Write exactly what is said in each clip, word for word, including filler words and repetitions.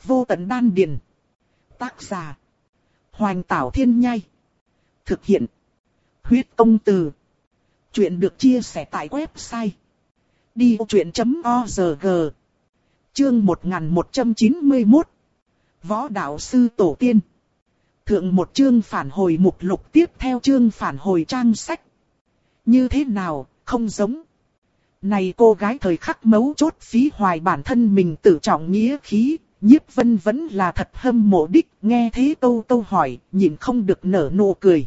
Vô tận đan điền. Tác giả. Hoành Tảo Thiên Nhai. Thực hiện. Huyết Công Từ. Chuyện được chia sẻ tại website đi vô chuyện chấm org. Chương một nghìn một trăm chín mươi mốt. Võ đạo sư tổ tiên. Thượng một chương phản hồi mục lục, tiếp theo chương phản hồi trang sách. Như thế nào, không giống. Này cô gái thời khắc mấu chốt phí hoài bản thân mình tự trọng nghĩa khí. Nhiếp Vân vẫn là thật hâm mộ đích, nghe thế câu câu hỏi, nhìn không được nở nụ cười.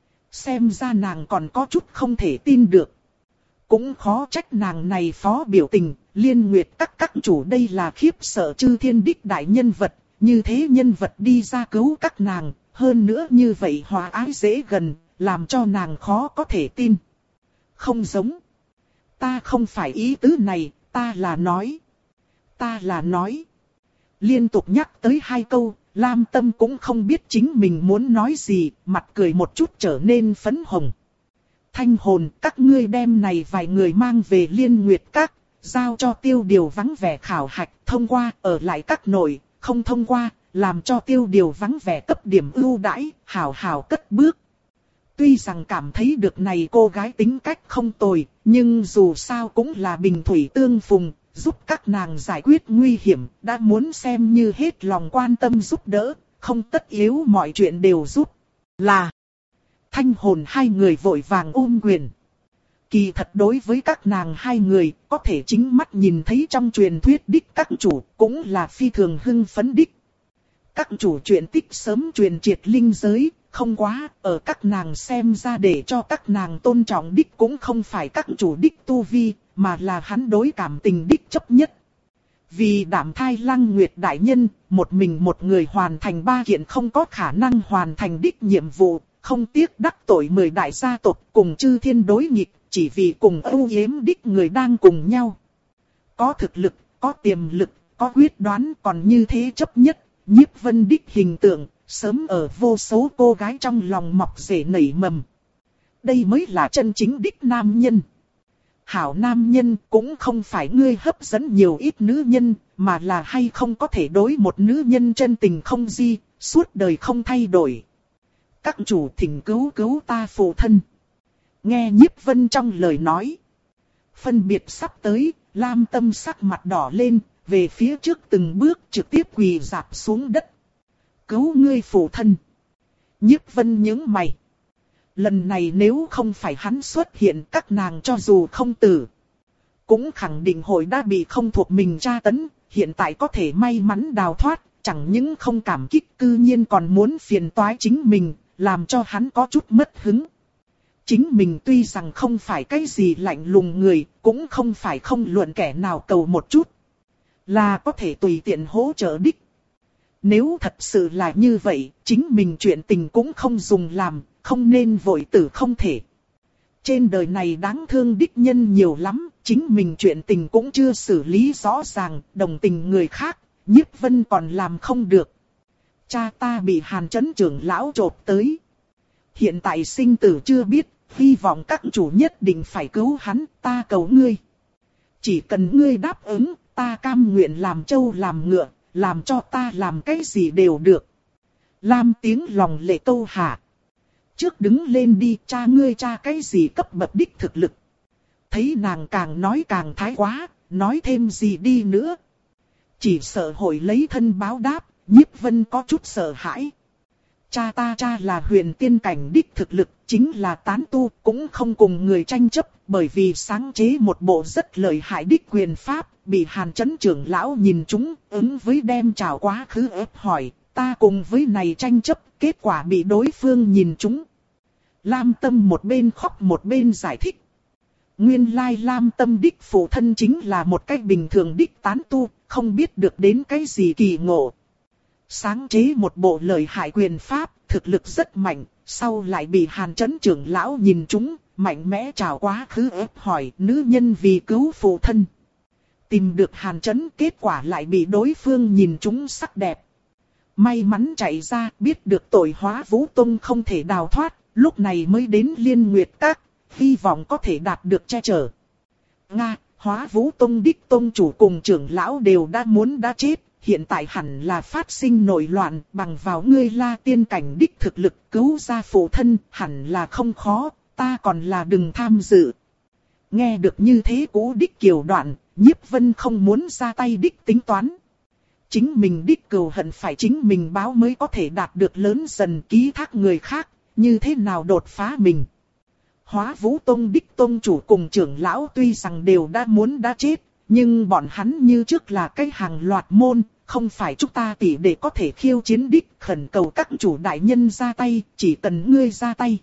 Xem ra nàng còn có chút không thể tin được. Cũng khó trách nàng này phó biểu tình, Liên Nguyệt các các chủ đây là khiếp sợ chư thiên đích đại nhân vật, như thế nhân vật đi ra cứu các nàng, hơn nữa như vậy hòa ái dễ gần, làm cho nàng khó có thể tin. Không giống. Ta không phải ý tứ này, ta là nói. Ta là nói. Liên tục nhắc tới hai câu, Lam Tâm cũng không biết chính mình muốn nói gì, mặt cười một chút trở nên phấn hồng. Thanh hồn, các ngươi đem này vài người mang về Liên Nguyệt các, giao cho Tiêu Điều vắng vẻ khảo hạch, thông qua, ở lại các nội, không thông qua, làm cho Tiêu Điều vắng vẻ cấp điểm ưu đãi, hảo hảo cất bước. Tuy rằng cảm thấy được này cô gái tính cách không tồi, nhưng dù sao cũng là bình thủy tương phùng, giúp các nàng giải quyết nguy hiểm, đã muốn xem như hết lòng quan tâm giúp đỡ, không tất yếu mọi chuyện đều giúp. Là Thanh hồn hai người vội vàng ôm quyền. Kỳ thật đối với các nàng hai người, có thể chính mắt nhìn thấy trong truyền thuyết đích các chủ, cũng là phi thường hưng phấn đích. Các chủ truyện tích sớm truyền triệt linh giới, không quá, ở các nàng xem ra để cho các nàng tôn trọng đích cũng không phải các chủ đích tu vi, mà là hắn đối cảm tình đích chấp nhất. Vì đảm thai Lăng Nguyệt đại nhân, một mình một người hoàn thành ba kiện không có khả năng hoàn thành đích nhiệm vụ, không tiếc đắc tội mười đại gia tộc cùng chư thiên đối nghịch, chỉ vì cùng ưu yếm đích người đang cùng nhau. Có thực lực, có tiềm lực, có quyết đoán, còn như thế chấp nhất, Nhiếp Vân đích hình tượng, sớm ở vô số cô gái trong lòng mọc rễ nảy mầm. Đây mới là chân chính đích nam nhân. Hảo nam nhân cũng không phải ngươi hấp dẫn nhiều ít nữ nhân, mà là hay không có thể đối một nữ nhân chân tình không di, suốt đời không thay đổi. Các chủ thỉnh cứu cứu ta phụ thân. Nghe Nhiếp Vân trong lời nói. Phân biệt sắp tới, Lam Tâm sắc mặt đỏ lên, về phía trước từng bước trực tiếp quỳ rạp xuống đất. Cứu ngươi phụ thân. Nhiếp Vân nhướng mày. Lần này nếu không phải hắn xuất hiện, các nàng cho dù không tử, cũng khẳng định hội đã bị không thuộc mình tra tấn, hiện tại có thể may mắn đào thoát, chẳng những không cảm kích cư nhiên còn muốn phiền toái chính mình, làm cho hắn có chút mất hứng. Chính mình tuy rằng không phải cái gì lạnh lùng người, cũng không phải không luận kẻ nào cầu một chút, là có thể tùy tiện hỗ trợ đích. Nếu thật sự là như vậy, chính mình chuyện tình cũng không dùng làm, không nên vội tử không thể. Trên đời này đáng thương đích nhân nhiều lắm, chính mình chuyện tình cũng chưa xử lý rõ ràng, đồng tình người khác, Nhiếp Vân còn làm không được. Cha ta bị Hàn Chấn trưởng lão chộp tới. Hiện tại sinh tử chưa biết, hy vọng các chủ nhất định phải cứu hắn, ta cầu ngươi. Chỉ cần ngươi đáp ứng, ta cam nguyện làm trâu làm ngựa, làm cho ta làm cái gì đều được. Lam tiếng lòng lệ câu hạ. Trước đứng lên đi, cha ngươi cha cái gì cấp bậc đích thực lực. Thấy nàng càng nói càng thái quá, nói thêm gì đi nữa. Chỉ sợ hội lấy thân báo đáp, Nhiếp Vân có chút sợ hãi. Cha ta cha là huyền tiên cảnh đích thực lực, chính là tán tu, cũng không cùng người tranh chấp, bởi vì sáng chế một bộ rất lợi hại đích quyền pháp, bị Hàn Chấn trưởng lão nhìn chúng, ứng với đem trào quá khứ ép hỏi, ta cùng với này tranh chấp, kết quả bị đối phương nhìn chúng. Lam Tâm một bên khóc một bên giải thích. Nguyên lai Lam Tâm đích phụ thân chính là một cách bình thường đích tán tu, không biết được đến cái gì kỳ ngộ. Sáng chế một bộ lợi hại quyền pháp, thực lực rất mạnh, sau lại bị Hàn Chấn trưởng lão nhìn chúng, mạnh mẽ trào quá khứ ép hỏi nữ nhân vì cứu phụ thân. Tìm được Hàn Chấn, kết quả lại bị đối phương nhìn chúng sắc đẹp. May mắn chạy ra, biết được tội Hóa Vũ Tông không thể đào thoát, lúc này mới đến Liên Nguyệt Các, hy vọng có thể đạt được che chở. Nga, Hóa Vũ Tông đích tông chủ cùng trưởng lão đều đã muốn đã chết, hiện tại hẳn là phát sinh nội loạn, bằng vào ngươi La Tiên cảnh đích thực lực cứu ra phụ thân, hẳn là không khó, ta còn là đừng tham dự. Nghe được như thế Cố Đích Kiều đoạn, Nhiếp Vân không muốn ra tay đích tính toán. Chính mình đích cừu hận phải chính mình báo mới có thể đạt được lớn dần, ký thác người khác, như thế nào đột phá mình. Hóa Vũ Tông đích tông chủ cùng trưởng lão tuy rằng đều đã muốn đã chết, nhưng bọn hắn như trước là cái hàng loạt môn, không phải chúng ta tỷ để có thể khiêu chiến đích, khẩn cầu các chủ đại nhân ra tay, chỉ cần ngươi ra tay.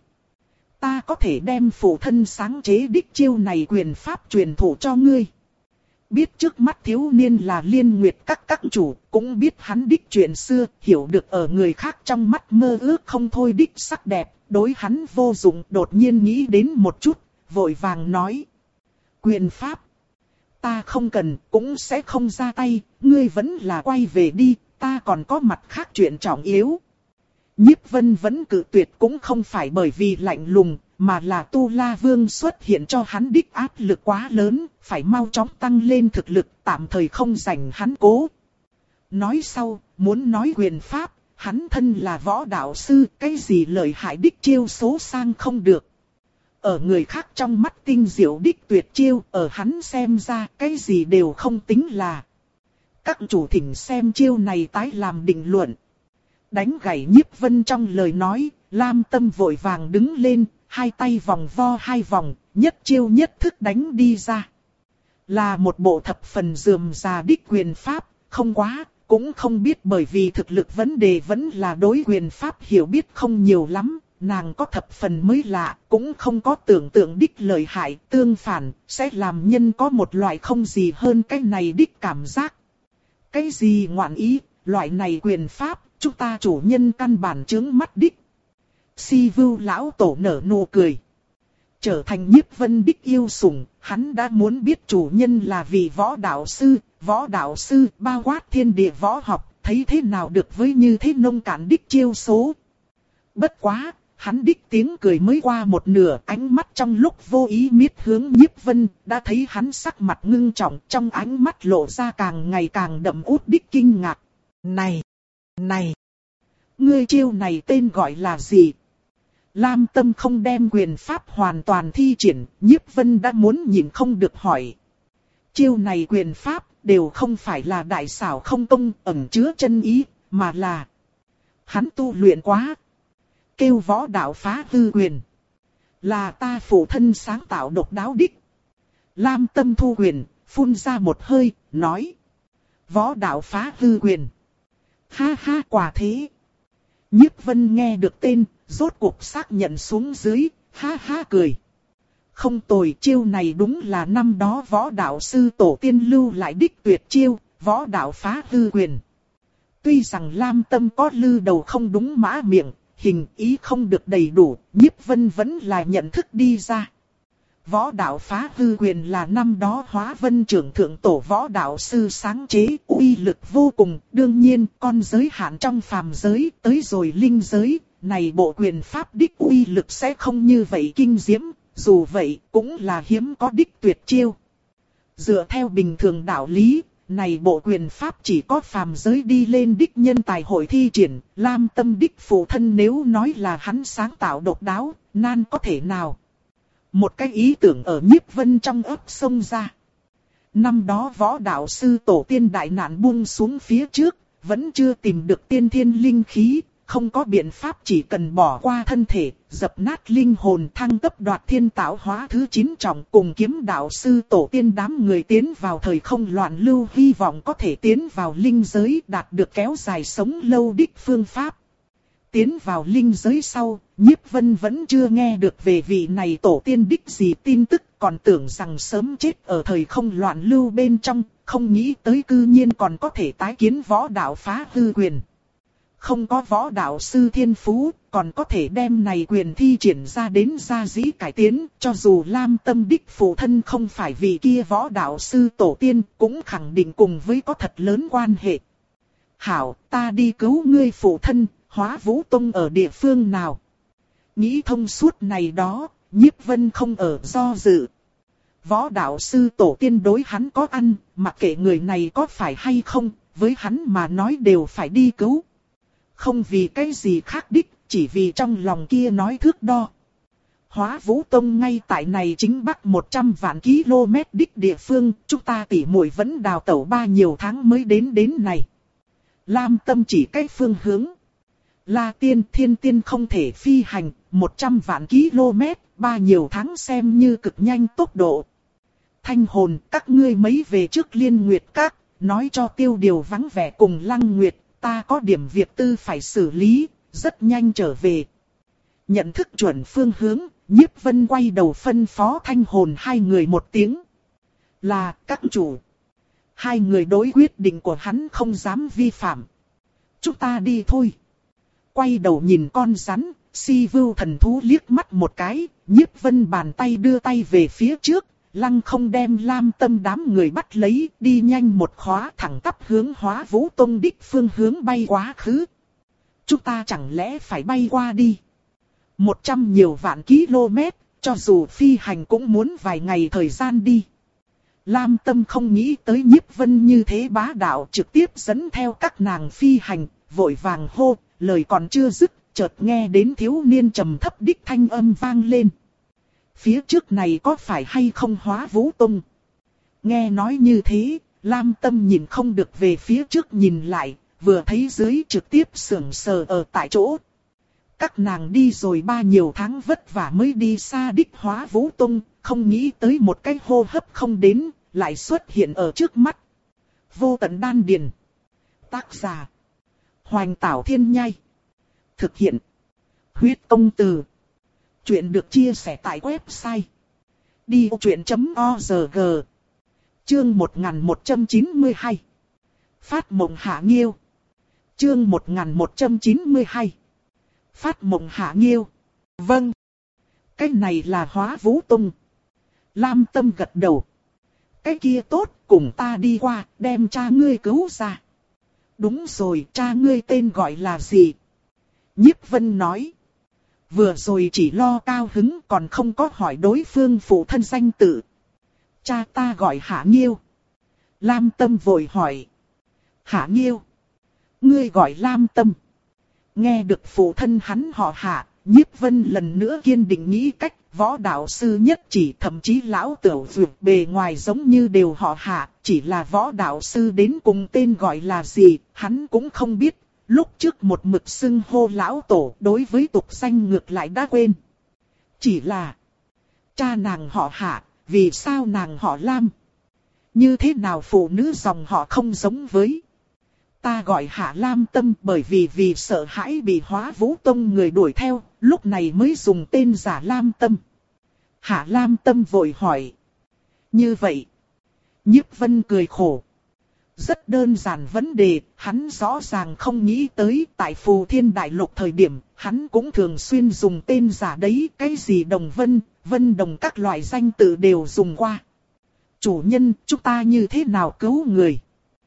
Ta có thể đem phụ thân sáng chế đích chiêu này quyền pháp truyền thụ cho ngươi. Biết trước mắt thiếu niên là Liên Nguyệt các các chủ, cũng biết hắn đích chuyện xưa, hiểu được ở người khác trong mắt mơ ước không thôi đích sắc đẹp, đối hắn vô dụng, đột nhiên nghĩ đến một chút, vội vàng nói. Quyền pháp, ta không cần, cũng sẽ không ra tay, ngươi vẫn là quay về đi, ta còn có mặt khác chuyện trọng yếu. Nhiếp Vân vẫn cự tuyệt cũng không phải bởi vì lạnh lùng, mà là Tu La Vương xuất hiện cho hắn đích áp lực quá lớn, phải mau chóng tăng lên thực lực, tạm thời không rảnh hắn cố. Nói sau, muốn nói quyền pháp, hắn thân là võ đạo sư, cái gì lợi hại đích chiêu số sang không được. Ở người khác trong mắt tinh diệu đích tuyệt chiêu, ở hắn xem ra cái gì đều không tính là. Các chủ thỉnh xem chiêu này tái làm định luận. Đánh gãy Nhiếp Vân trong lời nói, Lam Tâm vội vàng đứng lên, hai tay vòng vo hai vòng, nhất chiêu nhất thức đánh đi ra. Là một bộ thập phần rườm rà đích quyền pháp, không quá, cũng không biết bởi vì thực lực vấn đề vẫn là đối quyền pháp hiểu biết không nhiều lắm, nàng có thập phần mới lạ, cũng không có tưởng tượng đích lợi hại, tương phản, sẽ làm nhân có một loại không gì hơn cái này đích cảm giác. Cái gì ngoạn ý, loại này quyền pháp, chúng ta chủ nhân căn bản chướng mắt đích. Si Vưu lão tổ nở nụ cười. Trở thành Nhiếp Vân đích yêu sủng, hắn đã muốn biết chủ nhân là vị võ đạo sư, võ đạo sư bao quát thiên địa võ học, thấy thế nào được với như thế nông cạn đích chiêu số. Bất quá, hắn đích tiếng cười mới qua một nửa, ánh mắt trong lúc vô ý miết hướng Nhiếp Vân, đã thấy hắn sắc mặt ngưng trọng, trong ánh mắt lộ ra càng ngày càng đậm út đích kinh ngạc. Này, này, ngươi chiêu này tên gọi là gì? Lam Tâm không đem quyền pháp hoàn toàn thi triển, Nhiếp Vân đã muốn nhìn không được hỏi. Chiêu này quyền pháp đều không phải là đại xảo không công ẩn chứa chân ý, mà là hắn tu luyện quá. Kêu võ đạo phá hư quyền. Là ta phụ thân sáng tạo độc đáo đích. Lam Tâm thu quyền, phun ra một hơi, nói. Võ đạo phá hư quyền. Ha ha quả thế. Nhiếp Vân nghe được tên, rốt cuộc xác nhận xuống dưới, ha ha cười. Không tồi, chiêu này đúng là năm đó võ đạo sư tổ tiên lưu lại đích tuyệt chiêu, võ đạo phá hư quyền. Tuy rằng Lam Tâm có lư đầu không đúng mã miệng, hình ý không được đầy đủ, Nhiếp Vân vẫn là nhận thức đi ra. Võ đạo phá hư quyền là năm đó Hóa Vân trưởng thượng tổ võ đạo sư sáng chế, uy lực vô cùng, đương nhiên con giới hạn trong phàm giới, tới rồi linh giới, này bộ quyền pháp đích uy lực sẽ không như vậy kinh diễm, dù vậy cũng là hiếm có đích tuyệt chiêu. Dựa theo bình thường đạo lý, này bộ quyền pháp chỉ có phàm giới đi lên đích nhân tài hội thi triển, Lam Tâm đích phụ thân nếu nói là hắn sáng tạo độc đáo, nan có thể nào. Một cái ý tưởng ở Nhiếp Vân trong ấp xông ra. Năm đó võ đạo sư tổ tiên đại nạn buông xuống phía trước, vẫn chưa tìm được tiên thiên linh khí, không có biện pháp chỉ cần bỏ qua thân thể, dập nát linh hồn thăng cấp đoạt thiên tạo hóa thứ chín trọng cùng kiếm đạo sư tổ tiên đám người tiến vào thời không loạn lưu, hy vọng có thể tiến vào linh giới đạt được kéo dài sống lâu đích phương pháp. Tiến vào linh giới sau, Nhiếp Vân vẫn chưa nghe được về vị này tổ tiên đích gì tin tức, còn tưởng rằng sớm chết ở thời không loạn lưu bên trong, không nghĩ tới cư nhiên còn có thể tái kiến võ đạo phá hư quyền. Không có võ đạo sư thiên phú, còn có thể đem này quyền thi triển ra đến gia dĩ cải tiến, cho dù Lam Tâm đích phụ thân không phải vị kia võ đạo sư tổ tiên, cũng khẳng định cùng với có thật lớn quan hệ. Hảo, ta đi cứu ngươi phụ thân, Hóa Vũ Tông ở địa phương nào? Nghĩ thông suốt này đó, Nhiếp Vân không ở do dự. Võ đạo sư tổ tiên đối hắn có ăn, mặc kệ người này có phải hay không, với hắn mà nói đều phải đi cứu. Không vì cái gì khác đích, chỉ vì trong lòng kia nói thước đo. Hóa Vũ Tông ngay tại này chính bắc một trăm vạn km đích địa phương, chúng ta tỉ muội vẫn đào tẩu ba nhiều tháng mới đến đến này. Lam Tâm chỉ cái phương hướng. La Tiên Thiên Tiên không thể phi hành, một trăm vạn km, ba nhiều tháng xem như cực nhanh tốc độ. Thanh Hồn, các ngươi mấy về trước Liên Nguyệt Các, nói cho Tiêu Điều vắng vẻ cùng Lăng Nguyệt, ta có điểm việc tư phải xử lý, rất nhanh trở về. Nhận thức chuẩn phương hướng, Nhiếp Vân quay đầu phân phó Thanh Hồn hai người một tiếng. Là các chủ. Hai người đối quyết định của hắn không dám vi phạm. Chúng ta đi thôi. Quay đầu nhìn con rắn, Si Vưu thần thú liếc mắt một cái, Nhiếp Vân bàn tay đưa tay về phía trước, lăng không đem Lam Tâm đám người bắt lấy, đi nhanh một khóa thẳng tắp hướng Hóa Vũ Tông đích phương hướng bay quá khứ. Chúng ta chẳng lẽ phải bay qua đi? Một trăm nhiều vạn km, cho dù phi hành cũng muốn vài ngày thời gian đi. Lam Tâm không nghĩ tới Nhiếp Vân như thế bá đạo, trực tiếp dẫn theo các nàng phi hành, vội vàng hô, lời còn chưa dứt, chợt nghe đến thiếu niên trầm thấp đích thanh âm vang lên. Phía trước này có phải hay không Hóa Vũ Tông? Nghe nói như thế, Lam Tâm nhìn không được về phía trước nhìn lại, vừa thấy dưới trực tiếp sững sờ ở tại chỗ. Các nàng đi rồi ba nhiều tháng vất vả mới đi xa đích Hóa Vũ Tông, không nghĩ tới một cái hô hấp không đến, lại xuất hiện ở trước mắt. Vô Tận Đan Điền. Tác giả: Hoành Tảo Thiên Nhai. Thực hiện: Huyết Công Từ. Chuyện được chia sẻ tại website đi ô chuyện chấm org. Chương một nghìn một trăm chín mươi hai. Phát mộng Hạ Nghiêu. Chương một nghìn một trăm chín mươi hai. Phát mộng Hạ Nghiêu. Vâng. Cái này là Hóa Vũ Tông. Lam Tâm gật đầu. Cái kia tốt, cùng ta đi qua, đem cha ngươi cứu ra. Đúng rồi, cha ngươi tên gọi là gì? Nhiếp Vân nói. Vừa rồi chỉ lo cao hứng còn không có hỏi đối phương phụ thân danh tự. Cha ta gọi Hạ Nghiêu. Lam Tâm vội hỏi. Hạ Nghiêu? Ngươi gọi Lam Tâm. Nghe được phụ thân hắn họ Hạ, Nhiếp Vân lần nữa kiên định nghĩ cách, võ đạo sư nhất chỉ thậm chí lão tiểu vượt bề ngoài giống như đều họ Hạ, chỉ là võ đạo sư đến cùng tên gọi là gì, hắn cũng không biết. Lúc trước một mực xưng hô lão tổ đối với tục danh ngược lại đã quên. Chỉ là cha nàng họ Hạ, vì sao nàng họ Lam? Như thế nào phụ nữ dòng họ không giống với? Ta gọi Hạ Lam Tâm bởi vì vì sợ hãi bị Hóa Vũ Tông người đuổi theo, lúc này mới dùng tên giả Lam Tâm. Hạ Lam Tâm vội hỏi. Như vậy. Nhiếp Vân cười khổ. Rất đơn giản vấn đề, hắn rõ ràng không nghĩ tới tại Phù Thiên Đại Lục thời điểm, hắn cũng thường xuyên dùng tên giả đấy, cái gì Đồng Vân, Vân Đồng các loại danh tự đều dùng qua. Chủ nhân, chúng ta như thế nào cứu người?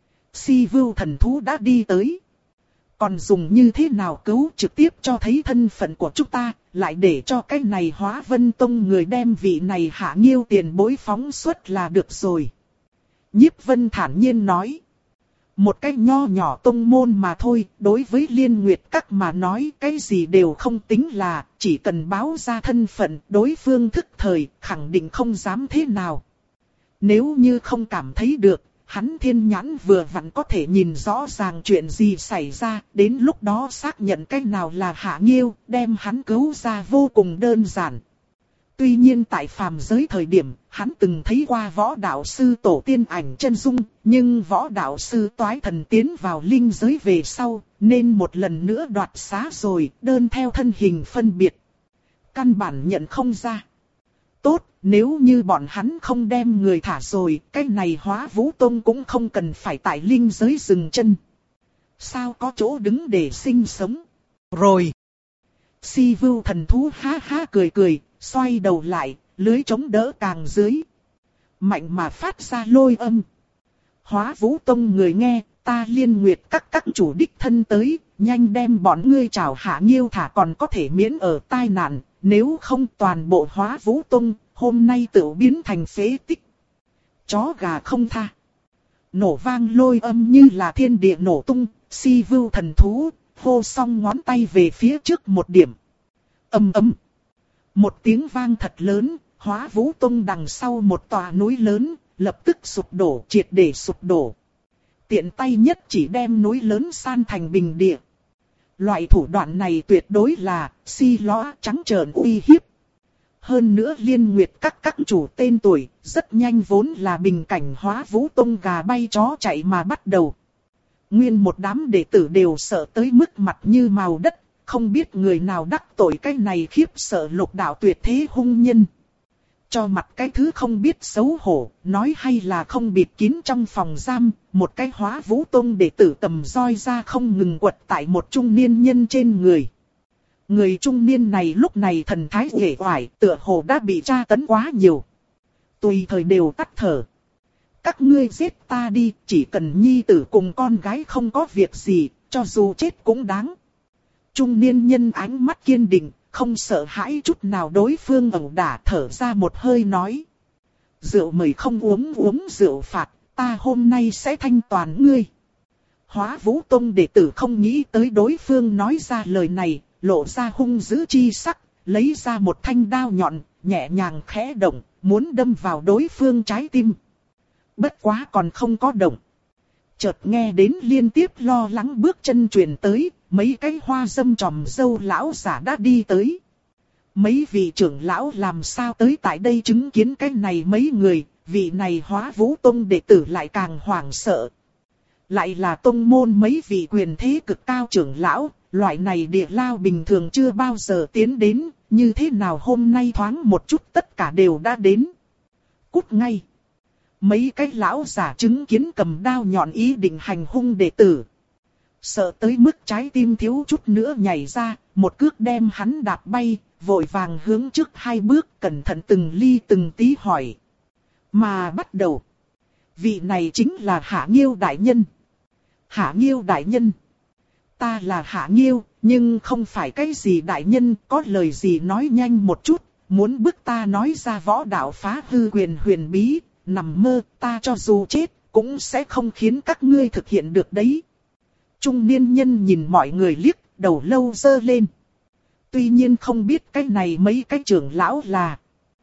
Si Vưu thần thú đã đi tới. Còn dùng như thế nào cứu trực tiếp cho thấy thân phận của chúng ta, lại để cho cái này Hóa Vân Tông người đem vị này Hạ Nghiêu tiền bối phóng xuất là được rồi. Nhiếp Vân thản nhiên nói. Một cái nho nhỏ tông môn mà thôi, đối với Liên Nguyệt Các mà nói cái gì đều không tính là, chỉ cần báo ra thân phận, đối phương thức thời, khẳng định không dám thế nào. Nếu như không cảm thấy được, hắn thiên nhãn vừa vặn có thể nhìn rõ ràng chuyện gì xảy ra, đến lúc đó xác nhận cái nào là Hạ Nghiêu, đem hắn cứu ra vô cùng đơn giản. Tuy nhiên tại phàm giới thời điểm, hắn từng thấy qua võ đạo sư tổ tiên ảnh chân dung, nhưng võ đạo sư toái thần tiến vào linh giới về sau, nên một lần nữa đoạt xá rồi, đơn theo thân hình phân biệt. Căn bản nhận không ra. Tốt, nếu như bọn hắn không đem người thả rồi, cái này Hóa Vũ Tông cũng không cần phải tại linh giới dừng chân. Sao có chỗ đứng để sinh sống? Rồi. Si Vưu thần thú ha ha cười cười, xoay đầu lại, lưới chống đỡ càng dưới. Mạnh mà phát ra lôi âm. Hóa Vũ Tông người nghe, ta Liên Nguyệt Các các chủ đích thân tới, nhanh đem bọn ngươi chào Hạ Nghiêu thả còn có thể miễn ở tai nạn, nếu không toàn bộ Hóa Vũ Tông, hôm nay tự biến thành phế tích. Chó gà không tha. Nổ vang lôi âm như là thiên địa nổ tung, si vưu thần thú, hô song ngón tay về phía trước một điểm. Ầm ầm. Một tiếng vang thật lớn, Hóa Vũ Tông đằng sau một tòa núi lớn, lập tức sụp đổ, triệt để sụp đổ. Tiện tay nhất chỉ đem núi lớn san thành bình địa. Loại thủ đoạn này tuyệt đối là si lõ trắng trợn uy hiếp. Hơn nữa Liên Nguyệt các các chủ tên tuổi, rất nhanh vốn là bình cảnh Hóa Vũ Tông gà bay chó chạy mà bắt đầu. Nguyên một đám đệ tử đều sợ tới mức mặt như màu đất, không biết người nào đắc tội cái này khiếp sợ lục đạo tuyệt thế hung nhân. Cho mặt cái thứ không biết xấu hổ, nói hay là không bịt kín trong phòng giam, một cái Hóa Vũ Tông đệ tử cầm roi ra không ngừng quật tại một trung niên nhân trên người. Người trung niên này lúc này thần thái uể oải, tựa hồ đã bị tra tấn quá nhiều. Tùy thời đều tắt thở. Các ngươi giết ta đi, chỉ cần nhi tử cùng con gái không có việc gì, cho dù chết cũng đáng. Trung niên nhân ánh mắt kiên định, không sợ hãi chút nào đối phương ẩu đả, thở ra một hơi nói. Rượu mời không uống, uống rượu phạt, ta hôm nay sẽ thanh toàn ngươi. Hóa Vũ Tông đệ tử không nghĩ tới đối phương nói ra lời này, lộ ra hung dữ chi sắc, lấy ra một thanh đao nhọn, nhẹ nhàng khẽ động, muốn đâm vào đối phương trái tim. Bất quá còn không có động. Chợt nghe đến liên tiếp lo lắng bước chân truyền tới, mấy cái hoa dâm tròm dâu lão giả đã đi tới. Mấy vị trưởng lão làm sao tới tại đây chứng kiến cái này mấy người, vị này Hóa Vũ Tông đệ tử lại càng hoảng sợ. Lại là tông môn mấy vị quyền thế cực cao trưởng lão, loại này địa lao bình thường chưa bao giờ tiến đến, như thế nào hôm nay thoáng một chút tất cả đều đã đến. Cút ngay. Mấy cái lão giả chứng kiến cầm đao nhọn ý định hành hung đệ tử. Sợ tới mức trái tim thiếu chút nữa nhảy ra, một cước đem hắn đạp bay, vội vàng hướng trước hai bước cẩn thận từng ly từng tí hỏi. Mà bắt đầu. Vị này chính là Hạ Nghiêu đại nhân. Hạ Nghiêu đại nhân. Ta là Hạ Nghiêu, nhưng không phải cái gì đại nhân, có lời gì nói nhanh một chút, muốn bức ta nói ra võ đạo phá hư quyền huyền bí, nằm mơ, ta cho dù chết, cũng sẽ không khiến các ngươi thực hiện được đấy. Trung niên nhân nhìn mọi người liếc, đầu lâu dơ lên. Tuy nhiên không biết cái này mấy cái trưởng lão là.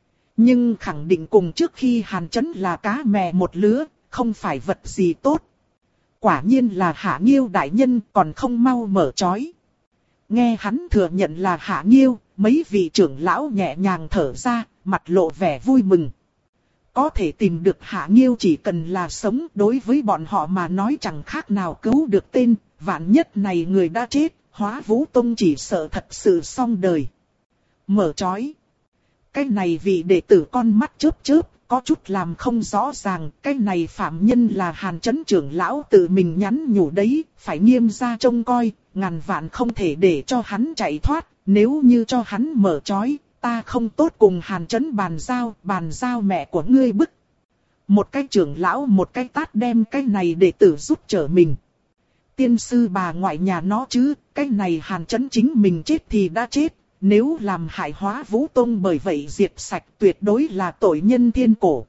Nhưng khẳng định cùng trước khi Hàn Chấn là cá mè một lứa, không phải vật gì tốt. Quả nhiên là Hạ Nghiêu đại nhân, còn không mau mở trói. Nghe hắn thừa nhận là Hạ Nghiêu, mấy vị trưởng lão nhẹ nhàng thở ra, mặt lộ vẻ vui mừng. Có thể tìm được Hạ Nghiêu chỉ cần là sống, đối với bọn họ mà nói chẳng khác nào cứu được tên, vạn nhất này người đã chết, Hóa Vũ Tông chỉ sợ thật sự xong đời. Mở trói. Cái này vị đệ tử con mắt chớp chớp, có chút làm không rõ ràng, cái này phạm nhân là Hàn Chấn trưởng lão tự mình nhắn nhủ đấy, phải nghiêm ra trông coi, ngàn vạn không thể để cho hắn chạy thoát, nếu như cho hắn mở trói, ta không tốt cùng Hàn Chấn bàn giao, bàn giao mẹ của ngươi bức. Một cái trưởng lão một cái tát đem cái này đệ tử giúp trở mình. Tiên sư bà ngoại nhà nó chứ, cái này Hàn Chấn chính mình chết thì đã chết. Nếu làm hại Hóa Vũ Tông bởi vậy diệt sạch tuyệt đối là tội nhân thiên cổ.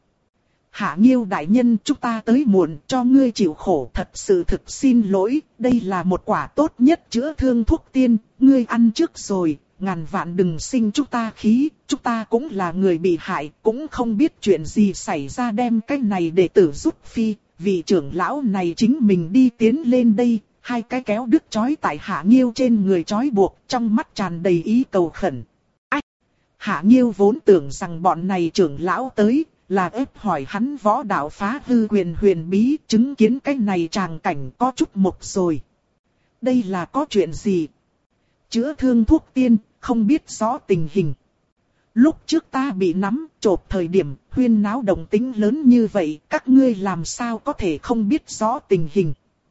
Hạ Nghiêu đại nhân, chúng ta tới muộn, cho ngươi chịu khổ, thật sự thực xin lỗi, đây là một quả tốt nhất chữa thương thuốc tiên, ngươi ăn trước rồi, ngàn vạn đừng sinh chúng ta khí, chúng ta cũng là người bị hại, cũng không biết chuyện gì xảy ra đem cái này để tử giúp phi, vị trưởng lão này chính mình đi tiến lên đây. Hai cái kéo đứt chói tại Hạ Nghiêu trên người chói buộc, trong mắt tràn đầy ý cầu khẩn. Ách! Hạ Nghiêu vốn tưởng rằng bọn này trưởng lão tới, là ép hỏi hắn võ đạo phá hư quyền huyền bí, chứng kiến cái này tràng cảnh có chút mục rồi. Đây là có chuyện gì? Chữa thương thuốc tiên, không biết rõ tình hình. Lúc trước ta bị nắm, chộp thời điểm, huyên náo động tính lớn như vậy, các ngươi làm sao có thể không biết rõ tình hình.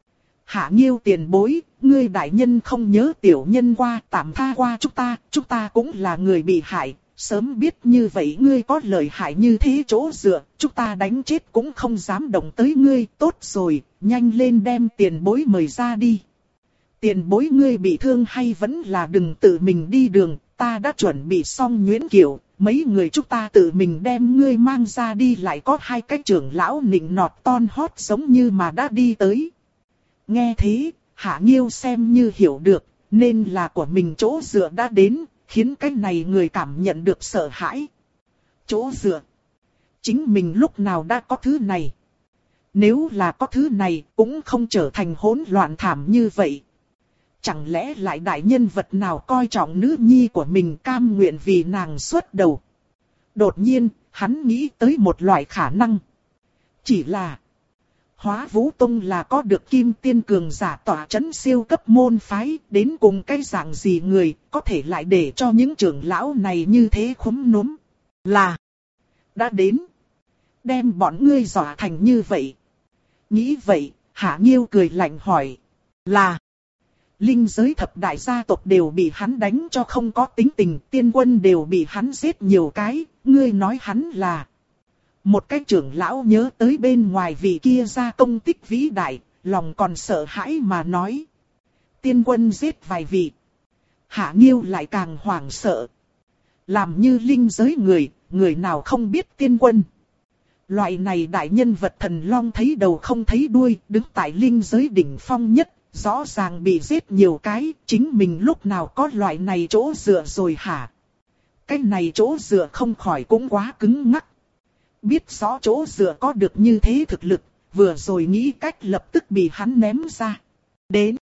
Hạ Nghiêu tiền bối, ngươi đại nhân không nhớ tiểu nhân qua, tạm tha qua chúng ta, chúng ta cũng là người bị hại, sớm biết như vậy ngươi có lợi hại như thế chỗ dựa, chúng ta đánh chết cũng không dám động tới ngươi, tốt rồi, nhanh lên đem tiền bối mời ra đi. Tiền bối ngươi bị thương hay vẫn là đừng tự mình đi đường, ta đã chuẩn bị xong nhuyễn kiệu, mấy người chúng ta tự mình đem ngươi mang ra đi, lại có hai cái trưởng lão nịnh nọt ton hót giống như mà đã đi tới. Nghe thế, Hạ Nghiêu xem như hiểu được, nên là của mình chỗ dựa đã đến, khiến cái này người cảm nhận được sợ hãi. Chỗ dựa. Chính mình lúc nào đã có thứ này. Nếu là có thứ này cũng không trở thành hỗn loạn thảm như vậy. Chẳng lẽ lại đại nhân vật nào coi trọng nữ nhi của mình cam nguyện vì nàng xuất đầu. Đột nhiên, hắn nghĩ tới một loại khả năng. Chỉ là Hóa Vũ Tông là có được kim tiên cường giả tỏa chấn siêu cấp môn phái, đến cùng cái dạng gì người có thể lại để cho những trưởng lão này như thế khúm núm. Là đã đến. Đem bọn ngươi dọa thành như vậy. Nghĩ vậy, Hạ Nghiêu cười lạnh hỏi. Là linh giới thập đại gia tộc đều bị hắn đánh cho không có tính tình, tiên quân đều bị hắn giết nhiều cái, ngươi nói hắn là. Một cái trưởng lão nhớ tới bên ngoài vị kia ra công tích vĩ đại, lòng còn sợ hãi mà nói. Tiên quân giết vài vị. Hạ Nghiêu lại càng hoảng sợ. Làm như linh giới người, người nào không biết tiên quân. Loại này đại nhân vật thần long thấy đầu không thấy đuôi, đứng tại linh giới đỉnh phong nhất, rõ ràng bị giết nhiều cái, chính mình lúc nào có loại này chỗ dựa rồi hả? Cái này chỗ dựa không khỏi cũng quá cứng ngắc. Biết rõ chỗ dựa có được như thế thực lực, vừa rồi nghĩ cách lập tức bị hắn ném ra. Đến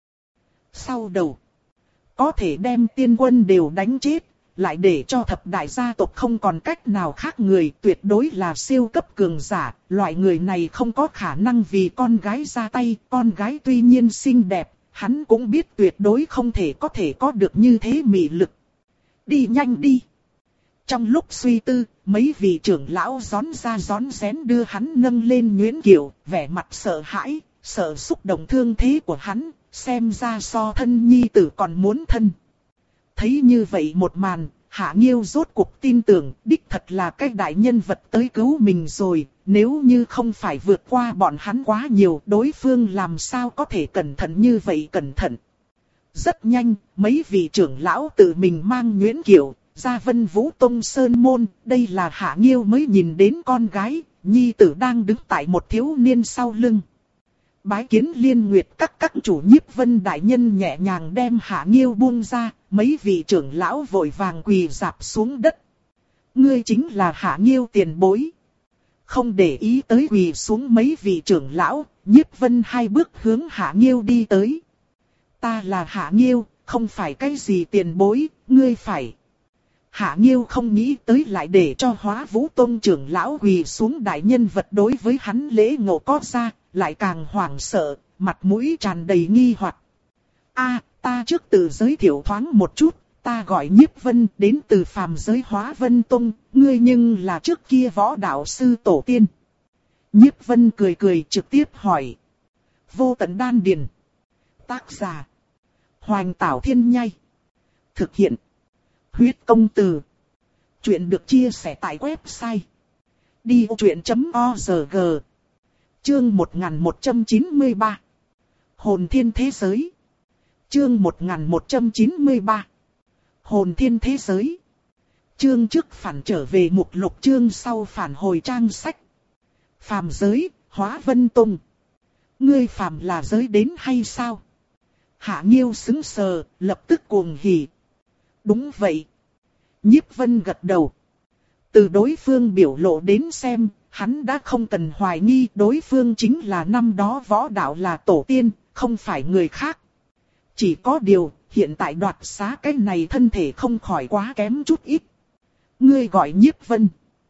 sau đầu, có thể đem tiên quân đều đánh chết, lại để cho thập đại gia tộc không còn cách nào khác người, tuyệt đối là siêu cấp cường giả. Loại người này không có khả năng vì con gái ra tay, con gái tuy nhiên xinh đẹp, hắn cũng biết tuyệt đối không thể có thể có được như thế mị lực. Đi nhanh đi. Trong lúc suy tư, mấy vị trưởng lão rón ra rón rén đưa hắn nâng lên nhuyễn kiệu, vẻ mặt sợ hãi, sợ xúc động thương thế của hắn, xem ra so thân nhi tử còn muốn thân. Thấy như vậy một màn, Hạ Nghiêu rốt cuộc tin tưởng, đích thật là cái đại nhân vật tới cứu mình rồi, nếu như không phải vượt qua bọn hắn quá nhiều, đối phương làm sao có thể cẩn thận như vậy cẩn thận. Rất nhanh, mấy vị trưởng lão tự mình mang nhuyễn kiệu, ra Vân Vũ Tông Sơn Môn, đây là Hạ Nghiêu mới nhìn đến con gái, nhi tử đang đứng tại một thiếu niên sau lưng. Bái kiến Liên Nguyệt các các chủ Nhiếp Vân đại nhân nhẹ nhàng đem Hạ Nghiêu buông ra, mấy vị trưởng lão vội vàng quỳ rạp xuống đất. Ngươi chính là Hạ Nghiêu tiền bối. Không để ý tới quỳ xuống mấy vị trưởng lão, Nhiếp Vân hai bước hướng Hạ Nghiêu đi tới. Ta là Hạ Nghiêu, không phải cái gì tiền bối, ngươi phải. Hạ Nghiêu không nghĩ tới lại để cho Hóa Vũ Tông trưởng lão quỳ xuống đại nhân vật đối với hắn lễ ngộ có ra, lại càng hoảng sợ, mặt mũi tràn đầy nghi hoặc. A, ta trước tự giới thiệu thoáng một chút, ta gọi Nhiếp Vân, đến từ phàm giới Hóa Vân Tông, ngươi nhưng là trước kia võ đạo sư tổ tiên. Nhiếp Vân cười cười trực tiếp hỏi. Vô Tận Đan Điền. Tác giả. Hoành Tảo Thiên Nhai. Thực hiện. Huyết Công Từ. Chuyện được chia sẻ tại website đi ô chuyện chấm org. Chương một nghìn một trăm chín mươi ba. Hồn Thiên Thế Giới. Chương một nghìn một trăm chín mươi ba. Hồn Thiên Thế Giới. Chương trước phản trở về mục lục, chương sau phản hồi trang sách. Phàm giới, Hóa Vân Tông. Ngươi phàm là giới đến hay sao? Hạ Nghiêu sững sờ, lập tức cuồng hỉ. Đúng vậy. Nhiếp Vân gật đầu. Từ đối phương biểu lộ đến xem, hắn đã không cần hoài nghi đối phương chính là năm đó võ đạo là tổ tiên, không phải người khác. Chỉ có điều, hiện tại đoạt xá cái này thân thể không khỏi quá kém chút ít. Ngươi gọi Nhiếp Vân.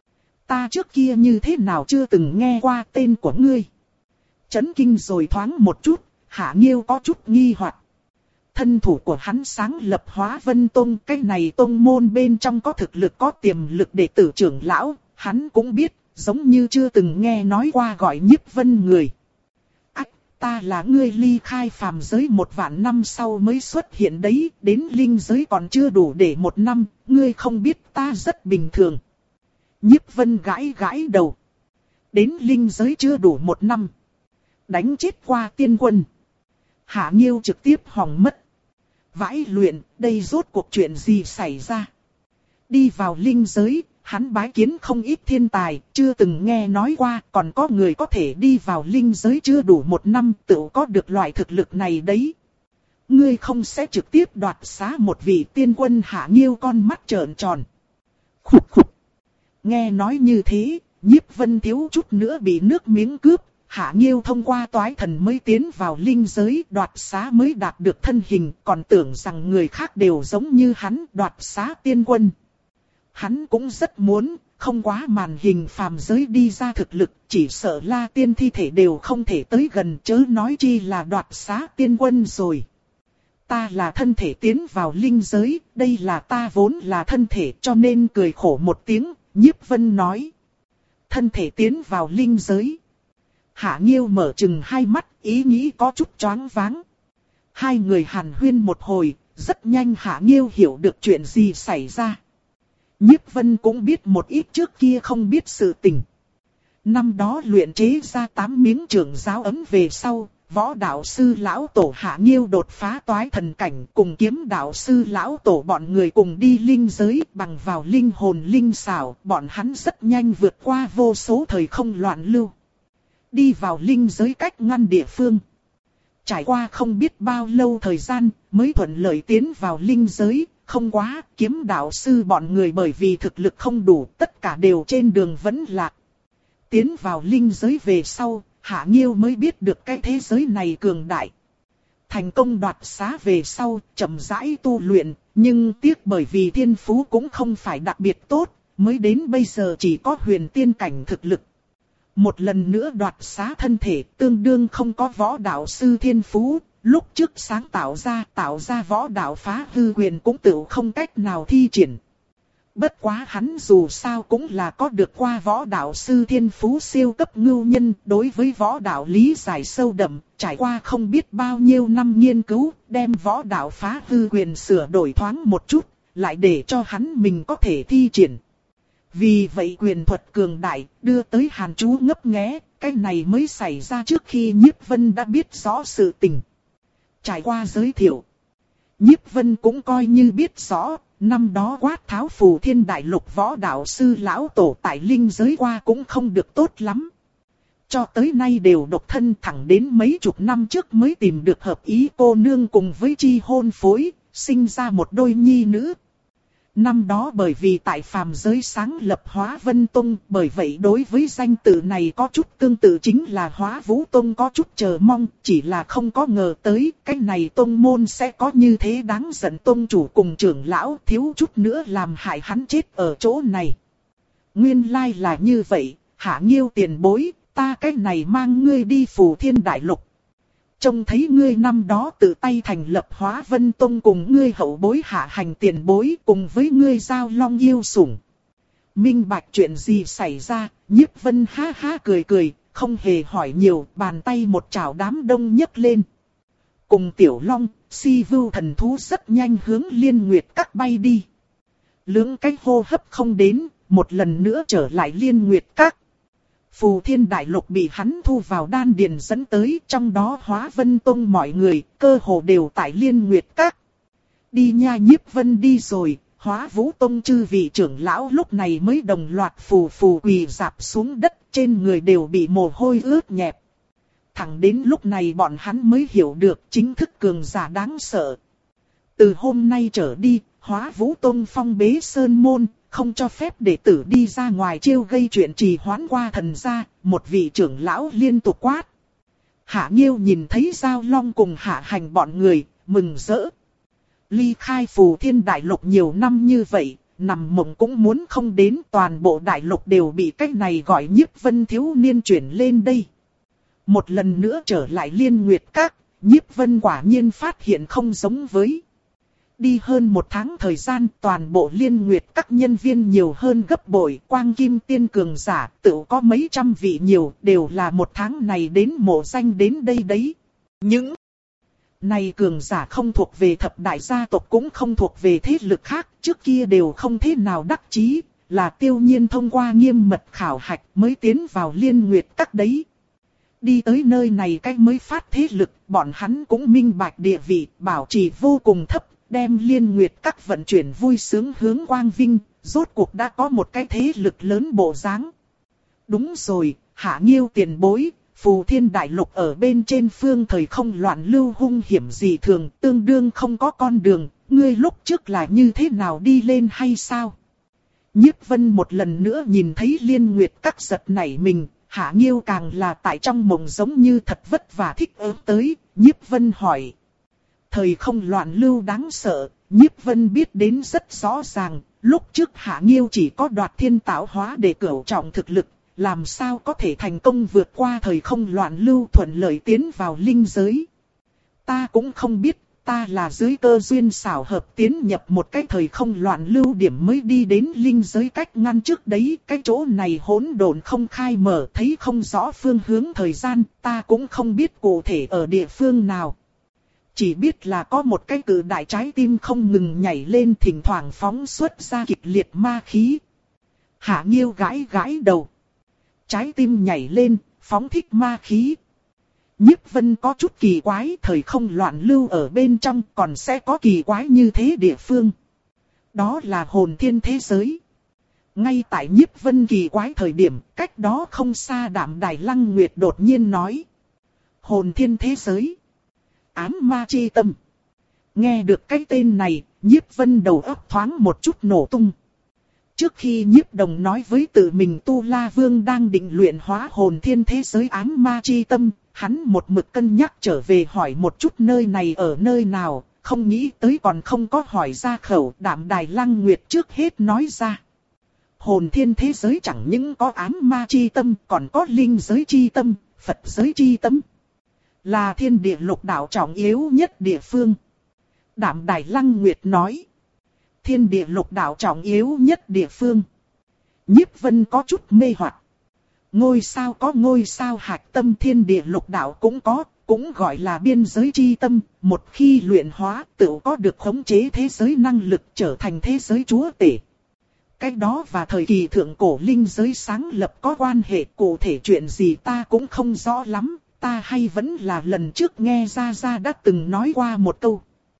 Ta trước kia như thế nào chưa từng nghe qua tên của ngươi. Chấn kinh rồi thoáng một chút, Hạ Nghiêu có chút nghi hoặc. Thân thủ của hắn sáng lập Hóa Vân Tông, cái này tông môn bên trong có thực lực có tiềm lực đệ tử trưởng lão, hắn cũng biết, giống như chưa từng nghe nói qua gọi Nhiếp Vân người. Ách, ta là ngươi ly khai phàm giới một vạn năm sau mới xuất hiện đấy, đến linh giới còn chưa đủ để một năm, ngươi không biết ta rất bình thường. Nhiếp Vân gãi gãi đầu. Đến linh giới chưa đủ một năm. Đánh chết qua tiên quân. Hạ Nghiêu trực tiếp hỏng mất. Vãi luyện, đây rốt cuộc chuyện gì xảy ra? Đi vào linh giới, hắn bái kiến không ít thiên tài, chưa từng nghe nói qua, còn có người có thể đi vào linh giới chưa đủ một năm tự có được loại thực lực này đấy. Ngươi không sẽ trực tiếp đoạt xá một vị tiên quân? Hạ Nghiêu con mắt trợn tròn. Khục khục. Nghe nói như thế, Nhiếp Vân thiếu chút nữa bị nước miếng cướp. Hạ Nghiêu thông qua toái thần mới tiến vào linh giới, đoạt xá mới đạt được thân hình, còn tưởng rằng người khác đều giống như hắn, đoạt xá tiên quân. Hắn cũng rất muốn, không quá màn hình phàm giới đi ra thực lực, chỉ sợ La Tiên thi thể đều không thể tới gần, chớ nói chi là đoạt xá tiên quân rồi. Ta là thân thể tiến vào linh giới, đây là ta vốn là thân thể, cho nên cười khổ một tiếng. Nhiếp Vân nói. Thân thể tiến vào linh giới. Hạ Nghiêu mở chừng hai mắt, ý nghĩ có chút choáng váng. Hai người hàn huyên một hồi, rất nhanh Hạ Nghiêu hiểu được chuyện gì xảy ra. Nhiếp Vân cũng biết một ít trước kia không biết sự tình. Năm đó luyện chế ra tám miếng trưởng giáo ấm về sau, võ đạo sư lão tổ Hạ Nghiêu đột phá toái thần cảnh, cùng kiếm đạo sư lão tổ bọn người cùng đi linh giới, bằng vào linh hồn linh xảo, bọn hắn rất nhanh vượt qua vô số thời không loạn lưu. Đi vào linh giới cách ngăn địa phương. Trải qua không biết bao lâu thời gian, mới thuận lợi tiến vào linh giới. Không quá, kiếm đạo sư bọn người bởi vì thực lực không đủ, tất cả đều trên đường vẫn lạc. Tiến vào linh giới về sau, Hạ Nghiêu mới biết được cái thế giới này cường đại. Thành công đoạt xá về sau, chậm rãi tu luyện, nhưng tiếc bởi vì thiên phú cũng không phải đặc biệt tốt, mới đến bây giờ chỉ có huyền tiên cảnh thực lực. Một lần nữa đoạt xá thân thể tương đương không có võ đạo sư thiên phú, lúc trước sáng tạo ra tạo ra võ đạo phá hư quyền cũng tự không cách nào thi triển. Bất quá hắn dù sao cũng là có được qua võ đạo sư thiên phú siêu cấp ngưu nhân, đối với võ đạo lý giải sâu đậm, trải qua không biết bao nhiêu năm nghiên cứu, đem võ đạo phá hư quyền sửa đổi thoáng một chút, lại để cho hắn mình có thể thi triển. Vì vậy quyền thuật cường đại, đưa tới Hàn Chú ngấp nghé, cái này mới xảy ra trước khi Nhiếp Vân đã biết rõ sự tình. Trải qua giới thiệu, Nhiếp Vân cũng coi như biết rõ, năm đó quát tháo phù thiên đại lục võ đạo sư lão tổ tại linh giới qua cũng không được tốt lắm. Cho tới nay đều độc thân, thẳng đến mấy chục năm trước mới tìm được hợp ý cô nương cùng với chi hôn phối, sinh ra một đôi nhi nữ. Năm đó bởi vì tại phàm giới sáng lập Hóa Vân Tông, bởi vậy đối với danh tự này có chút tương tự chính là Hóa Vũ Tông có chút chờ mong, chỉ là không có ngờ tới cái này tông môn sẽ có như thế đáng giận, tông chủ cùng trưởng lão thiếu chút nữa làm hại hắn chết ở chỗ này. Nguyên lai là như vậy, Hạ Nghiêu tiền bối, ta cái này mang ngươi đi Phù Thiên Đại Lục. Trông thấy ngươi năm đó tự tay thành lập Hóa Vân Tông cùng ngươi hậu bối Hạ Hành tiền bối cùng với ngươi Giao Long yêu sủng. Minh bạch chuyện gì xảy ra, Nhiếp Vân ha ha cười cười, không hề hỏi nhiều, bàn tay một chảo đám đông nhấc lên. Cùng Tiểu Long, Si Vưu thần thú rất nhanh hướng Liên Nguyệt Các bay đi. Lưỡng cái hô hấp không đến, một lần nữa trở lại Liên Nguyệt Các. Phù Thiên Đại Lục bị hắn thu vào đan điền dẫn tới, trong đó Hóa Vân Tông mọi người, cơ hồ đều tại Liên Nguyệt Các. Đi nha, Nhiếp Vân đi rồi, Hóa Vũ Tông chư vị trưởng lão lúc này mới đồng loạt phù phù quỳ rạp xuống đất, trên người đều bị mồ hôi ướt nhẹp. Thẳng đến lúc này bọn hắn mới hiểu được chính thức cường giả đáng sợ. Từ hôm nay trở đi, Hóa Vũ Tông phong bế sơn môn, không cho phép đệ tử đi ra ngoài chiêu gây chuyện trì hoãn qua thần gia, một vị trưởng lão liên tục quát. Hạ Nghiêu nhìn thấy Giao Long cùng Hạ Hành bọn người, mừng rỡ. Ly khai Phù Thiên Đại Lục nhiều năm như vậy, nằm mộng cũng muốn không đến, toàn bộ đại lục đều bị cách này gọi Nhiếp Vân thiếu niên chuyển lên đây. Một lần nữa trở lại Liên Nguyệt Các, Nhiếp Vân quả nhiên phát hiện không giống với. Đi hơn một tháng thời gian, toàn bộ Liên Nguyệt Các nhân viên nhiều hơn gấp bội, quang kim tiên cường giả tự có mấy trăm vị nhiều, đều là một tháng này đến mộ danh đến đây đấy. Những này cường giả không thuộc về thập đại gia tộc cũng không thuộc về thế lực khác, trước kia đều không thế nào đắc chí, là Tiêu Nhiên thông qua nghiêm mật khảo hạch mới tiến vào Liên Nguyệt Các đấy. Đi tới nơi này cách mới phát thế lực, bọn hắn cũng minh bạch địa vị, bảo trì vô cùng thấp. Đem Liên Nguyệt Các vận chuyển vui sướng hướng quang vinh, rốt cuộc đã có một cái thế lực lớn bộ dáng. Đúng rồi, Hạ Nghiêu tiền bối, Phù Thiên Đại Lục ở bên trên phương thời không loạn lưu hung hiểm gì thường, tương đương không có con đường, ngươi lúc trước là như thế nào đi lên hay sao? Nhiếp Vân một lần nữa nhìn thấy Liên Nguyệt Các giật nảy mình, Hạ Nghiêu càng là tại trong mộng giống như thật vất vả thích ớt tới, Nhiếp Vân hỏi. Thời không loạn lưu đáng sợ, Nhiếp Vân biết đến rất rõ ràng, lúc trước Hạ Nghiêu chỉ có đoạt thiên tạo hóa để cửu trọng thực lực, làm sao có thể thành công vượt qua thời không loạn lưu thuận lợi tiến vào linh giới. Ta cũng không biết, ta là dưới cơ duyên xảo hợp tiến nhập một cái thời không loạn lưu điểm mới đi đến linh giới cách ngăn trước đấy. Cái chỗ này hỗn độn không khai mở, thấy không rõ phương hướng thời gian, ta cũng không biết cụ thể ở địa phương nào. Chỉ biết là có một cái cự đại trái tim không ngừng nhảy lên, thỉnh thoảng phóng xuất ra kịch liệt ma khí. Hạ Nghiêu gãi gãi đầu. Trái tim nhảy lên, phóng thích ma khí. Nhiếp Vân có chút kỳ quái, thời không loạn lưu ở bên trong còn sẽ có kỳ quái như thế địa phương. Đó là hồn thiên thế giới. Ngay tại Nhiếp Vân kỳ quái thời điểm, cách đó không xa Đạm Đài Lăng Nguyệt đột nhiên nói. Hồn thiên thế giới. Ám ma chi tâm. Nghe được cái tên này, Nhiếp Vân đầu óc thoáng một chút nổ tung. Trước khi Nhiếp Đồng nói với tự mình Tu La Vương đang định luyện hóa hồn thiên thế giới ám ma chi tâm, hắn một mực cân nhắc trở về hỏi một chút nơi này ở nơi nào, không nghĩ tới còn không có hỏi ra khẩu. Đạm Đài Lăng Nguyệt trước hết nói ra. Hồn thiên thế giới chẳng những có ám ma chi tâm, còn có linh giới chi tâm, Phật giới chi tâm. Là thiên địa lục đạo trọng yếu nhất địa phương. Đạm Đài Lăng Nguyệt nói. Thiên địa lục đạo trọng yếu nhất địa phương. Nhiếp Vân có chút mê hoặc. Ngôi sao có ngôi sao hạch tâm, thiên địa lục đạo cũng có, cũng gọi là biên giới chi tâm. Một khi luyện hóa, tự có được khống chế thế giới năng lực, trở thành thế giới chúa tể. Cái đó và thời kỳ thượng cổ linh giới sáng lập có quan hệ, cụ thể chuyện gì ta cũng không rõ lắm. Ta hay vẫn là lần trước nghe Gia Gia đã từng nói qua một câu.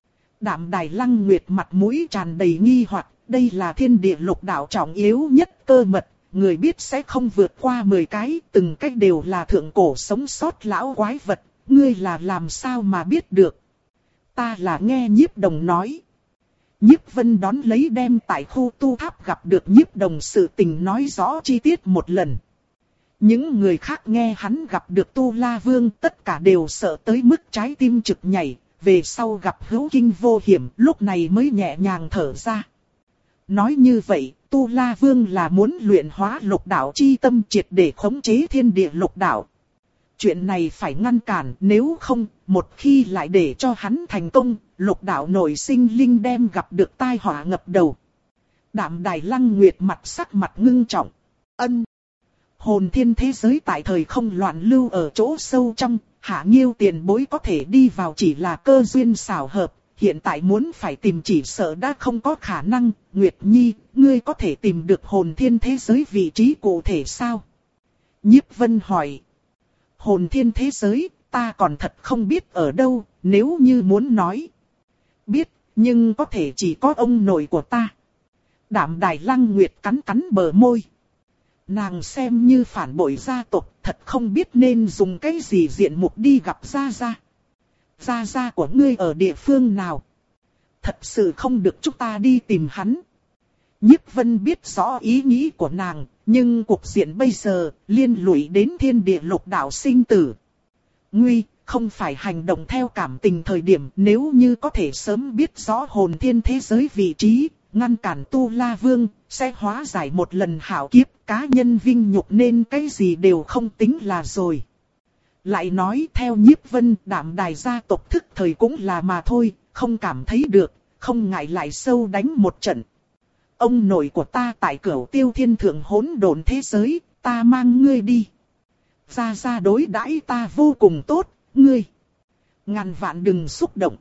Đạm Đài Lăng Nguyệt mặt mũi tràn đầy nghi hoặc, đây là thiên địa lục đạo trọng yếu nhất cơ mật, người biết sẽ không vượt qua mười cái, từng cách đều là thượng cổ sống sót lão quái vật, ngươi là làm sao mà biết được. Ta là nghe Nhiếp Đồng nói. Nhiếp Vân đón lấy đem tại khu tu tháp gặp được Nhiếp Đồng sự tình nói rõ chi tiết một lần. Những người khác nghe hắn gặp được Tu La Vương tất cả đều sợ tới mức trái tim trực nhảy, về sau gặp hữu kinh vô hiểm lúc này mới nhẹ nhàng thở ra. Nói như vậy, Tu La Vương là muốn luyện hóa lục đạo chi tâm triệt để khống chế thiên địa lục đạo. Chuyện này phải ngăn cản, nếu không, một khi lại để cho hắn thành công, lục đạo nội sinh linh đem gặp được tai họa ngập đầu. Đạm Đài Lăng Nguyệt mặt sắc mặt ngưng trọng. Ân. Hồn thiên thế giới tại thời không loạn lưu ở chỗ sâu trong, Hạ Nghiêu tiền bối có thể đi vào chỉ là cơ duyên xảo hợp, hiện tại muốn phải tìm chỉ sợ đã không có khả năng. Nguyệt Nhi, ngươi có thể tìm được hồn thiên thế giới vị trí cụ thể sao? Nhiếp Vân hỏi. Hồn thiên thế giới, ta còn thật không biết ở đâu, nếu như muốn nói. Biết, nhưng có thể chỉ có ông nội của ta. Đạm Đài Lăng Nguyệt cắn cắn bờ môi. Nàng xem như phản bội gia tộc, thật không biết nên dùng cái gì diện mục đi gặp Gia Gia. Gia Gia của ngươi ở địa phương nào? Thật sự không được chúng ta đi tìm hắn. Nhiếp Vân biết rõ ý nghĩ của nàng, nhưng cuộc diện bây giờ liên lụy đến thiên địa lục đạo sinh tử. Nguy, không phải hành động theo cảm tình thời điểm, nếu như có thể sớm biết rõ hồn thiên thế giới vị trí, ngăn cản Tu La Vương, sẽ hóa giải một lần hảo kiếp, cá nhân vinh nhục nên cái gì đều không tính là rồi. Lại nói theo Nhiếp Vân, Đạm Đài gia tộc thức thời cũng là mà thôi, không cảm thấy được, không ngại lại sâu đánh một trận. Ông nội của ta tại Cửu Tiêu Thiên Thượng hỗn độn thế giới, ta mang ngươi đi. Gia Gia đối đãi ta vô cùng tốt, ngươi ngàn vạn đừng xúc động.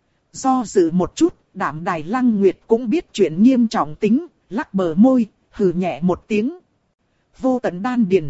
Do dự một chút, Đạm Đài Lăng Nguyệt cũng biết chuyện nghiêm trọng tính, lắc bờ môi, hừ nhẹ một tiếng. Vô tận đan điền.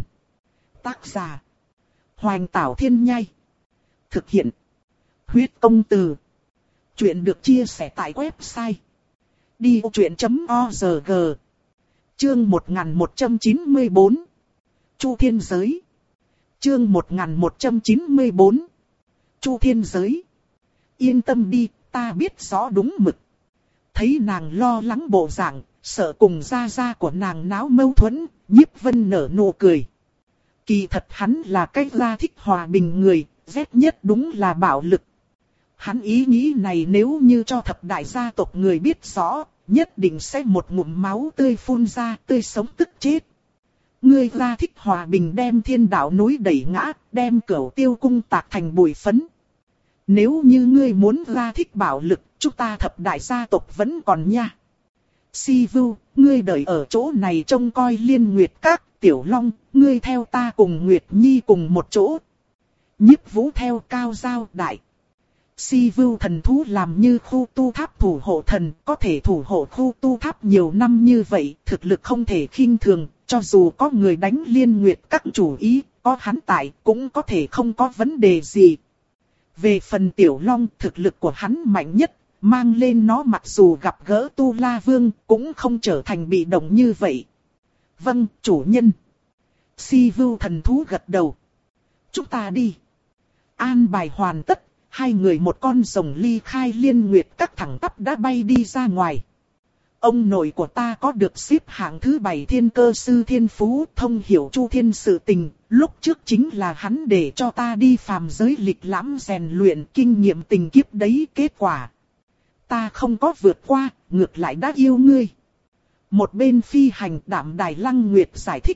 Tác giả Hoành Tảo Thiên Nhai. Thực hiện Huyết Công Từ. Chuyện được chia sẻ tại website đi vô chuyện chấm org. Chương một nghìn một trăm chín mươi bốn. Chu Thiên Giới. Chương một nghìn một trăm chín mươi bốn. Chu Thiên Giới. Yên tâm đi, ta biết rõ đúng mực. Thấy nàng lo lắng bộ dạng, sợ cùng gia gia của nàng náo mâu thuẫn, Nhiếp Vân nở nụ cười. Kỳ thật hắn là cái gia thích hòa bình người, ghét nhất đúng là bạo lực. Hắn ý nghĩ này nếu như cho thập đại gia tộc người biết rõ, nhất định sẽ một ngụm máu tươi phun ra, tươi sống tức chết. Ngươi gia thích hòa bình đem thiên đạo núi đẩy ngã, đem Cửu Tiêu cung tạc thành bụi phấn. Nếu như ngươi muốn gia thích bạo lực, chúng ta thập đại gia tộc vẫn còn nha. Si Vưu, ngươi đợi ở chỗ này trông coi Liên Nguyệt Các. Tiểu Long, ngươi theo ta cùng Nguyệt Nhi cùng một chỗ. Nhiếp Vũ theo Cao Giao Đại. Si Vưu thần thú làm như khu tu tháp thủ hộ thần, có thể thủ hộ khu tu tháp nhiều năm như vậy, thực lực không thể khinh thường, cho dù có người đánh Liên Nguyệt Các chủ ý, có hắn tại cũng có thể không có vấn đề gì. Về phần Tiểu Long, thực lực của hắn mạnh nhất, mang lên nó mặc dù gặp gỡ Tu La Vương, cũng không trở thành bị động như vậy. Vâng, chủ nhân. Si Vưu thần thú gật đầu. Chúng ta đi. An bài hoàn tất, hai người một con rồng ly khai Liên Nguyệt Các thẳng tắp đã bay đi ra ngoài. Ông nội của ta có được xếp hạng thứ bảy thiên cơ sư thiên phú, thông hiểu chu thiên sự tình, lúc trước chính là hắn để cho ta đi phàm giới lịch lãm rèn luyện kinh nghiệm tình kiếp đấy. Kết quả ta không có vượt qua, ngược lại đã yêu ngươi. Một bên phi hành Đạm Đài Lăng Nguyệt giải thích.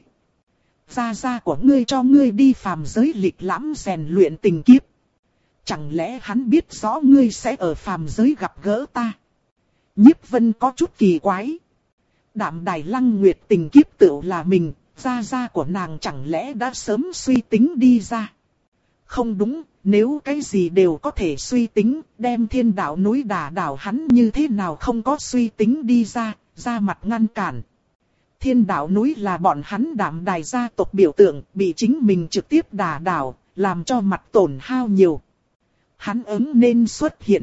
Gia gia của ngươi cho ngươi đi phàm giới lịch lãm rèn luyện tình kiếp. Chẳng lẽ hắn biết rõ ngươi sẽ ở phàm giới gặp gỡ ta? Nhiếp Vân có chút kỳ quái. Đạm Đài Lăng Nguyệt tình kiếp tựu là mình, gia gia của nàng chẳng lẽ đã sớm suy tính đi ra? Không đúng, nếu cái gì đều có thể suy tính, đem thiên đạo núi đả đảo hắn như thế nào không có suy tính đi ra, ra mặt ngăn cản. Thiên đạo núi là bọn hắn Đạm Đài gia tộc biểu tượng, bị chính mình trực tiếp đả đảo, làm cho mặt tổn hao nhiều. Hắn ứng nên xuất hiện.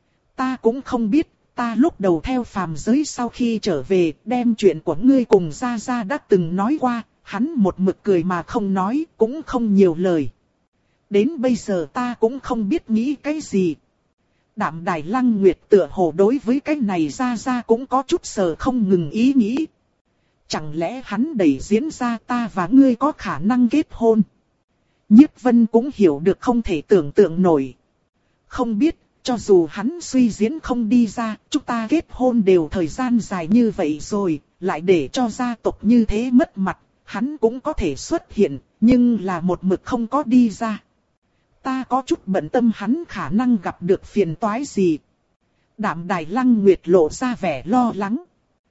Ta cũng không biết, ta lúc đầu theo phàm giới sau khi trở về, đem chuyện của ngươi cùng gia gia đã từng nói qua, hắn một mực cười mà không nói, cũng không nhiều lời. Đến bây giờ ta cũng không biết nghĩ cái gì. Đạm Đài Lăng Nguyệt tựa hồ đối với cái này gia gia cũng có chút sờ không ngừng ý nghĩ. Chẳng lẽ hắn đẩy diễn ra ta và ngươi có khả năng kết hôn? Nhiếp Vân cũng hiểu được không thể tưởng tượng nổi. Không biết, cho dù hắn suy diễn không đi ra, chúng ta kết hôn đều thời gian dài như vậy rồi, lại để cho gia tộc như thế mất mặt, hắn cũng có thể xuất hiện, nhưng là một mực không có đi ra. Ta có chút bận tâm hắn khả năng gặp được phiền toái gì. Đạm Đài Lăng Nguyệt lộ ra vẻ lo lắng.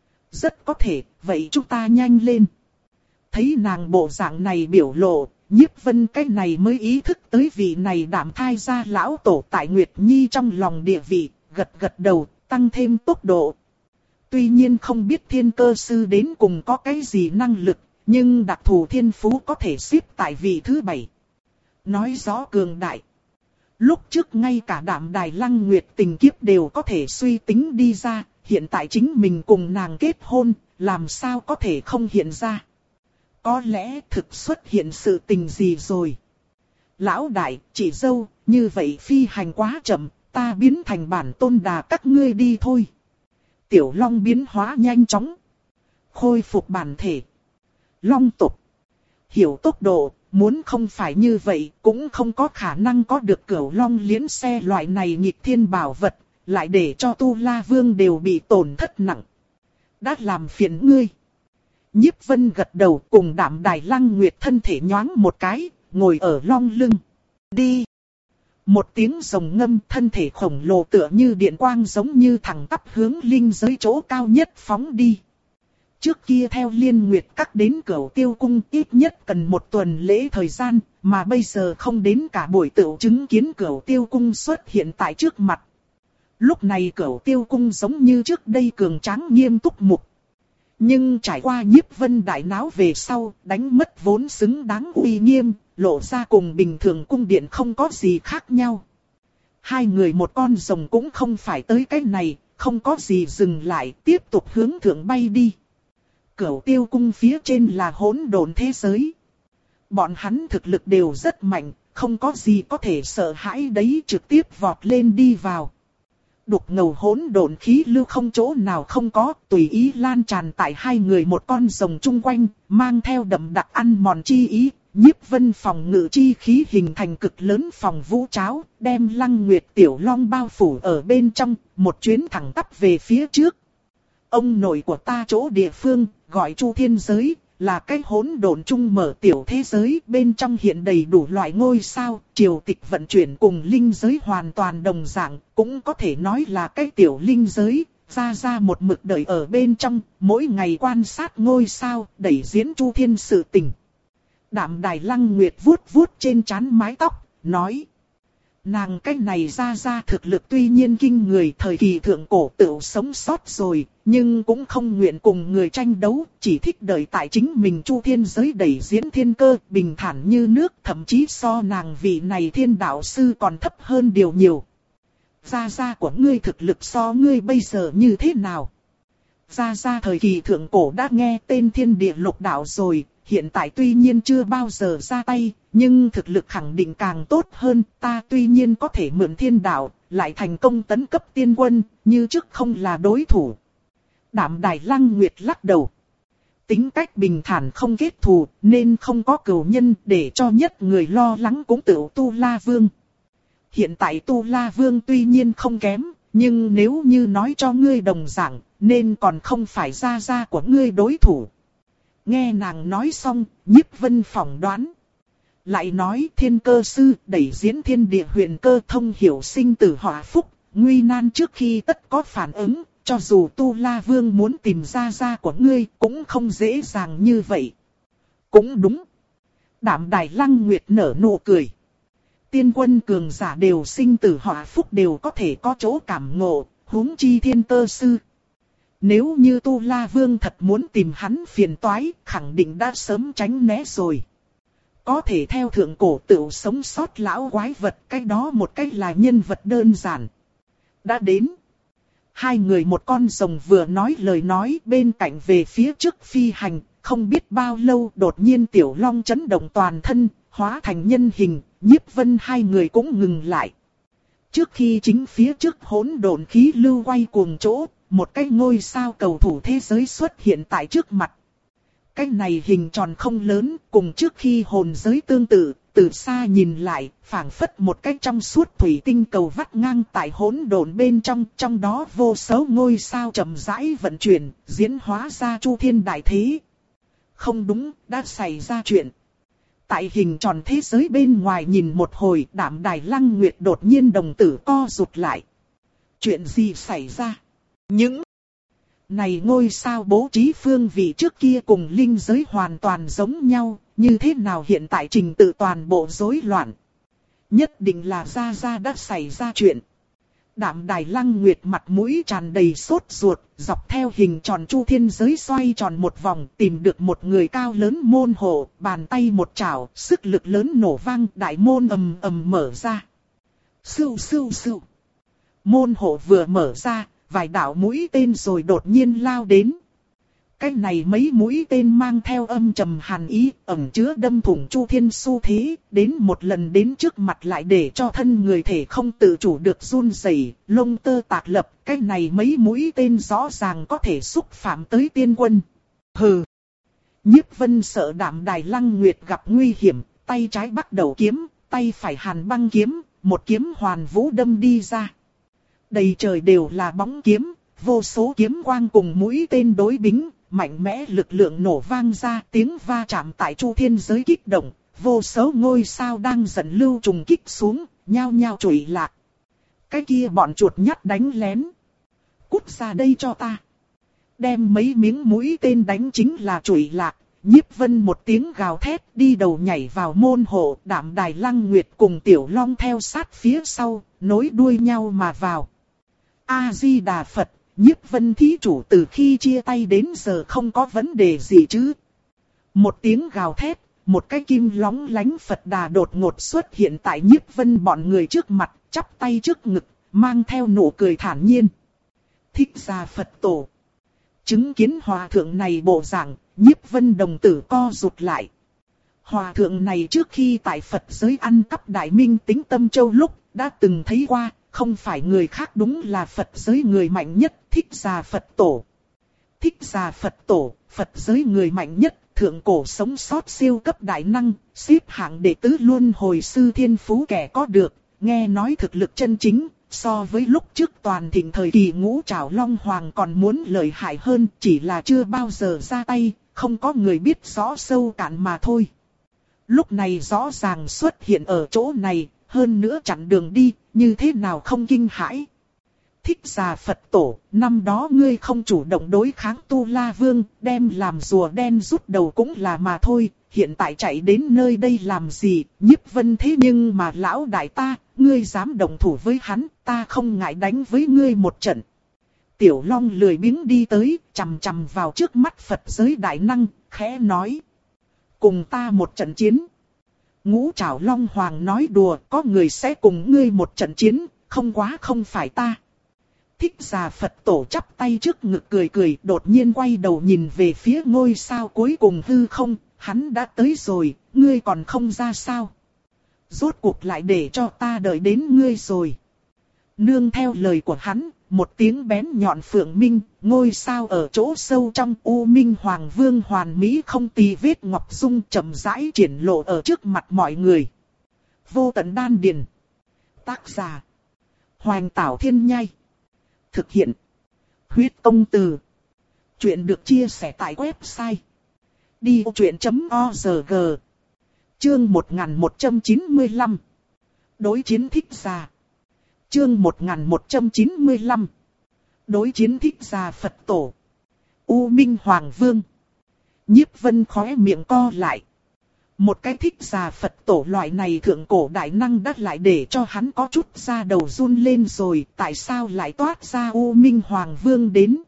Rất có thể, vậy chúng ta nhanh lên. Thấy nàng bộ dạng này biểu lộ, Nhiếp Vân cái này mới ý thức tới vị này Đạm thai gia lão tổ tại Nguyệt Nhi trong lòng địa vị, gật gật đầu, tăng thêm tốc độ. Tuy nhiên không biết thiên cơ sư đến cùng có cái gì năng lực, nhưng đặc thù thiên phú có thể xếp tại vị thứ bảy. Nói rõ cường đại. Lúc trước ngay cả Đạm Đài Lăng Nguyệt tình kiếp đều có thể suy tính đi ra, hiện tại chính mình cùng nàng kết hôn, làm sao có thể không hiện ra. Có lẽ thực xuất hiện sự tình gì rồi. Lão đại, chị dâu, như vậy phi hành quá chậm, ta biến thành bản tôn đà các ngươi đi thôi. Tiểu Long biến hóa nhanh chóng. Khôi phục bản thể. Long tộc. Hiểu tốc độ, muốn không phải như vậy, cũng không có khả năng có được Cửu Long liễn xe loại này nghịch thiên bảo vật, lại để cho Tu La Vương đều bị tổn thất nặng. Đã làm phiền ngươi. Nhiếp Vân gật đầu cùng Đạm Đài Lăng Nguyệt thân thể nhoáng một cái, ngồi ở long lưng. Đi. Một tiếng rồng ngâm, thân thể khổng lồ tựa như điện quang giống như thẳng tắp hướng linh giới chỗ cao nhất phóng đi. Trước kia theo Liên Nguyệt Các đến Cửu Tiêu cung ít nhất cần một tuần lễ thời gian, mà bây giờ không đến cả buổi tựu chứng kiến Cửu Tiêu cung xuất hiện tại trước mặt. Lúc này Cửu Tiêu cung giống như trước đây cường tráng nghiêm túc mục. Nhưng trải qua Nhiếp Vân đại náo về sau, đánh mất vốn xứng đáng uy nghiêm, lộ ra cùng bình thường cung điện không có gì khác nhau. Hai người một con rồng cũng không phải tới cái này, không có gì dừng lại, tiếp tục hướng thượng bay đi. Cửu Tiêu Cung phía trên là hỗn độn thế giới. Bọn hắn thực lực đều rất mạnh, không có gì có thể sợ hãi đấy, trực tiếp vọt lên đi vào. Đục ngầu hỗn độn khí lưu không chỗ nào không có, tùy ý lan tràn tại hai người một con rồng chung quanh, mang theo đậm đặc ăn mòn chi ý. Nhiếp Vân phòng ngự chi khí hình thành cực lớn phòng vũ tráo, đem Lăng Nguyệt Tiểu Long bao phủ ở bên trong, một chuyến thẳng tắp về phía trước. Ông nội của ta chỗ địa phương, gọi Chu Thiên Giới, là cái hỗn độn chung mở tiểu thế giới, bên trong hiện đầy đủ loại ngôi sao, triều tịch vận chuyển cùng linh giới hoàn toàn đồng dạng, cũng có thể nói là cái tiểu linh giới. Ra ra một mực đợi ở bên trong, mỗi ngày quan sát ngôi sao, đẩy diễn Chu Thiên sự tình. Đạm Đài Lăng Nguyệt vuốt vuốt trên trán mái tóc, nói. Nàng cái này ra ra thực lực tuy nhiên kinh người, thời kỳ thượng cổ tựu sống sót rồi, nhưng cũng không nguyện cùng người tranh đấu, chỉ thích đợi tại chính mình Chu Thiên giới đẩy diễn thiên cơ, bình thản như nước, thậm chí so nàng vị này thiên đạo sư còn thấp hơn điều nhiều. Ra ra của ngươi thực lực so ngươi bây giờ như thế nào? Ra ra thời kỳ thượng cổ đã nghe tên thiên địa lục đạo rồi. Hiện tại tuy nhiên chưa bao giờ ra tay, nhưng thực lực khẳng định càng tốt hơn. Ta tuy nhiên có thể mượn thiên đạo, lại thành công tấn cấp tiên quân, như trước không là đối thủ. Đạm Đài Lăng Nguyệt lắc đầu. Tính cách bình thản không kết thù, nên không có cừu nhân, để cho nhất người lo lắng cũng tự Tu La Vương. Hiện tại Tu La Vương tuy nhiên không kém, nhưng nếu như nói cho ngươi đồng dạng, nên còn không phải ra ra của ngươi đối thủ. Nghe nàng nói xong, Nhiếp Vân phỏng đoán. Lại nói thiên cơ sư đẩy diễn thiên địa huyền cơ thông hiểu sinh tử họa phúc, nguy nan trước khi tất có phản ứng, cho dù Tu La Vương muốn tìm ra ra của ngươi cũng không dễ dàng như vậy. Cũng đúng. Đạm Đài Lăng Nguyệt nở nụ cười. Tiên quân cường giả đều sinh tử họa phúc đều có thể có chỗ cảm ngộ, huống chi thiên cơ sư. Nếu như Tu La Vương thật muốn tìm hắn phiền toái, khẳng định đã sớm tránh né rồi. Có thể theo thượng cổ tựu sống sót lão quái vật, cái đó một cách là nhân vật đơn giản. Đã đến. Hai người một con rồng vừa nói lời nói bên cạnh về phía trước phi hành, không biết bao lâu đột nhiên Tiểu Long chấn động toàn thân, hóa thành nhân hình, Nhiếp Vân hai người cũng ngừng lại. Trước khi chính phía trước hỗn độn khí lưu quay cuồng chỗ, một cái ngôi sao cầu thủ thế giới xuất hiện tại trước mặt. Cái này hình tròn không lớn, cùng trước khi hồn giới tương tự, từ xa nhìn lại, phảng phất một cái trong suốt thủy tinh cầu vắt ngang tại hỗn độn bên trong, trong đó vô số ngôi sao chậm rãi vận chuyển, diễn hóa ra Chu Thiên đại thế. Không đúng, đã xảy ra chuyện. Tại hình tròn thế giới bên ngoài nhìn một hồi, Đạm Đài Lăng Nguyệt đột nhiên đồng tử co rụt lại. Chuyện gì xảy ra? Những này ngôi sao bố trí phương vị trước kia cùng linh giới hoàn toàn giống nhau, như thế nào hiện tại trình tự toàn bộ rối loạn? Nhất định là ra ra đã xảy ra chuyện. Đạm Đài Lăng Nguyệt mặt mũi tràn đầy sốt ruột, dọc theo hình tròn Chu Thiên giới xoay tròn một vòng, tìm được một người cao lớn môn hộ, bàn tay một chảo, sức lực lớn nổ vang, đại môn ầm ầm mở ra. Sưu sưu sưu. Môn hộ vừa mở ra, vài đạo mũi tên rồi đột nhiên lao đến. Cái này mấy mũi tên mang theo âm trầm hàn ý, ẩn chứa đâm thủng Chu Thiên xu thế, đến một lần đến trước mặt lại để cho thân người thể không tự chủ được run rẩy, lông tơ tạc lập. Cái này mấy mũi tên rõ ràng có thể xúc phạm tới tiên quân. Hừ. Nhiếp Vân sợ Đạm Đài Lăng Nguyệt gặp nguy hiểm, tay trái bắt đầu kiếm, tay phải hàn băng kiếm, một kiếm hoàn vũ đâm đi ra. Đầy trời đều là bóng kiếm, vô số kiếm quang cùng mũi tên đối bính, mạnh mẽ lực lượng nổ vang ra, tiếng va chạm tại Chu Thiên giới kích động, vô số ngôi sao đang dần lưu trùng kích xuống, nhao nhao trụy lạc. Cái kia bọn chuột nhắt đánh lén. Cút ra đây cho ta. Đem mấy miếng mũi tên đánh chính là trụy lạc. Nhiếp Vân một tiếng gào thét đi đầu nhảy vào môn hộ, Đạm Đài Lăng Nguyệt cùng Tiểu Long theo sát phía sau, nối đuôi nhau mà vào. A-di-đà Phật, Nhiếp Vân thí chủ từ khi chia tay đến giờ không có vấn đề gì chứ. Một tiếng gào thét, một cái kim lóng lánh Phật Đà đột ngột xuất hiện tại Nhiếp Vân bọn người trước mặt, chắp tay trước ngực, mang theo nụ cười thản nhiên. Thích Gia Phật Tổ. Chứng kiến hòa thượng này bộ dạng, Nhiếp Vân đồng tử co rụt lại. Hòa thượng này trước khi tại Phật giới ăn cắp Đại Minh Tính Tâm Châu lúc, đã từng thấy qua, không phải người khác đúng là Phật giới người mạnh nhất, Thích Già Phật Tổ. Thích Già Phật Tổ, Phật giới người mạnh nhất, thượng cổ sống sót siêu cấp đại năng, xếp hạng đệ tứ luân hồi sư thiên phú kẻ có được, nghe nói thực lực chân chính, so với lúc trước toàn thịnh thời kỳ Ngũ Trảo Long Hoàng còn muốn lợi hại hơn, chỉ là chưa bao giờ ra tay, không có người biết rõ sâu cạn mà thôi. Lúc này rõ ràng xuất hiện ở chỗ này, hơn nữa chặn đường đi, như thế nào không kinh hãi. Thích Già Phật Tổ, năm đó ngươi không chủ động đối kháng Tu La Vương, đem làm rùa đen rút đầu cũng là mà thôi, hiện tại chạy đến nơi đây làm gì, Nhiếp Vân thế nhưng mà lão đại ta, ngươi dám động thủ với hắn, ta không ngại đánh với ngươi một trận. Tiểu Long lười biếng đi tới, chằm chằm vào trước mắt Phật giới đại năng, khẽ nói. Cùng ta một trận chiến. Ngũ Trảo Long Hoàng nói đùa, có người sẽ cùng ngươi một trận chiến, không quá không phải ta. Thích Già Phật Tổ chắp tay trước ngực cười cười, đột nhiên quay đầu nhìn về phía ngôi sao cuối cùng hư không, hắn đã tới rồi, ngươi còn không ra sao? Rốt cuộc lại để cho ta đợi đến ngươi rồi. Nương theo lời của hắn, một tiếng bén nhọn phượng minh, ngôi sao ở chỗ sâu trong U Minh Hoàng Vương hoàn mỹ không tì vết ngọc dung chậm rãi triển lộ ở trước mặt mọi người. Vô Tận Đan Điền. Tác giả: Hoành Tảo Thiên Nhai. Thực hiện: Huyết Công Từ. Chuyện được chia sẻ tại website đi vô chuyện chấm org. Chương một nghìn một trăm chín mươi lăm. Đối chiến Thích Già. Chương một nghìn một trăm chín mươi lăm. Đối chiến Thích Già Phật Tổ. U Minh Hoàng Vương. Nhiếp Vân khóe miệng co lại. Một cái Thích Già Phật Tổ loại này thượng cổ đại năng đắt lại để cho hắn có chút da đầu run lên rồi. Tại sao lại toát ra U Minh Hoàng Vương đến?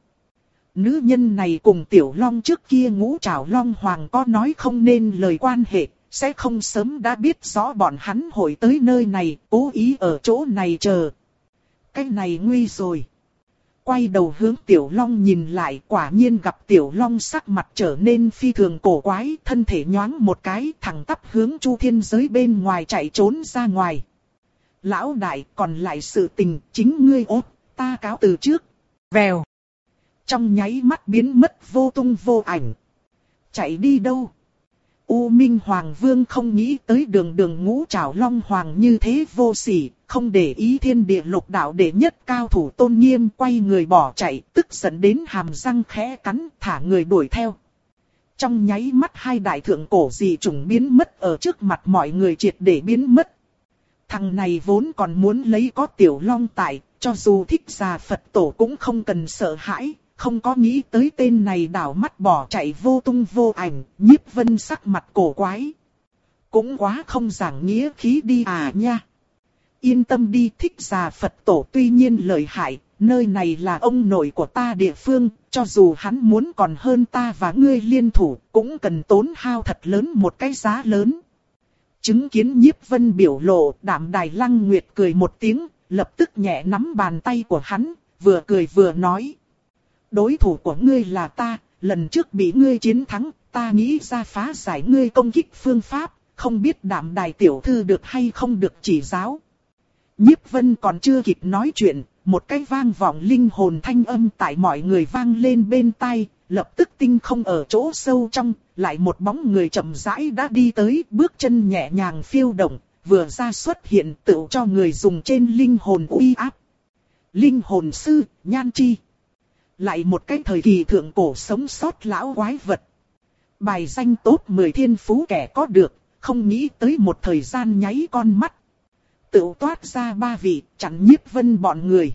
Nữ nhân này cùng Tiểu Long trước kia Ngũ Trảo Long Hoàng có nói không nên lời quan hệ, sẽ không sớm đã biết rõ bọn hắn hội tới nơi này, cố ý ở chỗ này chờ. Cái này nguy rồi. Quay đầu hướng Tiểu Long nhìn lại, quả nhiên gặp Tiểu Long sắc mặt trở nên phi thường cổ quái, thân thể nhoáng một cái thẳng tắp hướng Chu Thiên giới bên ngoài chạy trốn ra ngoài. Lão đại, còn lại sự tình chính ngươi ốt, ta cáo từ trước. Vèo. Trong nháy mắt biến mất vô tung vô ảnh. Chạy đi đâu? U Minh Hoàng Vương không nghĩ tới đường đường Ngũ Trảo Long Hoàng như thế vô sỉ, không để ý thiên địa lục đạo đệ nhất cao thủ tôn nghiêm, quay người bỏ chạy, tức giận đến hàm răng khẽ cắn, thả người đuổi theo. Trong nháy mắt hai đại thượng cổ dị chủng biến mất ở trước mặt mọi người, triệt để biến mất. Thằng này vốn còn muốn lấy có Tiểu Long tại, cho dù Thích Già Phật Tổ cũng không cần sợ hãi. Không có nghĩ tới tên này đảo mắt bỏ chạy vô tung vô ảnh, Nhiếp Vân sắc mặt cổ quái. Cũng quá không giảng nghĩa khí đi à nha. Yên tâm đi, Thích Già Phật Tổ tuy nhiên lợi hại, nơi này là ông nội của ta địa phương, cho dù hắn muốn còn hơn ta và ngươi liên thủ, cũng cần tốn hao thật lớn một cái giá lớn. Chứng kiến Nhiếp Vân biểu lộ, Đạm Đài Lăng Nguyệt cười một tiếng, lập tức nhẹ nắm bàn tay của hắn, vừa cười vừa nói. Đối thủ của ngươi là ta, lần trước bị ngươi chiến thắng, ta nghĩ ra phá giải ngươi công kích phương pháp, không biết Đạm Đài tiểu thư được hay không được chỉ giáo. Nhiếp Vân còn chưa kịp nói chuyện, một cái vang vọng linh hồn thanh âm tại mọi người vang lên bên tai, lập tức tinh không ở chỗ sâu trong, lại một bóng người chậm rãi đã đi tới, bước chân nhẹ nhàng phiêu động, vừa ra xuất hiện tự cho người dùng trên linh hồn uy áp. Linh hồn sư, Nhan Chi. Lại một cái thời kỳ thượng cổ sống sót lão quái vật. Bài danh top mười thiên phú kẻ có được, không nghĩ tới một thời gian nháy con mắt. Tự toát ra ba vị, chặn Nhiếp Vân bọn người.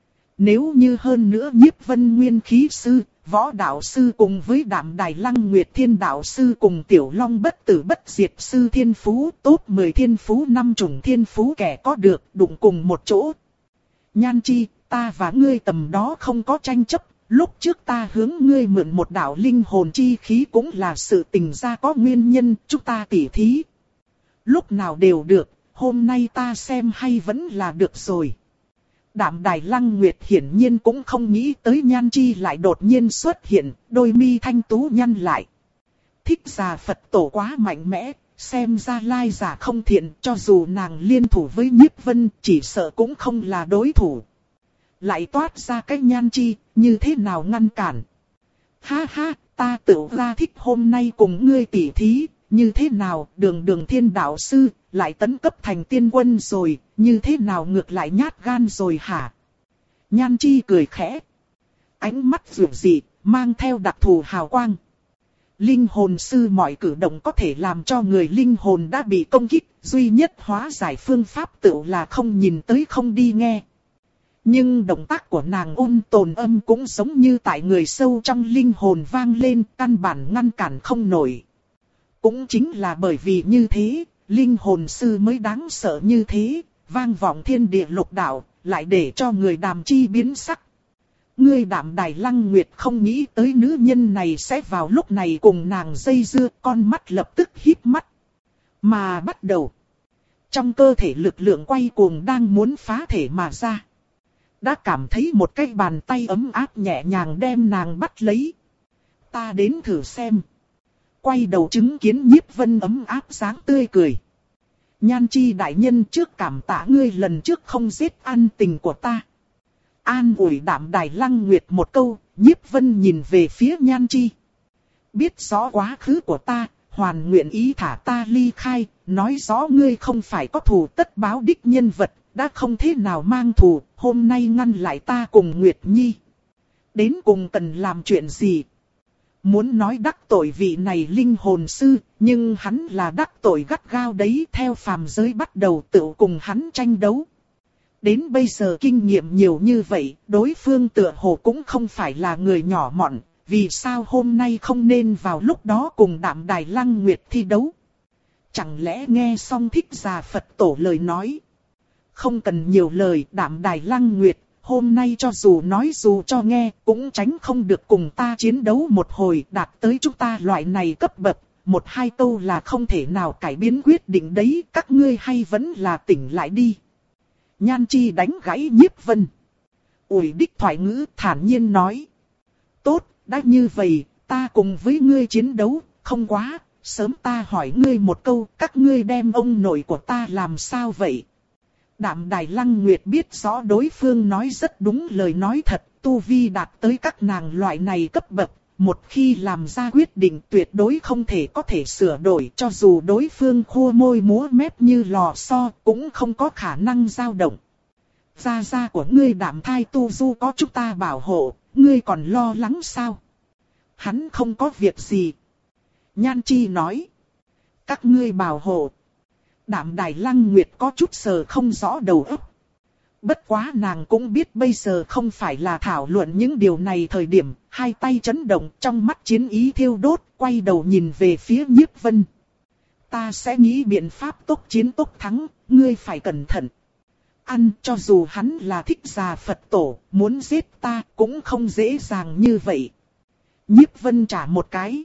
Nếu như hơn nữa Nhiếp Vân nguyên khí sư, võ đạo sư cùng với Đạm Đài Lăng Nguyệt thiên đạo sư cùng Tiểu Long bất tử bất diệt sư thiên phú, top mười thiên phú năm chủng thiên phú kẻ có được, đụng cùng một chỗ. Nhan Chi, ta và ngươi tầm đó không có tranh chấp, lúc trước ta hướng ngươi mượn một đạo linh hồn chi khí cũng là sự tình ra có nguyên nhân, chúng ta tỉ thí. Lúc nào đều được, hôm nay ta xem hay vẫn là được rồi. Đạm Đài Lăng Nguyệt hiển nhiên cũng không nghĩ tới Nhan Chi lại đột nhiên xuất hiện, đôi mi thanh tú nhăn lại. Thích Già Phật Tổ quá mạnh mẽ, xem ra lai giả không thiện, cho dù nàng liên thủ với Nhiếp Vân, chỉ sợ cũng không là đối thủ. Lại toát ra cái Nhan Chi, như thế nào ngăn cản? Ha ha, ta tự ra thích hôm nay cùng ngươi tỉ thí, như thế nào, Đường Đường Thiên đạo sư, lại tấn cấp thành tiên quân rồi, như thế nào ngược lại nhát gan rồi hả? Nhan Chi cười khẽ. Ánh mắt dịu dị, mang theo đặc thù hào quang. Linh hồn sư mọi cử động có thể làm cho người linh hồn đã bị công kích, duy nhất hóa giải phương pháp tự là không nhìn tới không đi nghe. Nhưng động tác của nàng ôn tồn âm cũng giống như tại người sâu trong linh hồn vang lên, căn bản ngăn cản không nổi. Cũng chính là bởi vì như thế, linh hồn sư mới đáng sợ như thế, vang vọng thiên địa lục đạo, lại để cho người Đàm Chi biến sắc. Ngươi Đạm Đài Lăng Nguyệt không nghĩ tới nữ nhân này sẽ vào lúc này cùng nàng dây dưa, con mắt lập tức híp mắt. Mà bắt đầu, trong cơ thể lực lượng quay cuồng đang muốn phá thể mà ra. Đã cảm thấy một cái bàn tay ấm áp nhẹ nhàng đem nàng bắt lấy. Ta đến thử xem. Quay đầu chứng kiến Nhiếp Vân ấm áp dáng tươi cười. Nhan Chi đại nhân trước cảm tạ ngươi lần trước không giết an tình của ta. An ủi Đạm Đài Lăng Nguyệt một câu, Nhiếp Vân nhìn về phía Nhan Chi. Biết rõ quá khứ của ta, hoàn nguyện ý thả ta ly khai, nói rõ ngươi không phải có thù tất báo đích nhân vật, đã không thế nào mang thù, hôm nay ngăn lại ta cùng Nguyệt Nhi. Đến cùng cần làm chuyện gì? Muốn nói đắc tội vị này linh hồn sư, nhưng hắn là đắc tội gắt gao đấy, theo phàm giới bắt đầu tự cùng hắn tranh đấu. Đến bây giờ kinh nghiệm nhiều như vậy, đối phương tựa hồ cũng không phải là người nhỏ mọn, vì sao hôm nay không nên vào lúc đó cùng Đạm Đài Lăng Nguyệt thi đấu? Chẳng lẽ nghe xong Thích Già Phật Tổ lời nói? Không cần nhiều lời, Đạm Đài Lăng Nguyệt, hôm nay cho dù nói dù cho nghe, cũng tránh không được cùng ta chiến đấu một hồi, đạt tới chúng ta loại này cấp bậc, một hai câu là không thể nào cải biến quyết định đấy, các ngươi hay vẫn là tỉnh lại đi. Nhan Chi đánh gãy Nhiếp Vân. Ủi đích thoại ngữ thản nhiên nói. Tốt, đã như vậy, ta cùng với ngươi chiến đấu, không quá, sớm ta hỏi ngươi một câu, các ngươi đem ông nội của ta làm sao vậy? Đạm Đài Lăng Nguyệt biết rõ đối phương nói rất đúng lời nói thật, tu vi đạt tới các nàng loại này cấp bậc, một khi làm ra quyết định tuyệt đối không thể có thể sửa đổi, cho dù đối phương khô môi múa mép như lò xo, cũng không có khả năng dao động. Gia gia của ngươi Đạm Thai Tu Du có chúng ta bảo hộ, ngươi còn lo lắng sao? Hắn không có việc gì. Nhan Chi nói. Các ngươi bảo hộ. Đạm Đài Lăng Nguyệt có chút sờ không rõ đầu óc. Bất quá nàng cũng biết bây giờ không phải là thảo luận những điều này thời điểm, hai tay chấn động trong mắt chiến ý thiêu đốt, quay đầu nhìn về phía Nhiếp Vân. Ta sẽ nghĩ biện pháp tốc chiến tốc thắng, ngươi phải cẩn thận. Ăn cho dù hắn là Thích Già Phật Tổ, muốn giết ta cũng không dễ dàng như vậy. Nhiếp Vân trả một cái.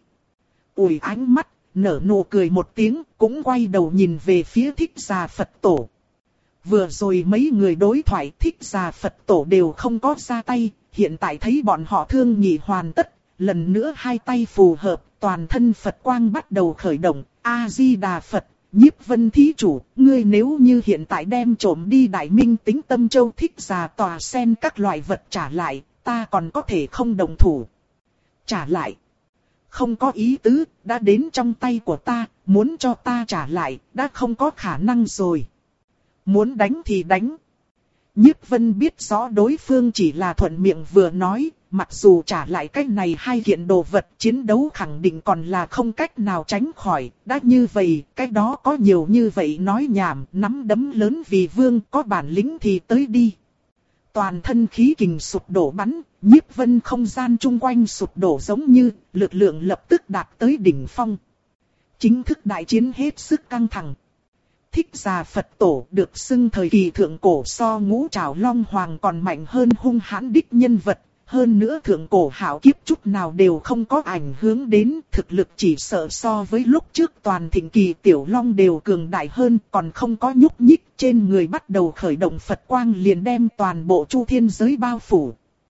Ủi ánh mắt, nở nụ cười một tiếng, cũng quay đầu nhìn về phía Thích Già Phật Tổ. Vừa rồi mấy người đối thoại Thích Già Phật Tổ đều không có ra tay, hiện tại thấy bọn họ thương nghị hoàn tất, lần nữa hai tay phù hợp, toàn thân Phật quang bắt đầu khởi động, A-di-đà Phật, Nhiếp Vân thí chủ, ngươi nếu như hiện tại đem trộm đi Đại Minh Tính Tâm Châu Thích Già tòa sen các loại vật trả lại, ta còn có thể không đồng thủ. Trả lại. Không có ý tứ, đã đến trong tay của ta, muốn cho ta trả lại, đã không có khả năng rồi. Muốn đánh thì đánh. Nhiếp Vân biết rõ đối phương chỉ là thuận miệng vừa nói, mặc dù trả lại cái này hai kiện đồ vật chiến đấu khẳng định còn là không cách nào tránh khỏi. Đã như vậy, cái đó có nhiều như vậy nói nhảm, nắm đấm lớn vì vương, có bản lĩnh thì tới đi. Toàn thân khí kình sụp đổ bắn, Nhiếp Vân không gian chung quanh sụp đổ giống như, lực lượng lập tức đạt tới đỉnh phong. Chính thức đại chiến hết sức căng thẳng. Thích Già Phật Tổ được xưng thời kỳ thượng cổ so Ngũ Trảo Long Hoàng còn mạnh hơn hung hãn đích nhân vật. Hơn nữa thượng cổ hảo kiếp chút nào đều không có ảnh hưởng đến, thực lực chỉ sợ so với lúc trước toàn thịnh kỳ Tiểu Long đều cường đại hơn, còn không có nhúc nhích, trên người bắt đầu khởi động Phật quang liền đem toàn bộ chu thiên giới bao phủ.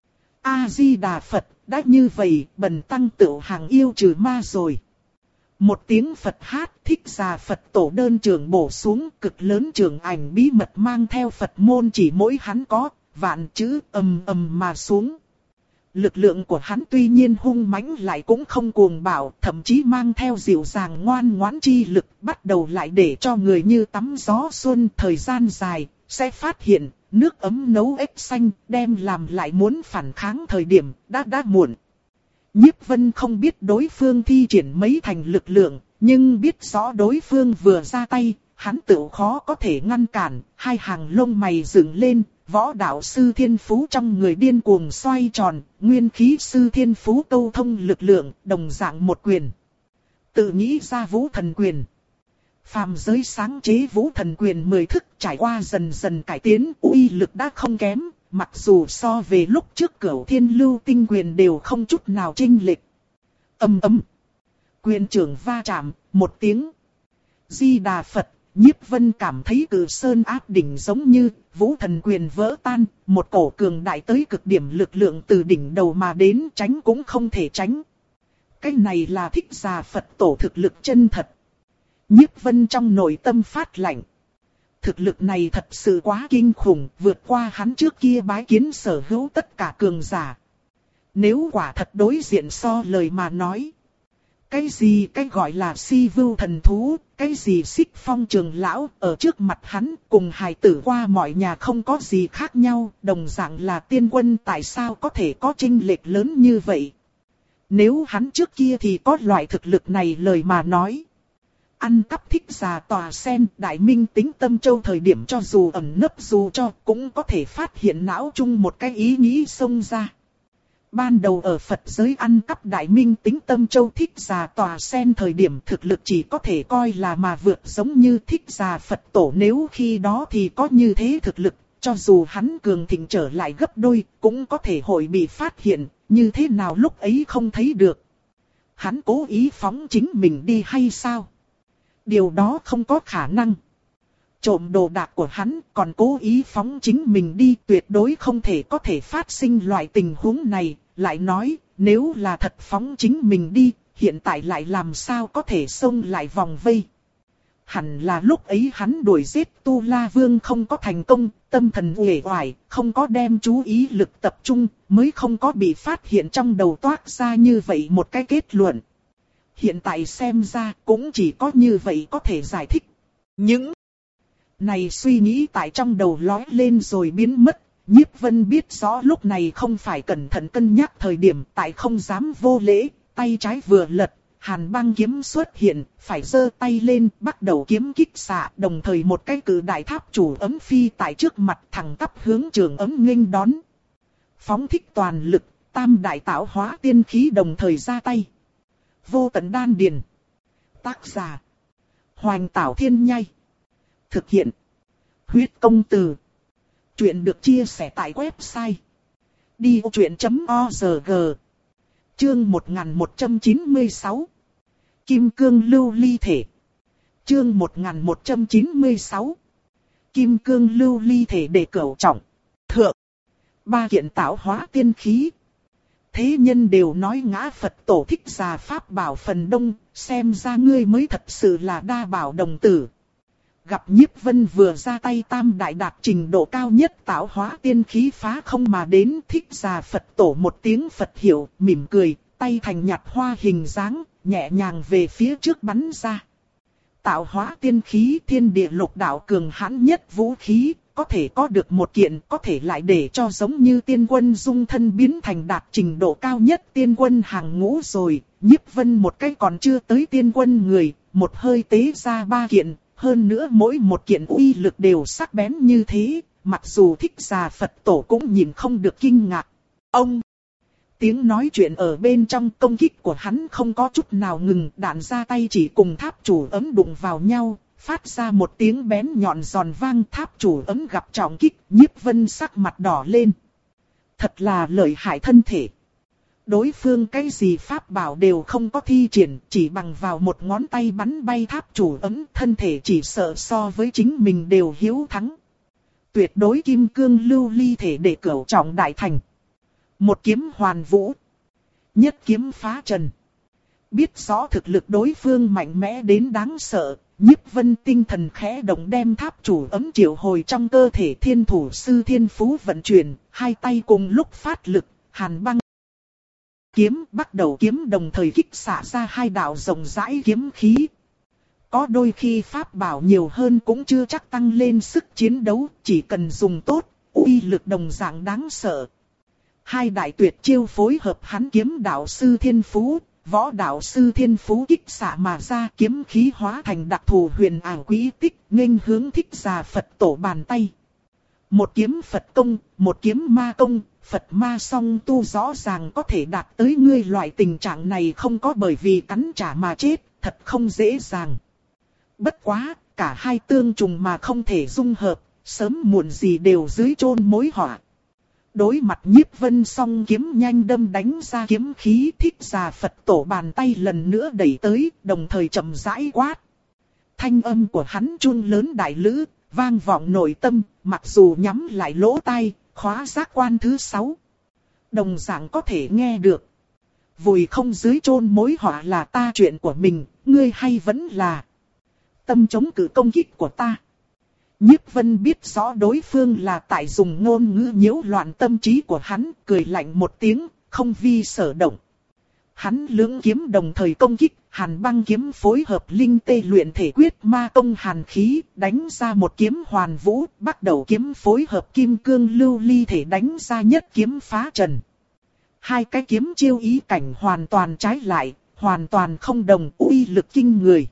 A-di-đà Phật, đã như vậy, bần tăng tựu hàng yêu trừ ma rồi. Một tiếng Phật hát, Thích Già Phật tổ đơn trường bổ xuống, cực lớn trường ảnh bí mật mang theo Phật môn chỉ mỗi hắn có, vạn chữ ầm ầm mà xuống. Lực lượng của hắn tuy nhiên hung mãnh lại cũng không cuồng bạo, thậm chí mang theo dịu dàng ngoan ngoãn chi lực, bắt đầu lại để cho người như tắm gió xuân thời gian dài, sẽ phát hiện, nước ấm nấu ếch xanh, đem làm lại muốn phản kháng thời điểm, đã đã muộn. Nhiếp Vân không biết đối phương thi triển mấy thành lực lượng, nhưng biết rõ đối phương vừa ra tay, hắn tự khó có thể ngăn cản, hai hàng lông mày dựng lên, võ đạo sư thiên phú trong người điên cuồng xoay tròn, nguyên khí sư thiên phú câu thông lực lượng, đồng dạng một quyền. Tự nghĩ ra vũ thần quyền. Phàm giới sáng chế vũ thần quyền mười thức trải qua dần dần cải tiến, uy lực đã không kém, mặc dù so về lúc trước Cửu Thiên Lưu Tinh quyền đều không chút nào chênh lệch. Ầm ầm. Quyền trưởng va chạm, một tiếng. Di Đà Phật, Nhiếp Vân cảm thấy cử sơn áp đỉnh giống như vũ thần quyền vỡ tan, một cổ cường đại tới cực điểm lực lượng từ đỉnh đầu mà đến, tránh cũng không thể tránh. Cái này là Thích Già Phật tổ thực lực chân thật. Nhiếp Vân trong nội tâm phát lạnh. Thực lực này thật sự quá kinh khủng, vượt qua hắn trước kia bái kiến sở hữu tất cả cường giả. Nếu quả thật đối diện so lời mà nói. Cái gì cái gọi là si vưu thần thú, cái gì xích phong trường lão, ở trước mặt hắn cùng hài tử qua mọi nhà không có gì khác nhau, đồng dạng là tiên quân, tại sao có thể có chênh lệch lớn như vậy. Nếu hắn trước kia thì có loại thực lực này lời mà nói. Ăn cắp Thích Già tòa sen Đại Minh Tính Tâm Châu thời điểm cho dù ẩn nấp dù cho cũng có thể phát hiện não chung một cái ý nghĩ xông ra. Ban đầu ở Phật giới ăn cắp Đại Minh Tính Tâm Châu Thích Già tòa sen thời điểm thực lực chỉ có thể coi là mà vượt giống như Thích Già Phật tổ, nếu khi đó thì có như thế thực lực, cho dù hắn cường thịnh trở lại gấp đôi cũng có thể hội bị phát hiện, như thế nào lúc ấy không thấy được. Hắn cố ý phóng chính mình đi hay sao? Điều đó không có khả năng. Trộm đồ đạc của hắn còn cố ý phóng chính mình đi, tuyệt đối không thể có thể phát sinh loại tình huống này. Lại nói, nếu là thật phóng chính mình đi, hiện tại lại làm sao có thể xông lại vòng vây. Hẳn là lúc ấy hắn đuổi giết Tu La Vương không có thành công, tâm thần uể oải, không có đem chú ý lực tập trung, mới không có bị phát hiện trong đầu toát ra như vậy một cái kết luận. Hiện tại xem ra cũng chỉ có như vậy có thể giải thích. Những này suy nghĩ tại trong đầu lói lên rồi biến mất. Nhiếp Vân biết rõ lúc này không phải cẩn thận cân nhắc thời điểm, tại không dám vô lễ, tay trái vừa lật, hàn băng kiếm xuất hiện, phải giơ tay lên, bắt đầu kiếm kích xạ, đồng thời một cái cử đại tháp chủ ấm phi tại trước mặt thẳng tắp hướng trường ấm nghênh đón. Phóng thích toàn lực, tam đại tạo hóa tiên khí đồng thời ra tay. Vô tận đan điền. Tác giả: Hoành Tảo Thiên Nhai. Thực hiện: Huyết Công Từ. Chuyện được chia sẻ tại website đi vô chuyện chấm org. Chương một nghìn một trăm chín mươi sáu. Kim cương lưu ly thể. Chương một nghìn một trăm chín mươi sáu. Kim cương lưu ly thể để cửu trọng. Thượng. Ba kiện tạo hóa tiên khí. Thế nhân đều nói ngã Phật tổ Thích Già pháp bảo phần đông, xem ra ngươi mới thật sự là đa bảo đồng tử. Gặp Nhiếp Vân vừa ra tay tam đại đạt trình độ cao nhất tạo hóa tiên khí phá không mà đến, Thích Già Phật tổ một tiếng Phật hiệu, mỉm cười, tay thành nhạt hoa hình dáng, nhẹ nhàng về phía trước bắn ra. Tạo hóa tiên khí thiên địa lục đạo cường hãn nhất vũ khí, có thể có được một kiện, có thể lại để cho giống như tiên quân dung thân biến thành đạt trình độ cao nhất tiên quân hàng ngũ rồi. Nhiếp Vân một cái còn chưa tới tiên quân người, một hơi tế ra ba kiện, hơn nữa mỗi một kiện uy lực đều sắc bén như thế, mặc dù Thích Già Phật tổ cũng nhìn không được kinh ngạc. Ông! Tiếng nói chuyện ở bên trong, công kích của hắn không có chút nào ngừng, đạn ra tay chỉ cùng tháp chủ ấm đụng vào nhau, phát ra một tiếng bén nhọn giòn vang, tháp chủ ấm gặp trọng kích, Nhiếp Vân sắc mặt đỏ lên. Thật là lợi hại thân thể. Đối phương cái gì pháp bảo đều không có thi triển, chỉ bằng vào một ngón tay bắn bay tháp chủ ấm, thân thể chỉ sợ so với chính mình đều hiếu thắng. Tuyệt đối kim cương lưu ly thể để cửu trọng đại thành. Một kiếm hoàn vũ. Nhất kiếm phá trần. Biết rõ thực lực đối phương mạnh mẽ đến đáng sợ, Nhiếp Vân tinh thần khẽ động đem tháp chủ ấm triệu hồi trong cơ thể thiên thủ sư thiên phú vận chuyển, hai tay cùng lúc phát lực, hàn băng. Kiếm bắt đầu kiếm đồng thời kích xả ra hai đạo rộng rãi kiếm khí. Có đôi khi pháp bảo nhiều hơn cũng chưa chắc tăng lên sức chiến đấu, chỉ cần dùng tốt, uy lực đồng dạng đáng sợ. Hai đại tuyệt chiêu phối hợp hắn kiếm đạo sư thiên phú, võ đạo sư thiên phú kích xạ mà ra, kiếm khí hóa thành đặc thù huyền ảo quý tích, nghênh hướng Thích Già Phật Tổ bàn tay. Một kiếm Phật công, một kiếm ma công, Phật ma song tu rõ ràng có thể đạt tới ngươi loại tình trạng này không có bởi vì cắn trả mà chết, thật không dễ dàng. Bất quá, cả hai tương trùng mà không thể dung hợp, sớm muộn gì đều dưới chôn mối họa. Đối mặt Nhiếp Vân song kiếm nhanh đâm đánh ra kiếm khí, Thích Già Phật Tổ bàn tay lần nữa đẩy tới, đồng thời chậm rãi quát. Thanh âm của hắn chun lớn đại lữ, vang vọng nội tâm, mặc dù nhắm lại lỗ tai, khóa giác quan thứ sáu. Đồng dạng có thể nghe được. Vùi không dưới chôn mối họa là ta chuyện của mình, ngươi hay vẫn là tâm chống cự công kích của ta. Nhiếp Vân biết rõ đối phương là tại dùng ngôn ngữ nhiễu loạn tâm trí của hắn, cười lạnh một tiếng, không vi sở động. Hắn lưỡng kiếm đồng thời công kích, hàn băng kiếm phối hợp linh tê luyện thể quyết ma công hàn khí, đánh ra một kiếm hoàn vũ, bắt đầu kiếm phối hợp kim cương lưu ly thể đánh ra nhất kiếm phá trần. Hai cái kiếm chiêu ý cảnh hoàn toàn trái lại, hoàn toàn không đồng, uy lực kinh người.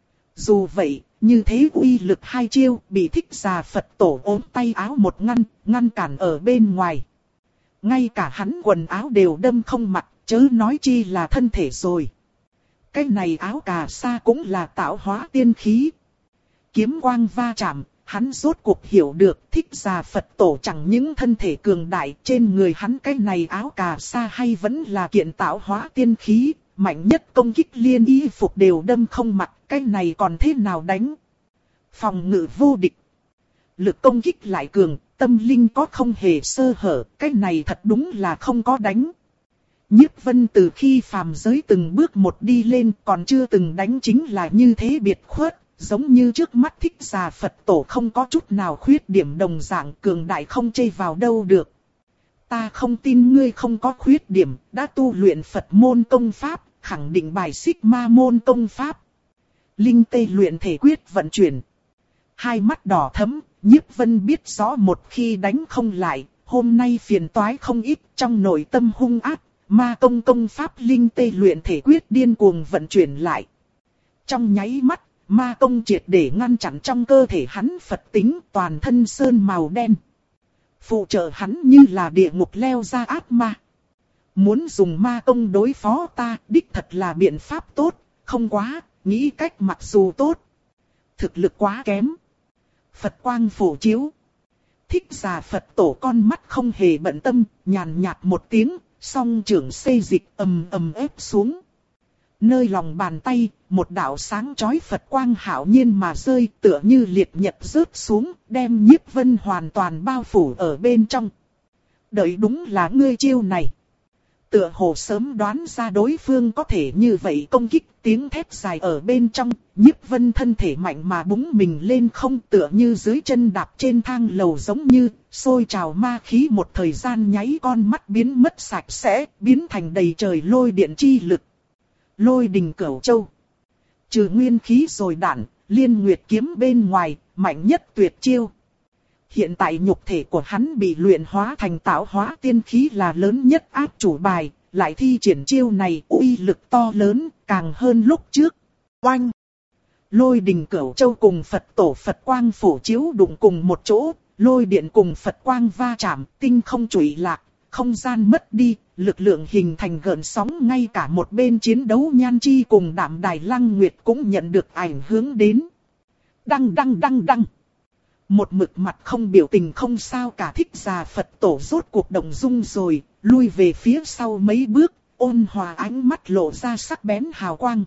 Dù vậy, như thế uy lực hai chiêu bị Thích Già Phật Tổ ốm tay áo một ngăn, ngăn cản ở bên ngoài. Ngay cả hắn quần áo đều đâm không mặc, chớ nói chi là thân thể rồi. Cái này áo cà sa cũng là tạo hóa tiên khí. Kiếm quang va chạm, hắn rốt cuộc hiểu được Thích Già Phật Tổ chẳng những thân thể cường đại, trên người hắn cái này áo cà sa hay vẫn là kiện tạo hóa tiên khí. Mạnh nhất công kích liên y phục đều đâm không mặc, cái này còn thế nào đánh? Phòng ngự vô địch. Lực công kích lại cường, tâm linh có không hề sơ hở, cái này thật đúng là không có đánh. Nhiếp Vân từ khi phàm giới từng bước một đi lên còn chưa từng đánh chính là như thế biệt khuất, giống như trước mắt Thích Già Phật Tổ không có chút nào khuyết điểm đồng dạng cường đại không chê vào đâu được. Ta không tin ngươi không có khuyết điểm, đã tu luyện Phật môn công pháp, khẳng định bài xích ma môn công pháp. Linh tê luyện thể quyết vận chuyển. Hai mắt đỏ thẫm, Nhiếp Vân biết rõ một khi đánh không lại, hôm nay phiền toái không ít, trong nội tâm hung ác, ma công công pháp linh tê luyện thể quyết điên cuồng vận chuyển lại. Trong nháy mắt, ma công triệt để ngăn chặn trong cơ thể hắn Phật tính, toàn thân sơn màu đen. Phụ trợ hắn như là địa ngục leo ra ác ma. Muốn dùng ma công đối phó ta, đích thật là biện pháp tốt, không quá, nghĩ cách mặc dù tốt. Thực lực quá kém. Phật quang phổ chiếu. Thích Già Phật Tổ con mắt không hề bận tâm, nhàn nhạt một tiếng, song trưởng xây dịch ầm ầm ép xuống. Nơi lòng bàn tay, một đạo sáng chói Phật quang hạo nhiên mà rơi, tựa như liệt nhật rớt xuống, đem Nhiếp Vân hoàn toàn bao phủ ở bên trong. Đợi đúng là ngươi chiêu này. Tựa hồ sớm đoán ra đối phương có thể như vậy công kích, tiếng thét dài ở bên trong, Nhiếp Vân thân thể mạnh mà búng mình lên không, tựa như dưới chân đạp trên thang lầu giống như, sôi trào ma khí một thời gian nháy con mắt biến mất sạch sẽ, biến thành đầy trời lôi điện chi lực. Lôi đình Cửu Châu. Trừ nguyên khí rồi đạn, Liên Nguyệt kiếm bên ngoài, mạnh nhất tuyệt chiêu. Hiện tại nhục thể của hắn bị luyện hóa thành tạo hóa tiên khí là lớn nhất áp chủ bài, lại thi triển chiêu này uy lực to lớn, càng hơn lúc trước. Oanh! Lôi đình Cửu Châu cùng Phật Tổ Phật Quang phổ chiếu đụng cùng một chỗ, lôi điện cùng Phật Quang va chạm, tinh không trụy lạc, không gian mất đi, lực lượng hình thành gợn sóng, ngay cả một bên chiến đấu Nhan Chi cùng Đạm Đài Lăng Nguyệt cũng nhận được ảnh hưởng đến. Đăng đăng đăng đăng! Một mực mặt không biểu tình không sao cả Thích Già Phật Tổ rốt cuộc động dung rồi, lui về phía sau mấy bước, ôn hòa ánh mắt lộ ra sắc bén hào quang.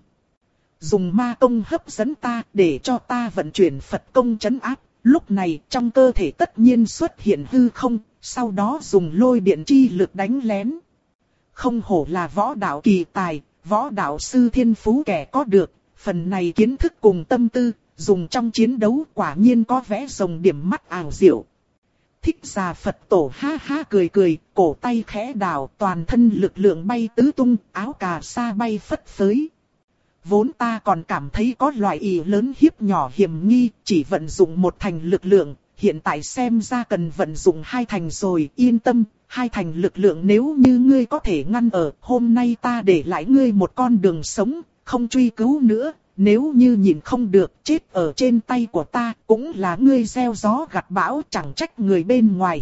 Dùng ma công hấp dẫn ta để cho ta vận chuyển Phật công trấn áp. Lúc này trong cơ thể tất nhiên xuất hiện hư không, sau đó dùng lôi điện chi lực đánh lén. Không hổ là võ đạo kỳ tài, võ đạo sư thiên phú kẻ có được, phần này kiến thức cùng tâm tư, dùng trong chiến đấu quả nhiên có vẻ rồng điểm mắt ảo diệu. Thích Già Phật Tổ ha ha cười cười, cổ tay khẽ đảo, toàn thân lực lượng bay tứ tung, áo cà sa bay phất phới. Vốn ta còn cảm thấy có loại ý lớn hiếp nhỏ hiểm nghi, chỉ vận dụng một thành lực lượng, hiện tại xem ra cần vận dụng hai thành rồi, yên tâm, hai thành lực lượng nếu như ngươi có thể ngăn ở, hôm nay ta để lại ngươi một con đường sống, không truy cứu nữa, nếu như nhìn không được chết ở trên tay của ta, cũng là ngươi gieo gió gặt bão, chẳng trách người bên ngoài.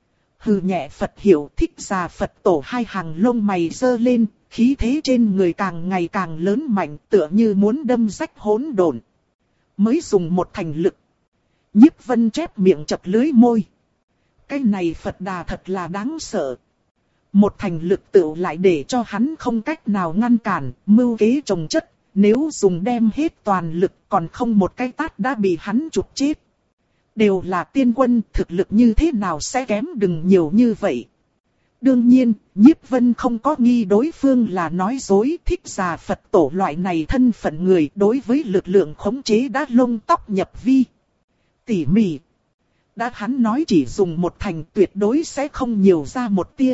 Hừ nhẹ Phật hiểu. Thích Già Phật Tổ hai hàng lông mày giơ lên, khí thế trên người càng ngày càng lớn mạnh, tựa như muốn đâm rách hỗn độn. Mới dùng một thành lực. Nhiếp Vân chép miệng chập lưới môi. Cái này Phật Đà thật là đáng sợ. Một thành lực tựu lại để cho hắn không cách nào ngăn cản, mưu kế trồng chất. Nếu dùng đem hết toàn lực còn không một cái tát đã bị hắn chụp chết. Đều là tiên quân, thực lực như thế nào sẽ kém đừng nhiều như vậy. Đương nhiên, Nhiếp Vân không có nghi đối phương là nói dối. Thích Già Phật Tổ loại này thân phận người đối với lực lượng khống chế đã lông tóc nhập vi. Tỉ mỉ. Đã hắn nói chỉ dùng một thành tuyệt đối sẽ không nhiều ra một tia.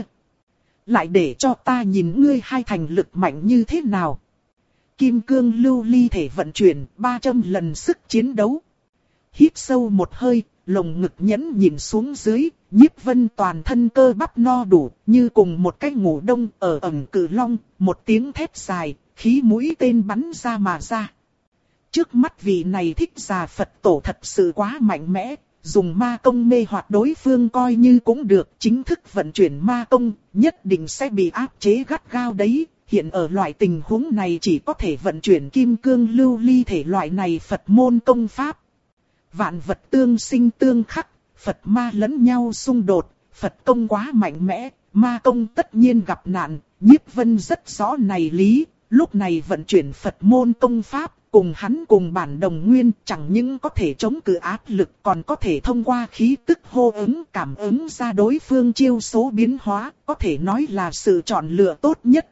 Lại để cho ta nhìn ngươi hai thành lực mạnh như thế nào. Kim cương lưu ly thể vận chuyển ba trăm lần sức chiến đấu. Hít sâu một hơi, lồng ngực nhẫn nhìn xuống dưới, Nhiếp Vân toàn thân cơ bắp no đủ, như cùng một cái ngủ đông ở ẩn cự long, một tiếng thét dài, khí mũi tên bắn ra mà ra. Trước mắt vị này Thích Già Phật Tổ thật sự quá mạnh mẽ, dùng ma công mê hoặc đối phương coi như cũng được, chính thức vận chuyển ma công, nhất định sẽ bị áp chế gắt gao đấy. Hiện ở loại tình huống này chỉ có thể vận chuyển kim cương lưu ly thể loại này Phật môn công pháp. Vạn vật tương sinh tương khắc, Phật ma lẫn nhau xung đột, Phật công quá mạnh mẽ, ma công tất nhiên gặp nạn, Nhiếp Vân rất rõ này lý, lúc này vận chuyển Phật môn công pháp, cùng hắn cùng bản đồng nguyên chẳng những có thể chống cự áp lực còn có thể thông qua khí tức hô ứng cảm ứng ra đối phương chiêu số biến hóa, có thể nói là sự chọn lựa tốt nhất.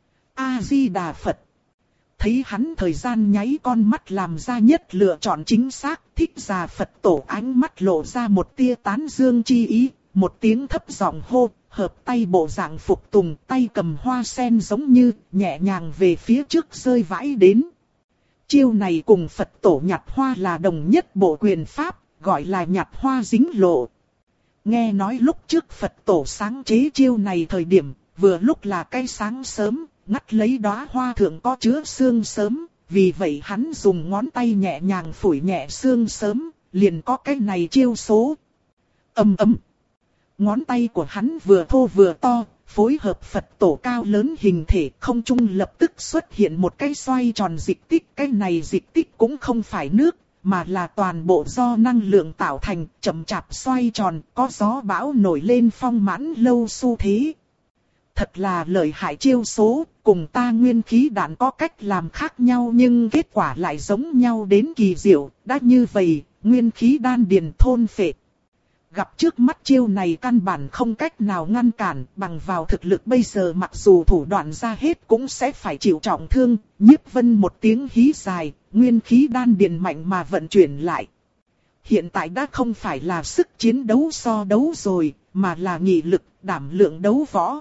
A-di-đà Phật. Thấy hắn thời gian nháy con mắt làm ra nhất lựa chọn chính xác, Thích Già Phật Tổ ánh mắt lộ ra một tia tán dương chi ý, một tiếng thấp giọng hô, hợp tay bộ dạng phục tùng, tay cầm hoa sen giống như nhẹ nhàng về phía trước rơi vãi đến. Chiêu này cùng Phật Tổ nhặt hoa là đồng nhất bộ quyền pháp, gọi là nhặt hoa dính lộ. Nghe nói lúc trước Phật Tổ sáng chế chiêu này thời điểm, vừa lúc là cái sáng sớm, ngắt lấy đóa hoa thượng có chứa sương sớm, vì vậy hắn dùng ngón tay nhẹ nhàng phủi nhẹ sương sớm, liền có cái này chiêu số. Ầm ầm. Ngón tay của hắn vừa thô vừa to, phối hợp Phật Tổ cao lớn hình thể, không trung lập tức xuất hiện một cái xoay tròn dịch tích, cái này dịch tích cũng không phải nước, mà là toàn bộ do năng lượng tạo thành, chậm chạp xoay tròn, có gió bão nổi lên phong mãn lâu xu thế. Thật là lợi hại chiêu số, cùng ta nguyên khí đạn có cách làm khác nhau nhưng kết quả lại giống nhau đến kỳ diệu, đã như vậy, nguyên khí đan điền thôn phệ. Gặp trước mắt chiêu này căn bản không cách nào ngăn cản, bằng vào thực lực bây giờ mặc dù thủ đoạn ra hết cũng sẽ phải chịu trọng thương, Nhiếp Vân một tiếng hí dài, nguyên khí đan điền mạnh mà vận chuyển lại. Hiện tại đã không phải là sức chiến đấu so đấu rồi, mà là nghị lực, đảm lượng đấu võ.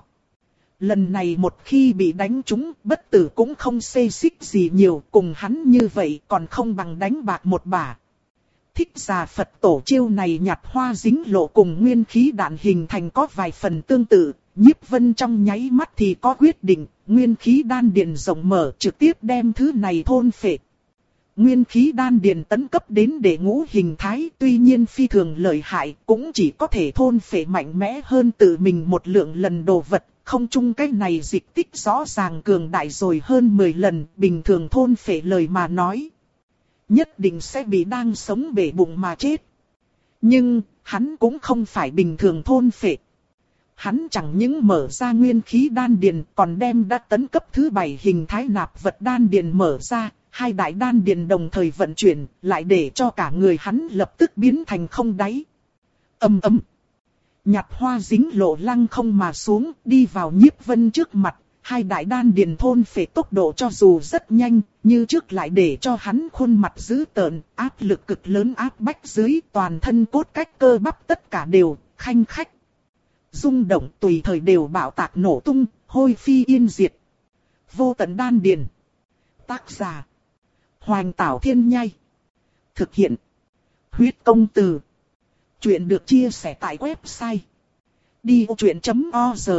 Lần này một khi bị đánh trúng, bất tử cũng không xê xích gì nhiều, cùng hắn như vậy còn không bằng đánh bạc một bả. Thích Già Phật Tổ chiêu này nhặt hoa dính lộ cùng nguyên khí đạn hình thành có vài phần tương tự, Nhiếp Vân trong nháy mắt thì có quyết định, nguyên khí đan điền rộng mở trực tiếp đem thứ này thôn phệ. Nguyên khí đan điền tấn cấp đến đệ ngũ hình thái, tuy nhiên phi thường lợi hại, cũng chỉ có thể thôn phệ mạnh mẽ hơn tự mình một lượng lần đồ vật. Không chung cái này dịch tích rõ ràng cường đại rồi hơn mười lần, bình thường thôn phệ lời mà nói. Nhất định sẽ bị đang sống bể bụng mà chết. Nhưng, hắn cũng không phải bình thường thôn phệ. Hắn chẳng những mở ra nguyên khí đan điền, còn đem đã tấn cấp thứ bảy hình thái nạp vật đan điền mở ra, hai đại đan điền đồng thời vận chuyển, lại để cho cả người hắn lập tức biến thành không đáy. Ầm ầm. Nhạt hoa dính lộ lăng không mà xuống, đi vào Nhiếp Vân trước mặt, hai đại đan điền thôn phệ tốc độ cho dù rất nhanh, như trước lại để cho hắn khuôn mặt dữ tợn, áp lực cực lớn áp bách dưới, toàn thân cốt cách cơ bắp tất cả đều khanh khách. Rung động tùy thời đều bạo tạc nổ tung, hôi phi yên diệt. Vô tận đan điền. Tác giả: Hoành Tảo Thiên Nhai. Thực hiện: Huyết Công Từ. Chuyện được chia sẻ tại website đi ô chuyện chấm org.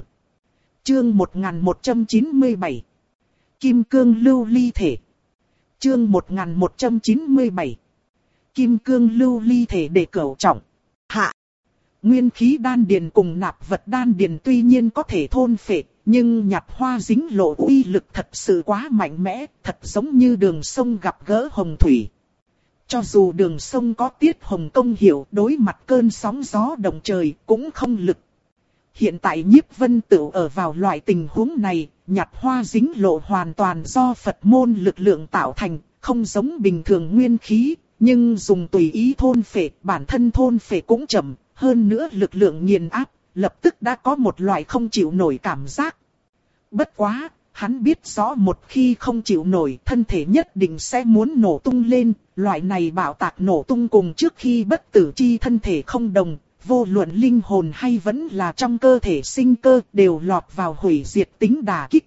Chương một nghìn một trăm chín mươi bảy. Kim cương lưu ly thể. Chương một nghìn một trăm chín mươi bảy. Kim cương lưu ly thể để cửu trọng. Hạ. Nguyên khí đan điền cùng nạp vật đan điền tuy nhiên có thể thôn phệ, nhưng nhạt hoa dính lộ uy lực thật sự quá mạnh mẽ, thật giống như đường sông gặp gỡ hồng thủy. Cho dù đường sông có tiết hồng công hiệu, đối mặt cơn sóng gió động trời cũng không lực. Hiện tại Nhiếp Vân Tửu ở vào loại tình huống này, nhạt hoa dính lộ hoàn toàn do Phật môn lực lượng tạo thành, không giống bình thường nguyên khí, nhưng dùng tùy ý thôn phệ, bản thân thôn phệ cũng chậm, hơn nữa lực lượng nghiền áp, lập tức đã có một loại không chịu nổi cảm giác. Bất quá, hắn biết rõ một khi không chịu nổi, thân thể nhất định sẽ muốn nổ tung lên, loại này bạo tạc nổ tung cùng trước khi bất tử chi thân thể không đồng. Vô luận linh hồn hay vẫn là trong cơ thể sinh cơ đều lọt vào hủy diệt tính đả kích.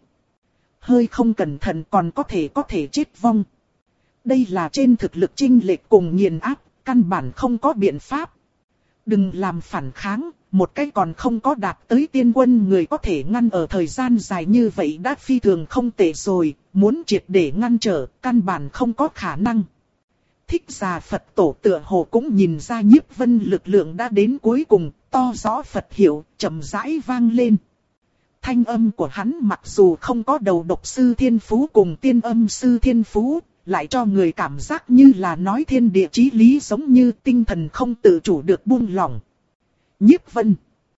Hơi không cẩn thận còn có thể có thể chết vong. Đây là trên thực lực chênh lệch cùng nghiền áp, căn bản không có biện pháp. Đừng làm phản kháng, một cái còn không có đạt tới tiên quân người có thể ngăn ở thời gian dài như vậy đã phi thường không tệ rồi, muốn triệt để ngăn trở, căn bản không có khả năng. Thích Già Phật Tổ tựa hồ cũng nhìn ra Nhiếp Vân lực lượng đã đến cuối cùng, to rõ Phật hiệu, chậm rãi vang lên. Thanh âm của hắn mặc dù không có đầu độc sư thiên phú cùng tiên âm sư thiên phú, lại cho người cảm giác như là nói thiên địa chí lý, giống như tinh thần không tự chủ được buông lỏng. Nhiếp Vân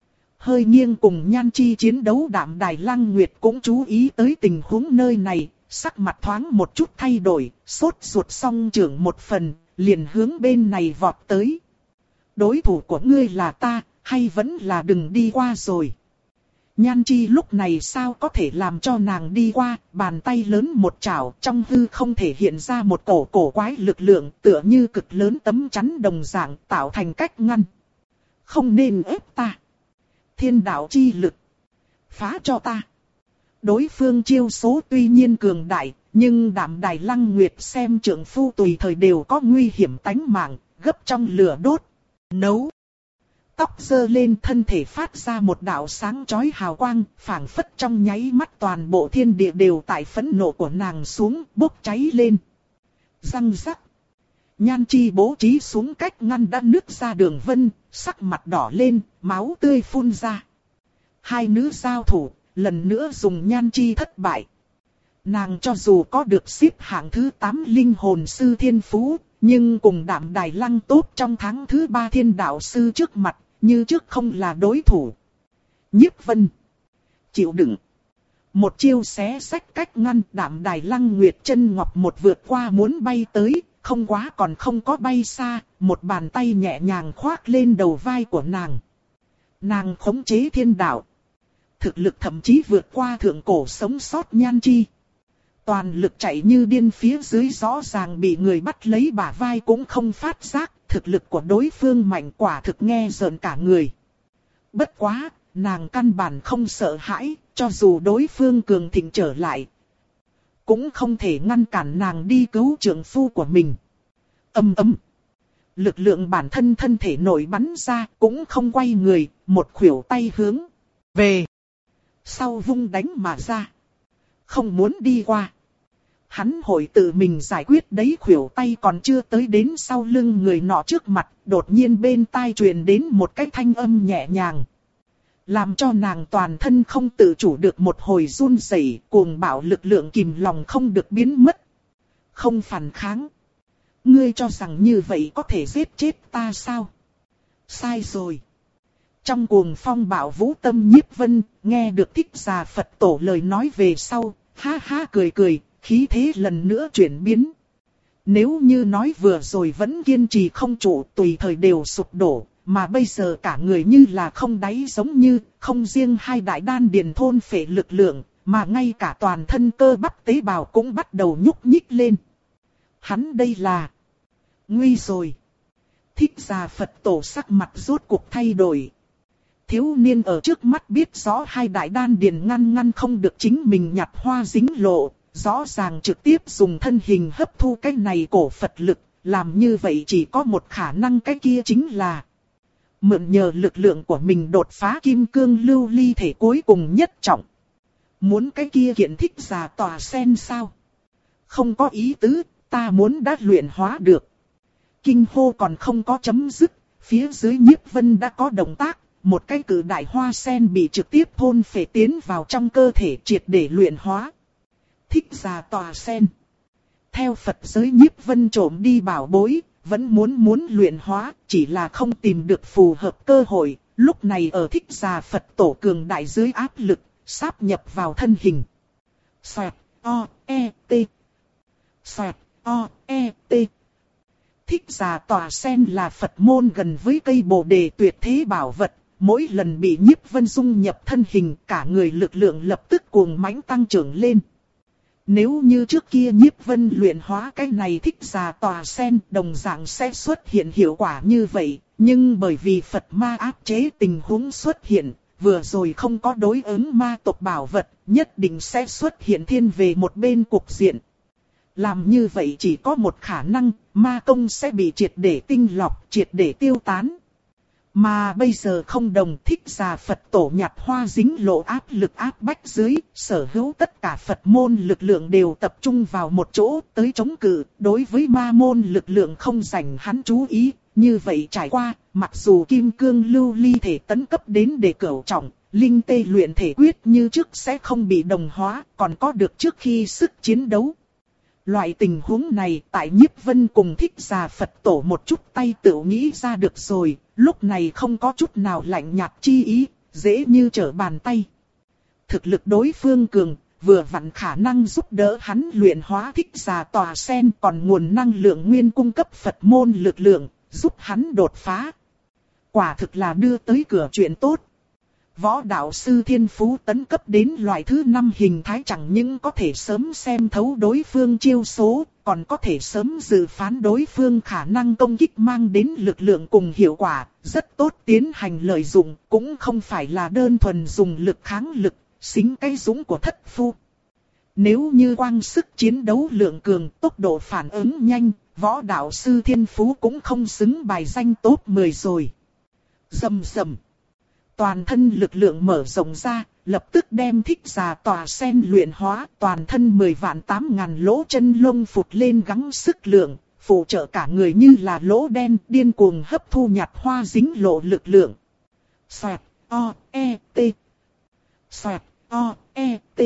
hơi nghiêng cùng Nhan Chi chiến đấu, Đạm Đài Lăng Nguyệt cũng chú ý tới tình huống nơi này. Sắc mặt thoáng một chút thay đổi, sốt ruột song trưởng một phần, liền hướng bên này vọt tới. Đối thủ của ngươi là ta, hay vẫn là đừng đi qua rồi. Nhan Chi lúc này sao có thể làm cho nàng đi qua, bàn tay lớn một chảo, trong hư không thể hiện ra một cổ cổ quái lực lượng, tựa như cực lớn tấm chắn đồng dạng, tạo thành cách ngăn. Không nên ép ta. Thiên đạo chi lực. Phá cho ta. Đối phương chiêu số tuy nhiên cường đại, nhưng Đạm Đài Lăng Nguyệt xem trượng phu tùy thời đều có nguy hiểm tánh mạng, gấp trong lửa đốt, nấu. Tóc giơ lên, thân thể phát ra một đạo sáng chói hào quang, phảng phất trong nháy mắt toàn bộ thiên địa đều tại phẫn nộ của nàng xuống, bốc cháy lên. Răng rắc. Nhan Chi bố trí xuống cách ngăn đã nứt ra đường vân, sắc mặt đỏ lên, máu tươi phun ra. Hai nữ giao thủ. Lần nữa dùng Nhan Chi thất bại. Nàng cho dù có được xếp hạng thứ tám linh hồn sư thiên phú, nhưng cùng Đạm Đài Lăng tốt trong tháng thứ ba thiên đạo sư trước mặt, như trước không là đối thủ. Nhiếp Vân chịu đựng. Một chiêu xé sách cách ngăn, Đạm Đài Lăng Nguyệt chân ngọc một vượt qua muốn bay tới, không quá còn không có bay xa, một bàn tay nhẹ nhàng khoác lên đầu vai của nàng. Nàng khống chế thiên đạo. Thực lực thậm chí vượt qua thượng cổ sống sót Nhan Chi. Toàn lực chạy như điên phía dưới rõ ràng bị người bắt lấy bả vai cũng không phát giác. Thực lực của đối phương mạnh quả thực nghe rợn cả người. Bất quá, nàng căn bản không sợ hãi, cho dù đối phương cường thịnh trở lại. Cũng không thể ngăn cản nàng đi cứu trượng phu của mình. Âm ầm. Lực lượng bản thân thân thể nổi bắn ra, cũng không quay người, một khuỷu tay hướng về sau vung đánh mà ra. Không muốn đi qua. Hắn hội tự mình giải quyết đấy, khuỷu tay còn chưa tới đến sau lưng người nọ trước mặt, đột nhiên bên tai truyền đến một cái thanh âm nhẹ nhàng. Làm cho nàng toàn thân không tự chủ được một hồi run rẩy, cuồng bạo lực lượng kìm lòng không được biến mất. Không phản kháng. Ngươi cho rằng như vậy có thể giết chết ta sao? Sai rồi. Trong cuồng phong bạo vũ tâm Nhiếp Vân, nghe được Thích Già Phật Tổ lời nói về sau, ha ha cười cười, khí thế lần nữa chuyển biến. Nếu như nói vừa rồi vẫn kiên trì không trụ, tùy thời đều sụp đổ, mà bây giờ cả người như là không đáy, giống như không riêng hai đại đan điền thôn phệ lực lượng, mà ngay cả toàn thân cơ bắp tế bào cũng bắt đầu nhúc nhích lên. Hắn đây là nguy rồi. Thích Già Phật Tổ sắc mặt rốt cuộc thay đổi. Thiếu niên ở trước mắt biết rõ hai đại đan điền ngăn ngăn không được chính mình nhặt hoa dính lộ, rõ ràng trực tiếp dùng thân hình hấp thu cái này cổ Phật lực, làm như vậy chỉ có một khả năng, cái kia chính là mượn nhờ lực lượng của mình đột phá kim cương lưu ly thể cuối cùng nhất trọng. Muốn cái kia kiện Thích Già tòa sen sao? Không có ý tứ, ta muốn đã luyện hóa được. Kinh hô còn không có chấm dứt, phía dưới Nhiếp Vân đã có động tác, một cái cử đại hoa sen bị trực tiếp thôn phệ tiến vào trong cơ thể, triệt để luyện hóa. Thích Già tòa sen. Theo Phật giới Nhiếp Vân trộm đi bảo bối, vẫn muốn muốn luyện hóa, chỉ là không tìm được phù hợp cơ hội, lúc này ở Thích Già Phật Tổ cường đại dưới áp lực, sáp nhập vào thân hình. Xoẹt, o, e, t. Xoẹt, o, e, t. Thích Già tòa sen là Phật môn gần với cây Bồ đề tuyệt thế bảo vật, mỗi lần bị Nhiếp Vân dung nhập thân hình, cả người lực lượng lập tức cuồng mãnh tăng trưởng lên. Nếu như trước kia Nhiếp Vân luyện hóa cái này Thích Già tòa sen, đồng dạng sẽ xuất hiện hiệu quả như vậy, nhưng bởi vì Phật ma áp chế tình huống xuất hiện, vừa rồi không có đối ứng ma tộc bảo vật, nhất định sẽ xuất hiện thiên về một bên cục diện. Làm như vậy chỉ có một khả năng, ma công sẽ bị triệt để tinh lọc, triệt để tiêu tán. Mà bây giờ không đồng, Thích Già Phật Tổ nhặt hoa dính lộ áp lực áp bách dưới, sở hữu tất cả Phật môn lực lượng đều tập trung vào một chỗ, tới chống cự, đối với ma môn lực lượng không dành hắn chú ý. Như vậy trải qua, mặc dù kim cương lưu ly thể tấn cấp đến để cửu trọng, linh tê luyện thể quyết như trước sẽ không bị đồng hóa, còn có được trước khi sức chiến đấu. Loại tình huống này tại Nhiếp Vân cùng Thích Già Phật Tổ một chút tay tự nghĩ ra được rồi, lúc này không có chút nào lạnh nhạt chi ý, dễ như trở bàn tay. Thực lực đối phương cường, vừa vặn khả năng giúp đỡ hắn luyện hóa Thích Già tòa sen, còn nguồn năng lượng nguyên cung cấp Phật môn lực lượng, giúp hắn đột phá. Quả thực là đưa tới cửa chuyện tốt. Võ đạo sư thiên phú tấn cấp đến loại thứ năm hình thái chẳng những có thể sớm xem thấu đối phương chiêu số, còn có thể sớm dự phán đối phương khả năng công kích mang đến lực lượng cùng hiệu quả, rất tốt tiến hành lợi dụng, cũng không phải là đơn thuần dùng lực kháng lực, xính cái dũng của thất phu. Nếu như quang sức chiến đấu lượng cường, tốc độ phản ứng nhanh, võ đạo sư thiên phú cũng không xứng bài danh top mười rồi. Rầm rầm. Toàn thân lực lượng mở rộng ra, lập tức đem Thích Già tòa sen luyện hóa, toàn thân mười vạn tám ngàn lỗ chân lông phụt lên gắng sức lượng, phụ trợ cả người như là lỗ đen, điên cuồng hấp thu nhặt hoa dính lộ lực lượng. Xoẹt, o, e, t. Xoẹt, o, e, t.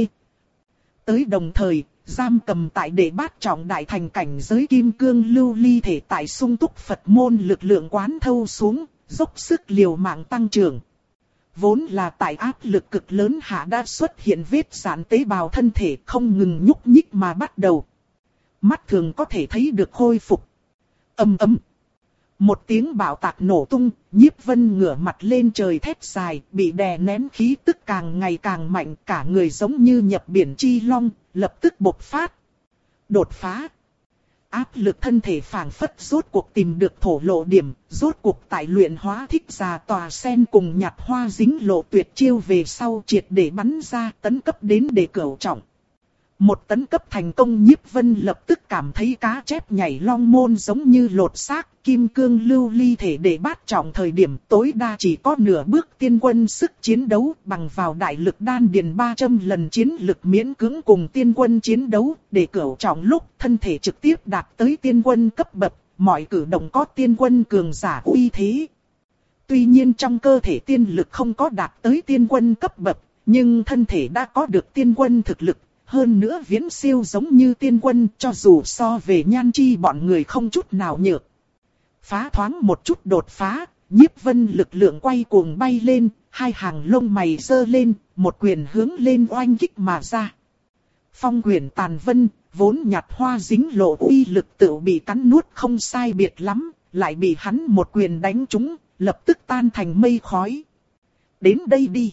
Tới đồng thời, giam cầm tại đệ bát trọng đại thành cảnh giới kim cương lưu ly thể tại sung túc Phật môn lực lượng quán thâu xuống, dốc sức liều mạng tăng trưởng. Vốn là tại áp lực cực lớn hạ đã xuất hiện vết giãn tế bào thân thể không ngừng nhúc nhích mà bắt đầu. Mắt thường có thể thấy được khôi phục. Ầm ầm. Một tiếng bạo tạc nổ tung, Nhiếp Vân ngửa mặt lên trời thét dài, bị đè nén khí tức càng ngày càng mạnh, cả người giống như nhập biển chi long, lập tức bộc phát. Đột phá. Áp lực thân thể phảng phất rốt cuộc tìm được thổ lộ điểm, rốt cuộc tại luyện hóa Thích Già tòa sen cùng nhặt hoa dính lộ tuyệt chiêu về sau triệt để bắn ra, tấn cấp đến để cửu trọng. Một tấn cấp thành công, Nhiếp Vân lập tức cảm thấy cá chép nhảy long môn giống như lột xác, kim cương lưu ly thể để bát trọng thời điểm tối đa chỉ có nửa bước tiên quân sức chiến đấu, bằng vào đại lực đan điền ba trăm lần chiến lực miễn cưỡng cùng tiên quân chiến đấu, để cửu trọng lúc thân thể trực tiếp đạt tới tiên quân cấp bậc, mọi cử động có tiên quân cường giả uy thế. Tuy nhiên trong cơ thể tiên lực không có đạt tới tiên quân cấp bậc, nhưng thân thể đã có được tiên quân thực lực. Hơn nữa viễn siêu giống như tiên quân, cho dù so về nhan chi bọn người không chút nào nhược. Phá thoáng một chút đột phá, Nhiếp Vân lực lượng quay cuồng bay lên, hai hàng lông mày giơ lên, một quyền hướng lên oanh kích mà ra. Phong quyền tàn vân, vốn nhạt hoa dính lộ uy lực tự bị cắn nuốt không sai biệt lắm, lại bị hắn một quyền đánh trúng, lập tức tan thành mây khói. Đến đây đi.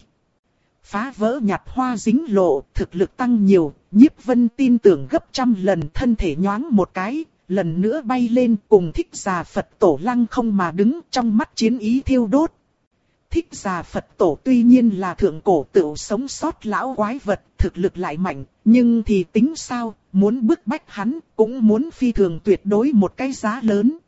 Phá vỡ nhạt hoa dính lộ, thực lực tăng nhiều, Nhiếp Vân tin tưởng gấp trăm lần, thân thể nhoáng một cái, lần nữa bay lên cùng Thích Già Phật Tổ lăng không mà đứng, trong mắt chiến ý thiêu đốt. Thích Già Phật Tổ tuy nhiên là thượng cổ tựu sống sót lão quái vật, thực lực lại mạnh, nhưng thì tính sao, muốn bức bách hắn, cũng muốn phi thường tuyệt đối một cái giá lớn.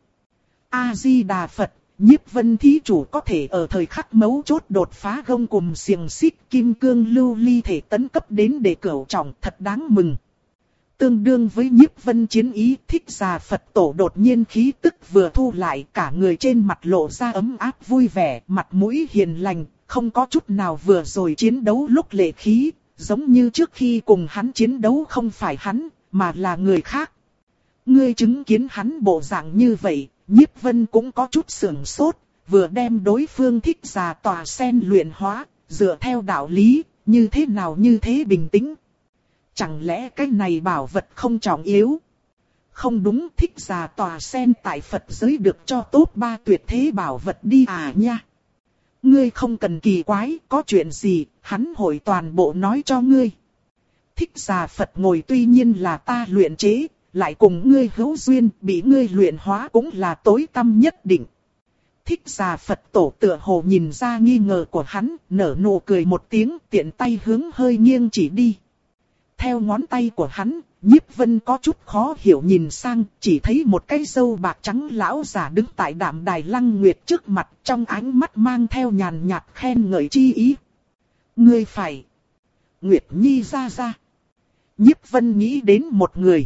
A-di-đà Phật, Nhiếp Vân thí chủ có thể ở thời khắc mấu chốt đột phá gông cùm xiềng xích, kim cương lưu ly thể tấn cấp đến để cửu trọng, thật đáng mừng. Tương đương với Nhiếp Vân chiến ý, Thích Già Phật Tổ đột nhiên khí tức vừa thu lại, cả người trên mặt lộ ra ấm áp vui vẻ, mặt mũi hiền lành, không có chút nào vừa rồi chiến đấu lúc lệ khí, giống như trước khi cùng hắn chiến đấu không phải hắn, mà là người khác. Ngươi chứng kiến hắn bộ dạng như vậy, Nhiếp Vân cũng có chút sưởng sốt, vừa đem đối phương Thích Già tòa sen luyện hóa, dựa theo đạo lý, như thế nào như thế bình tĩnh. Chẳng lẽ cái này bảo vật không trọng yếu? Không đúng, Thích Già tòa sen tại Phật giới được cho tốt ba tuyệt thế bảo vật đi à nha. Ngươi không cần kỳ quái, có chuyện gì, hắn hội toàn bộ nói cho ngươi. Thích Già Phật ngồi tuy nhiên là ta luyện chế, lại cùng ngươi hữu duyên, bị ngươi luyện hóa cũng là tối tâm nhất định. Thích Già Phật Tổ tựa hồ nhìn ra nghi ngờ của hắn, nở nụ cười một tiếng, tiện tay hướng hơi nghiêng chỉ đi. Theo ngón tay của hắn, Nhiếp Vân có chút khó hiểu nhìn sang, chỉ thấy một cái râu bạc trắng lão già đứng tại Đạm Đài Lăng Nguyệt trước mặt, trong ánh mắt mang theo nhàn nhạt khen ngợi chi ý. Ngươi phải. Nguyệt Nhi gia gia. Nhiếp Vân nghĩ đến một người.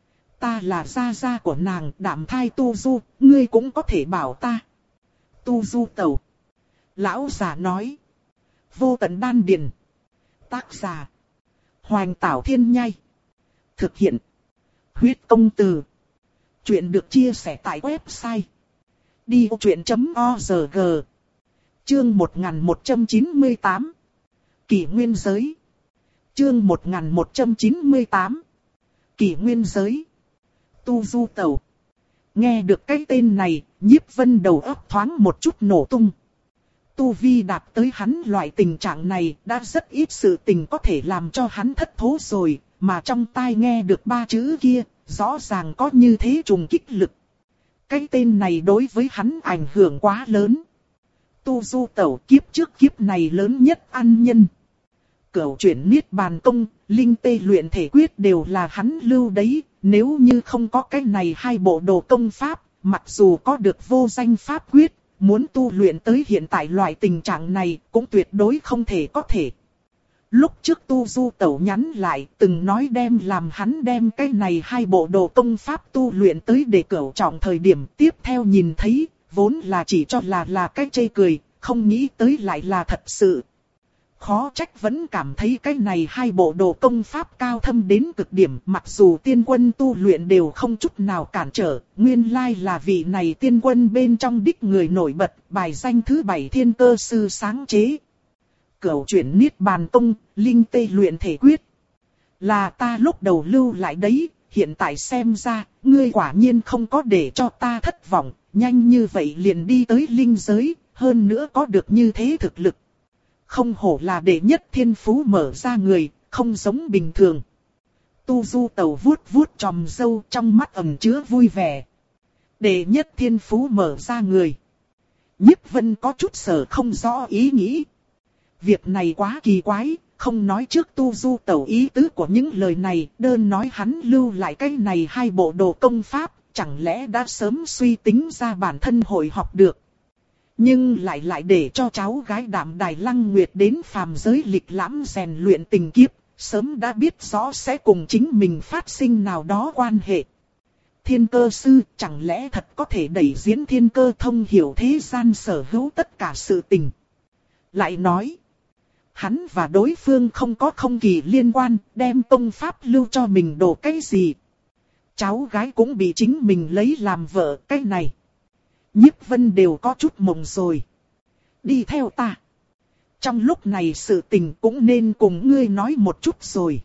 Ta là gia gia của nàng, Đạm Thai Tu Du, ngươi cũng có thể bảo ta. Tu Du Tẩu. Lão già nói. Vô Tận Đan Điền. Tác giả. Hoành Tảo Thiên Nhai. Thực hiện. Huyết Công Từ. Chuyện được chia sẻ tại website. đi ô chuyện chấm org. Chương một nghìn một trăm chín mươi tám. Kỷ Nguyên Giới. Chương một nghìn một trăm chín mươi tám. Kỷ Nguyên Giới. Tu Du Tẩu. Nghe được cái tên này, Nhiếp Vân đầu óc thoáng một chút nổ tung. Tu vi đạt tới hắn loại tình trạng này, đã rất ít sự tình có thể làm cho hắn thất thố rồi, mà trong tai nghe được ba chữ kia, rõ ràng có như thế trùng kích lực. Cái tên này đối với hắn ảnh hưởng quá lớn. Tu Du Tẩu kiếp trước kiếp này lớn nhất ăn nhân. Cửu chuyển Niết Bàn Công, Linh Tê Luyện Thể Quyết đều là hắn lưu đấy, nếu như không có cái này hai bộ đồ công pháp, mặc dù có được vô danh pháp quyết, muốn tu luyện tới hiện tại loại tình trạng này cũng tuyệt đối không thể có thể. Lúc trước Tu Du Tẩu nhắn lại từng nói đem làm hắn đem cái này hai bộ đồ công pháp tu luyện tới để cửu trọng thời điểm tiếp theo nhìn thấy, vốn là chỉ cho là là cái chê cười, không nghĩ tới lại là thật sự. Khó trách vẫn cảm thấy cái này hai bộ đồ công pháp cao thâm đến cực điểm, mặc dù tiên quân tu luyện đều không chút nào cản trở, nguyên lai là vị này tiên quân bên trong đích người nổi bật, bài danh thứ bảy Thiên Cơ Sư sáng chế. Cửu chuyển Niết Bàn Công, Linh Tê Luyện Thể Quyết. Là ta lúc đầu lưu lại đấy, hiện tại xem ra, ngươi quả nhiên không có để cho ta thất vọng, nhanh như vậy liền đi tới linh giới, hơn nữa có được như thế thực lực. Không hổ là đệ nhất thiên phú mở ra người, không giống bình thường. Tu Du Tẩu vuốt vuốt tròm râu, trong mắt ẩn chứa vui vẻ. Đệ nhất thiên phú mở ra người. Nhiếp Vân có chút sở không rõ ý nghĩ. Việc này quá kỳ quái, không nói trước Tu Du Tẩu ý tứ của những lời này, đơn nói hắn lưu lại cái này hai bộ đồ công pháp, chẳng lẽ đã sớm suy tính ra bản thân hội học được. Nhưng lại lại để cho cháu gái Đạm Đài Lăng Nguyệt đến phàm giới lịch lãm rèn luyện tình kiếp, sớm đã biết rõ sẽ cùng chính mình phát sinh nào đó quan hệ. Thiên Cơ Sư chẳng lẽ thật có thể đẩy diễn thiên cơ thông hiểu thế gian sở hữu tất cả sự tình. Lại nói, hắn và đối phương không có không kỳ liên quan, đem công pháp lưu cho mình đồ cái gì. Cháu gái cũng bị chính mình lấy làm vợ cái này. Nhiếp Vân đều có chút mộng rồi. Đi theo ta. Trong lúc này sự tình cũng nên cùng ngươi nói một chút rồi.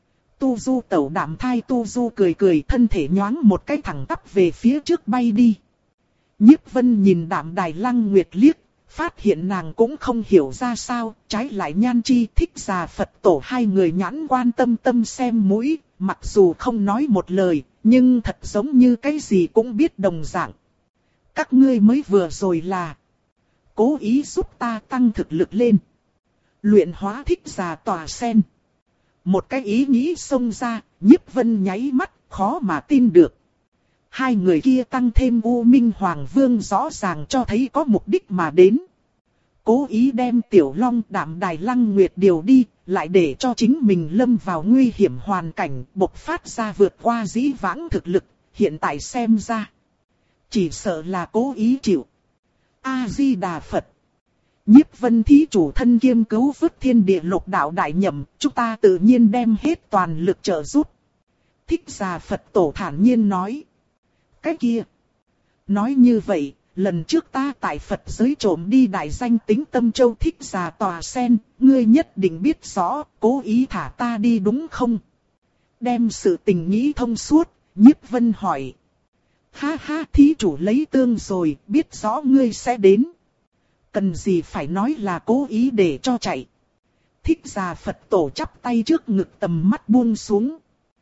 Tu Du Tẩu Đạm Thai Tu Du cười cười, thân thể nhoáng một cái thẳng tắp về phía trước bay đi. Nhiếp Vân nhìn Đạm Đài Lăng Nguyệt liếc, phát hiện nàng cũng không hiểu ra sao, trái lại Nhan Chi Thích Già Phật Tổ hai người nhãn quan tâm tâm xem mũi, mặc dù không nói một lời, nhưng thật giống như cái gì cũng biết đồng dạng. Các ngươi mới vừa rồi là cố ý giúp ta tăng thực lực lên. Luyện hóa Thích Già Tòa Sen. Một cái ý nghĩ xông ra, Nhiếp Vân nháy mắt, khó mà tin được. Hai người kia tăng thêm U Minh Hoàng Vương rõ ràng cho thấy có mục đích mà đến. Cố ý đem Tiểu Long Đạm Đài Lăng Nguyệt điều đi, lại để cho chính mình lâm vào nguy hiểm hoàn cảnh, bộc phát ra vượt qua dĩ vãng thực lực, hiện tại xem ra. Chỉ sợ là cố ý chịu. A-di-đà Phật. Nhiếp Vân thí chủ thân kiêm cứu vớt thiên địa lục đạo đại nhậm, chúng ta tự nhiên đem hết toàn lực trợ giúp. Thích Già Phật Tổ thản nhiên nói. Cái kia. Nói như vậy, lần trước ta tại Phật giới trộm đi đại danh tính Tâm Châu Thích Già Tòa Sen, ngươi nhất định biết rõ, cố ý thả ta đi đúng không? Đem sự tình nghĩ thông suốt, Nhiếp Vân hỏi. Ha ha, thí chủ lấy tương rồi, biết rõ ngươi sẽ đến. Cần gì phải nói là cố ý để cho chạy. Thích Già Phật Tổ chắp tay trước ngực, tầm mắt buông xuống.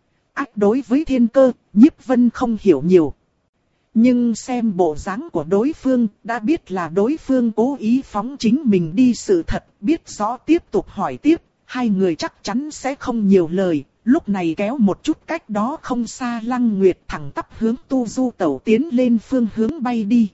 Ác đối với thiên cơ, Nhiếp Vân không hiểu nhiều. Nhưng xem bộ dáng của đối phương, đã biết là đối phương cố ý phóng chính mình đi sự thật, biết rõ tiếp tục hỏi tiếp, hai người chắc chắn sẽ không nhiều lời, lúc này kéo một chút cách đó không xa Lăng Nguyệt thẳng tắp hướng Tu Du Tẩu tiến lên phương hướng bay đi.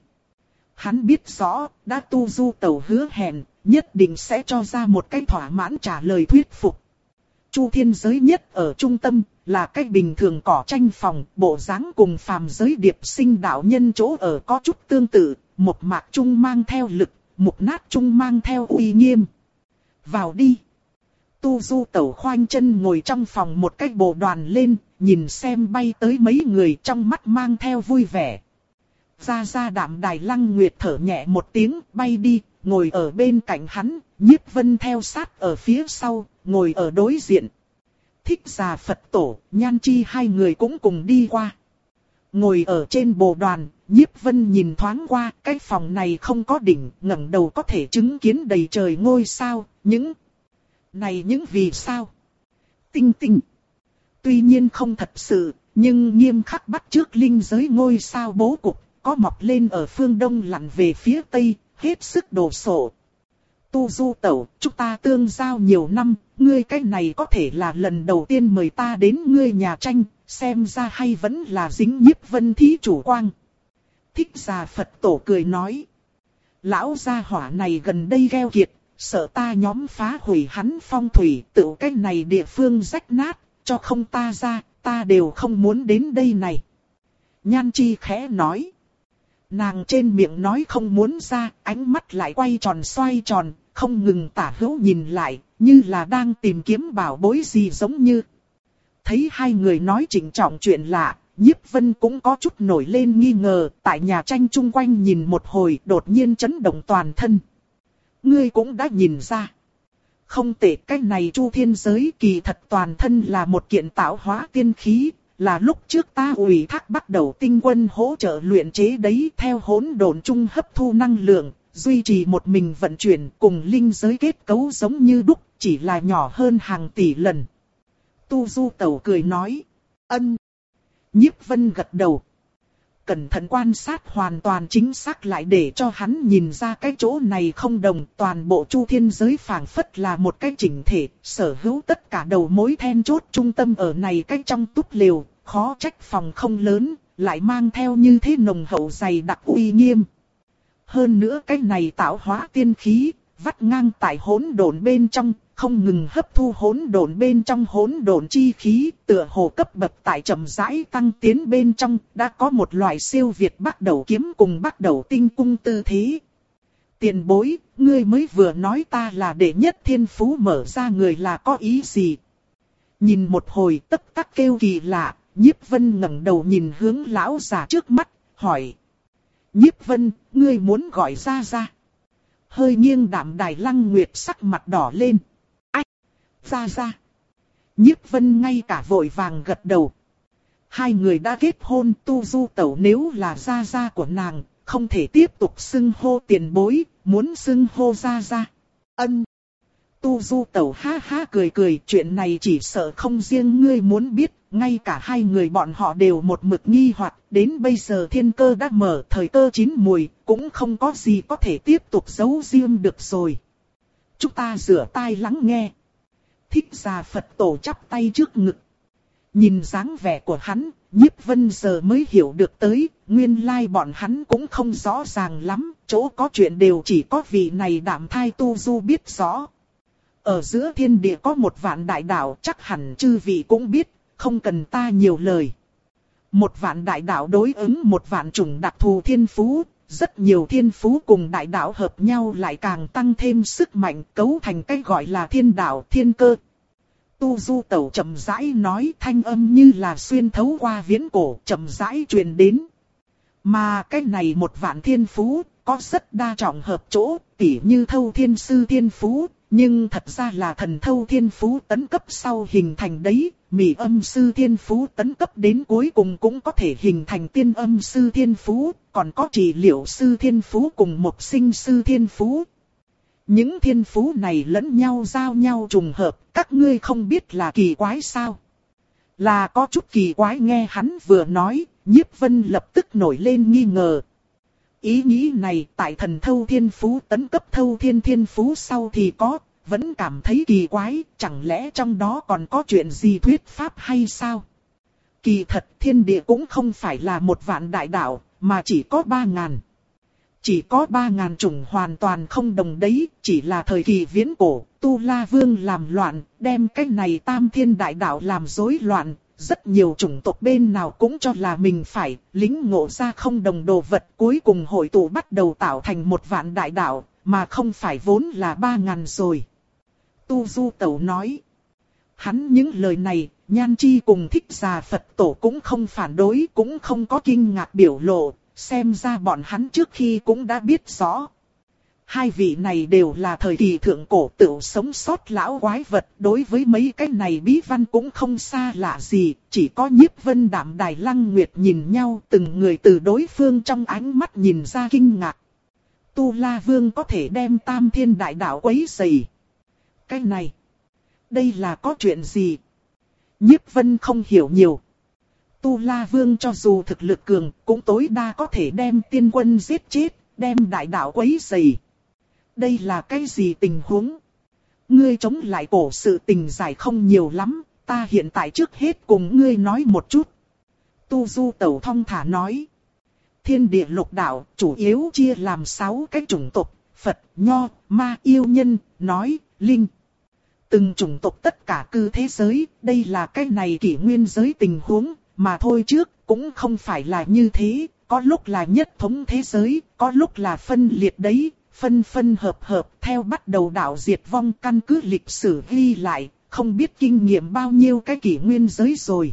Hắn biết rõ, đã Tu Du Tẩu hứa hẹn, nhất định sẽ cho ra một cái thỏa mãn trả lời thuyết phục. Chu thiên giới nhất ở trung tâm, là cách bình thường cỏ tranh phòng, bộ dáng cùng phàm giới điệp sinh đạo nhân chỗ ở có chút tương tự, một mạc trung mang theo lực, một nát trung mang theo uy nghiêm. Vào đi. Tu Du Tẩu khoanh chân ngồi trong phòng một cách bộ đoàn lên, nhìn xem bay tới mấy người, trong mắt mang theo vui vẻ. Ra ra Đạm Đài Lăng Nguyệt thở nhẹ một tiếng, bay đi, ngồi ở bên cạnh hắn, Nhiếp Vân theo sát ở phía sau, ngồi ở đối diện. Thích Già Phật Tổ, Nhan Chi hai người cũng cùng đi qua. Ngồi ở trên bồ đoàn, Nhiếp Vân nhìn thoáng qua, cái phòng này không có đỉnh, ngẩng đầu có thể chứng kiến đầy trời ngôi sao, những này những vì sao? Tinh tinh. Tuy nhiên không thật sự, nhưng nghiêm khắc bắt chước linh giới ngôi sao bố cục, có mọc lên ở phương đông lặn về phía tây, hết sức đồ sộ. Tu Du Tẩu, chúng ta tương giao nhiều năm, ngươi cái này có thể là lần đầu tiên mời ta đến ngươi nhà tranh, xem ra hay vẫn là dính Nhiếp Vân thí chủ quang. Thích Già Phật Tổ cười nói. Lão gia hỏa này gần đây gheo kiệt, sợ ta nhóm phá hủy hắn phong thủy, tự cái này địa phương rách nát, cho không ta ra, ta đều không muốn đến đây này. Nhan Chi khẽ nói. Nàng trên miệng nói không muốn ra, ánh mắt lại quay tròn xoay tròn, không ngừng tả hữu nhìn lại, như là đang tìm kiếm bảo bối gì giống như. Thấy hai người nói trịnh trọng chuyện lạ, Nhiếp Vân cũng có chút nổi lên nghi ngờ, tại nhà tranh chung quanh nhìn một hồi, đột nhiên chấn động toàn thân. Ngươi cũng đã nhìn ra. Không tệ, cái này Chu thiên giới kỳ thật toàn thân là một kiện tạo hóa tiên khí, là lúc trước ta ủy thác bắt đầu tinh quân hỗ trợ luyện chế đấy, theo hỗn độn chung hấp thu năng lượng, duy trì một mình vận chuyển, cùng linh giới kết cấu giống như đúc, chỉ là nhỏ hơn hàng tỷ lần. Tu Du Tẩu cười nói. Ân. Nhiếp Vân gật đầu. Cẩn thận quan sát hoàn toàn chính xác lại để cho hắn nhìn ra cái chỗ này không đồng. Toàn bộ Chu thiên giới phảng phất là một cái chỉnh thể, sở hữu tất cả đầu mối then chốt trung tâm ở này cái trong túp lều, khó trách phòng không lớn, lại mang theo như thế nồng hậu dày đặc uy nghiêm. Hơn nữa cái này tạo hóa tiên khí, vắt ngang tại hỗn độn bên trong, không ngừng hấp thu hỗn độn bên trong hỗn độn chi khí, tựa hồ cấp bậc tại chậm rãi tăng tiến bên trong, đã có một loại siêu việt bắt đầu kiếm cùng bắt đầu tinh cung tư thế. Tiền bối, ngươi mới vừa nói ta là đệ nhất thiên phú mở ra người là có ý gì? Nhìn một hồi tất tắc kêu kỳ lạ, Nhiếp Vân ngẩng đầu nhìn hướng lão già trước mắt, hỏi. Nhiếp Vân, ngươi muốn gọi ra ra. Hơi nghiêng Đạm Đài Lăng Nguyệt sắc mặt đỏ lên. Ách! Ra ra! Nhiếp Vân ngay cả vội vàng gật đầu. Hai người đã kết hôn, Tu Du Tẩu nếu là gia gia của nàng, không thể tiếp tục xưng hô tiền bối, muốn xưng hô gia gia. Ân. Tu Du Tẩu ha ha cười cười, chuyện này chỉ sợ không riêng ngươi muốn biết, ngay cả hai người bọn họ đều một mực nghi hoặc, đến bây giờ thiên cơ đã mở, thời cơ chín mùi, cũng không có gì có thể tiếp tục giấu riêng được rồi. Chúng ta rửa tai lắng nghe. Thích Già Phật Tổ chắp tay trước ngực. Nhìn dáng vẻ của hắn, Nhiếp Vân giờ mới hiểu được tới, nguyên lai bọn hắn cũng không rõ ràng lắm, chỗ có chuyện đều chỉ có vị này Đạm Thai Tu Du biết rõ. Ở giữa thiên địa có một vạn đại đạo, chắc hẳn chư vị cũng biết, không cần ta nhiều lời. Một vạn đại đạo đối ứng một vạn chủng đặc thù thiên phú, rất nhiều thiên phú cùng đại đạo hợp nhau lại càng tăng thêm sức mạnh, cấu thành cái gọi là thiên đạo thiên cơ. Tu Du Tẩu chậm rãi nói, thanh âm như là xuyên thấu qua viễn cổ, chậm rãi truyền đến. Mà cái này một vạn thiên phú, có rất đa trọng hợp chỗ, tỉ như Thâu Thiên Sư thiên phú, nhưng thật ra là Thần Thâu thiên phú tấn cấp sau hình thành đấy, Mị Âm Sư thiên phú tấn cấp đến cuối cùng cũng có thể hình thành Tiên Âm Sư thiên phú, còn có Trị Liệu Sư thiên phú cùng Mộc Sinh Sư thiên phú. Những thiên phú này lẫn nhau giao nhau trùng hợp, các ngươi không biết là kỳ quái sao? Là có chút kỳ quái. Nghe hắn vừa nói, Nhiếp Vân lập tức nổi lên nghi ngờ. Ý nghĩ này tại Thần Thâu thiên phú tấn cấp Thâu Thiên thiên phú sau thì có, vẫn cảm thấy kỳ quái, chẳng lẽ trong đó còn có chuyện gì thuyết pháp hay sao? Kỳ thật thiên địa cũng không phải là một vạn đại đạo, mà chỉ có ba ngàn. Chỉ có ba ngàn chủng hoàn toàn không đồng đấy, chỉ là thời kỳ viễn cổ, Tu La Vương làm loạn, đem cái này tam thiên đại đạo làm rối loạn, rất nhiều chủng tộc bên nào cũng cho là mình phải, lính ngộ ra không đồng đồ vật, cuối cùng hội tụ bắt đầu tạo thành một vạn đại đạo, mà không phải vốn là ba ngàn rồi. Tu Du Tẩu nói, hắn những lời này, Nhan Chi cùng Thích Già Phật Tổ cũng không phản đối, cũng không có kinh ngạc biểu lộ. Xem ra bọn hắn trước khi cũng đã biết rõ. Hai vị này đều là thời kỳ thượng cổ tựu sống sót lão quái vật. Đối với mấy cái này bí văn cũng không xa lạ gì. Chỉ có Nhiếp Vân Đạm Đài Lăng Nguyệt nhìn nhau, từng người từ đối phương trong ánh mắt nhìn ra kinh ngạc. Tu La Vương có thể đem tam thiên đại đạo quấy rầy. Cái này, đây là có chuyện gì? Nhiếp Vân không hiểu nhiều. Tu La Vương cho dù thực lực cường, cũng tối đa có thể đem tiên quân giết chết, đem đại đạo quấy rầy. Đây là cái gì tình huống? Ngươi chống lại cổ sự tình giải không nhiều lắm, ta hiện tại trước hết cùng ngươi nói một chút. Tu Du Tẩu thong thả nói. Thiên địa lục đạo chủ yếu chia làm sáu cái chủng tộc, Phật, Nho, Ma, Yêu Nhân, Nói, Linh. Từng chủng tộc tất cả cư thế giới, đây là cái này kỷ nguyên giới tình huống. Mà thôi trước, cũng không phải là như thế, có lúc là nhất thống thế giới, có lúc là phân liệt đấy, phân phân hợp hợp, theo bắt đầu đạo diệt vong căn cứ lịch sử ghi lại, không biết kinh nghiệm bao nhiêu cái kỷ nguyên giới rồi.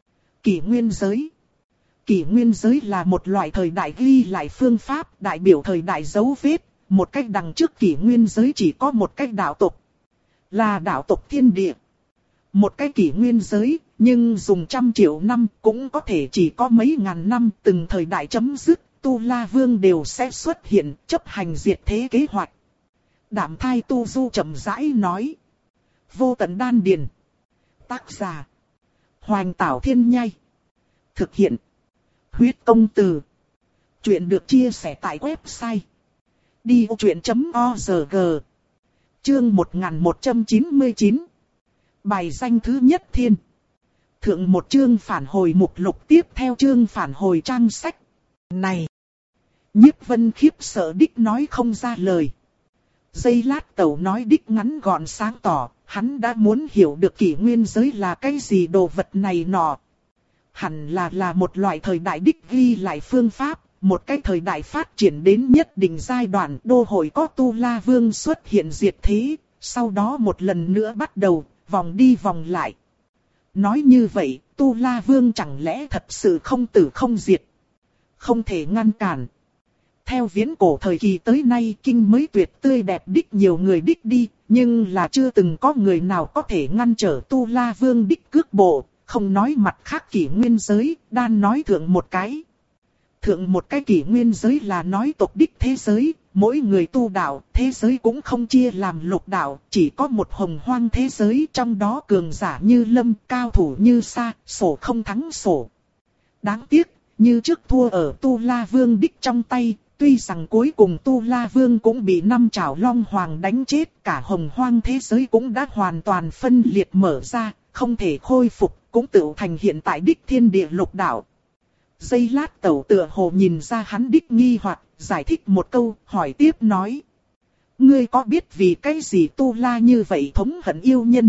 Kỷ nguyên giới. Kỷ nguyên giới là một loại thời đại ghi lại phương pháp, đại biểu thời đại dấu vết, một cách đằng trước kỷ nguyên giới chỉ có một cách đạo tộc, là đạo tộc thiên địa. Một cái kỷ nguyên giới, nhưng dùng trăm triệu năm cũng có thể chỉ có mấy ngàn năm, từng thời đại chấm dứt, Tu La Vương đều sẽ xuất hiện, chấp hành diệt thế kế hoạch. Đạm Thai Tu Du chậm rãi nói. Vô Tận Đan Điền. Tác giả. Hoành Tảo Thiên Nhai. Thực hiện. Huyết Công Từ. Chuyện được chia sẻ tại website đi ô chuyện chấm org. Chương một nghìn một trăm chín mươi chín. Bài danh thứ nhất thiên. Thượng một chương phản hồi mục lục tiếp theo chương phản hồi trang sách. Này! Nhiếp Vân khiếp sợ đích nói không ra lời. Giây lát Tẩu nói đích ngắn gọn sáng tỏ, hắn đã muốn hiểu được kỷ nguyên giới là cái gì đồ vật này nọ. Hẳn là là một loại thời đại đích ghi lại phương pháp, một cái thời đại phát triển đến nhất định giai đoạn đô hội có Tu La Vương xuất hiện diệt thế, sau đó một lần nữa bắt đầu, vòng đi vòng lại. Nói như vậy, Tu La Vương chẳng lẽ thật sự không tử không diệt, không thể ngăn cản. Theo viễn cổ thời kỳ tới nay kinh mới tuyệt tươi đẹp đích nhiều người đích đi, nhưng là chưa từng có người nào có thể ngăn trở Tu La Vương đích cước bộ, không nói mặt khác kỷ nguyên giới, đan nói thượng một cái. Thượng một cái kỷ nguyên giới là nói tộc đích thế giới, mỗi người tu đạo, thế giới cũng không chia làm lục đạo, chỉ có một hồng hoang thế giới, trong đó cường giả như lâm, cao thủ như sa, sổ không thắng sổ. Đáng tiếc, như trước thua ở Tu La Vương đích trong tay, tuy rằng cuối cùng Tu La Vương cũng bị năm chảo long hoàng đánh chết, cả hồng hoang thế giới cũng đã hoàn toàn phân liệt mở ra, không thể khôi phục, cũng tự thành hiện tại đích thiên địa lục đạo. Giây lát Tẩu tựa hồ nhìn ra hắn đích nghi hoặc, giải thích một câu, hỏi tiếp nói. Ngươi có biết vì cái gì Tu La như vậy thống hận yêu nhân?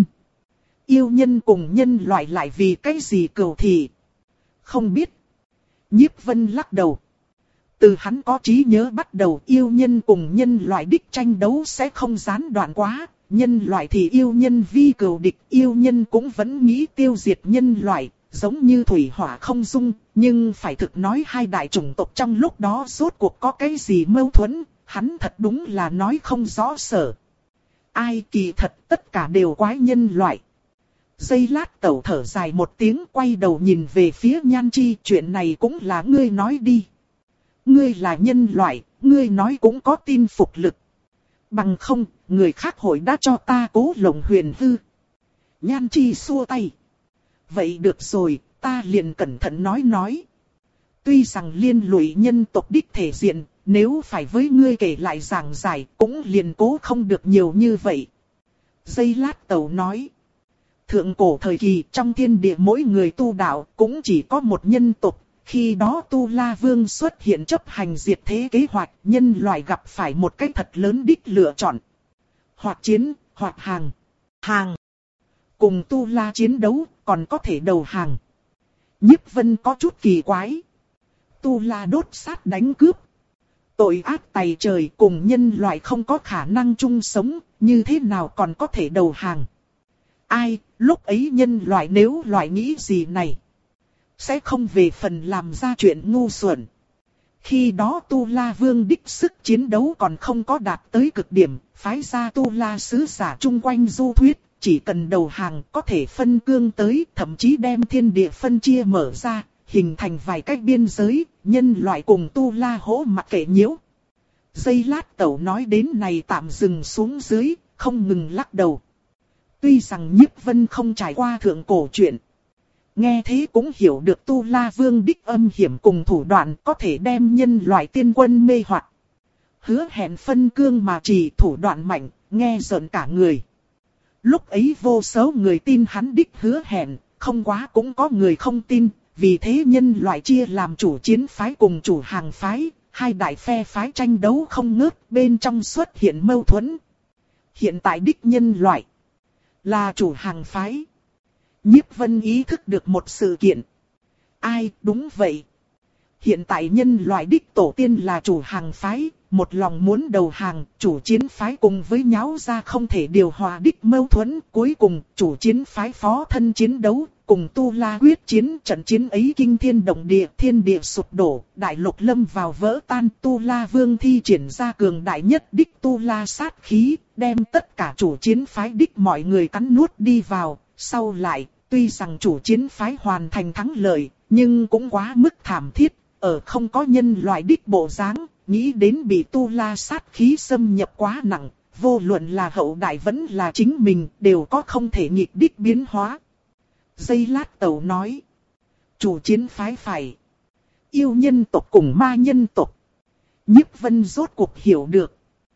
Yêu nhân cùng nhân loại lại vì cái gì cừu thị? Không biết. Nhiếp Vân lắc đầu. Từ hắn có trí nhớ bắt đầu, yêu nhân cùng nhân loại đích tranh đấu sẽ không gián đoạn quá. Nhân loại thì yêu nhân vi cừu địch, yêu nhân cũng vẫn nghĩ tiêu diệt nhân loại, giống như thủy hỏa không dung. Nhưng phải thực nói hai đại chủng tộc trong lúc đó rốt cuộc có cái gì mâu thuẫn, hắn thật đúng là nói không rõ sở. Ai kỳ thật tất cả đều quái nhân loại. Giây lát Tẩu thở dài một tiếng, quay đầu nhìn về phía Nhan Chi, chuyện này cũng là ngươi nói đi. Ngươi là nhân loại, ngươi nói cũng có tin phục lực. Bằng không, người khác hội đã cho ta Cố Lồng huyền hư. Nhan Chi xua tay. Vậy được rồi, ta liền cẩn thận nói nói. Tuy rằng liên lụy nhân tộc đích thể diện, nếu phải với ngươi kể lại giảng giải, cũng liền cố không được nhiều như vậy. Giây lát Tẩu nói. Thượng cổ thời kỳ trong thiên địa mỗi người tu đạo cũng chỉ có một nhân tộc. Khi đó Tu La Vương xuất hiện chấp hành diệt thế kế hoạch, nhân loại gặp phải một cái thật lớn đích lựa chọn. Hoặc chiến, hoặc hàng. Hàng. Cùng Tu La chiến đấu, còn có thể đầu hàng. Nhiếp Vân có chút kỳ quái. Tu La đốt sát đánh cướp. Tội ác tày trời, cùng nhân loại không có khả năng chung sống, như thế nào còn có thể đầu hàng. Ai, lúc ấy nhân loại nếu loại nghĩ gì này, sẽ không về phần làm ra chuyện ngu xuẩn. Khi đó Tu La Vương đích sức chiến đấu còn không có đạt tới cực điểm, phái ra Tu La sứ giả chung quanh du thuyết, chỉ cần đầu hàng có thể phân cương tới, thậm chí đem thiên địa phân chia mở ra, hình thành vài cách biên giới, nhân loại cùng Tu La hỗ mặc kệ nhiễu. Giây lát Tẩu nói đến này tạm dừng xuống dưới, không ngừng lắc đầu. Tuy rằng Nhiếp Vân không trải qua thượng cổ chuyện, nghe thế cũng hiểu được Tu La Vương đích âm hiểm cùng thủ đoạn có thể đem nhân loại tiên quân mê hoặc. Hứa hẹn phân cương mà chỉ thủ đoạn mạnh, nghe giận cả người. Lúc ấy vô số người tin hắn đích hứa hẹn, không quá cũng có người không tin, vì thế nhân loại chia làm chủ chiến phái cùng chủ hàng phái, hai đại phe phái tranh đấu không ngớt, bên trong xuất hiện mâu thuẫn. Hiện tại đích nhân loại là chủ hàng phái. Nhiếp Vân ý thức được một sự kiện. Ai, đúng vậy. Hiện tại nhân loại đích tổ tiên là chủ hàng phái, một lòng muốn đầu hàng, chủ chiến phái cùng với nháo ra không thể điều hòa đích mâu thuẫn. Cuối cùng, chủ chiến phái phó thân chiến đấu, cùng Tu La quyết chiến. Trận chiến ấy kinh thiên động địa, thiên địa sụp đổ, đại lục lâm vào vỡ tan. Tu La Vương thi triển ra cường đại nhất đích Tu La sát khí, đem tất cả chủ chiến phái đích mọi người cắn nuốt đi vào. Sau lại, tuy rằng chủ chiến phái hoàn thành thắng lợi, nhưng cũng quá mức thảm thiết, ở không có nhân loại đích bộ dáng, nghĩ đến bị Tu La sát khí xâm nhập quá nặng, vô luận là hậu đại vẫn là chính mình, đều có không thể nghịch đích biến hóa. Giây lát Tẩu nói, chủ chiến phái phải yêu nhân tộc cùng ma nhân tộc. Nhiếp Vân rốt cuộc hiểu được.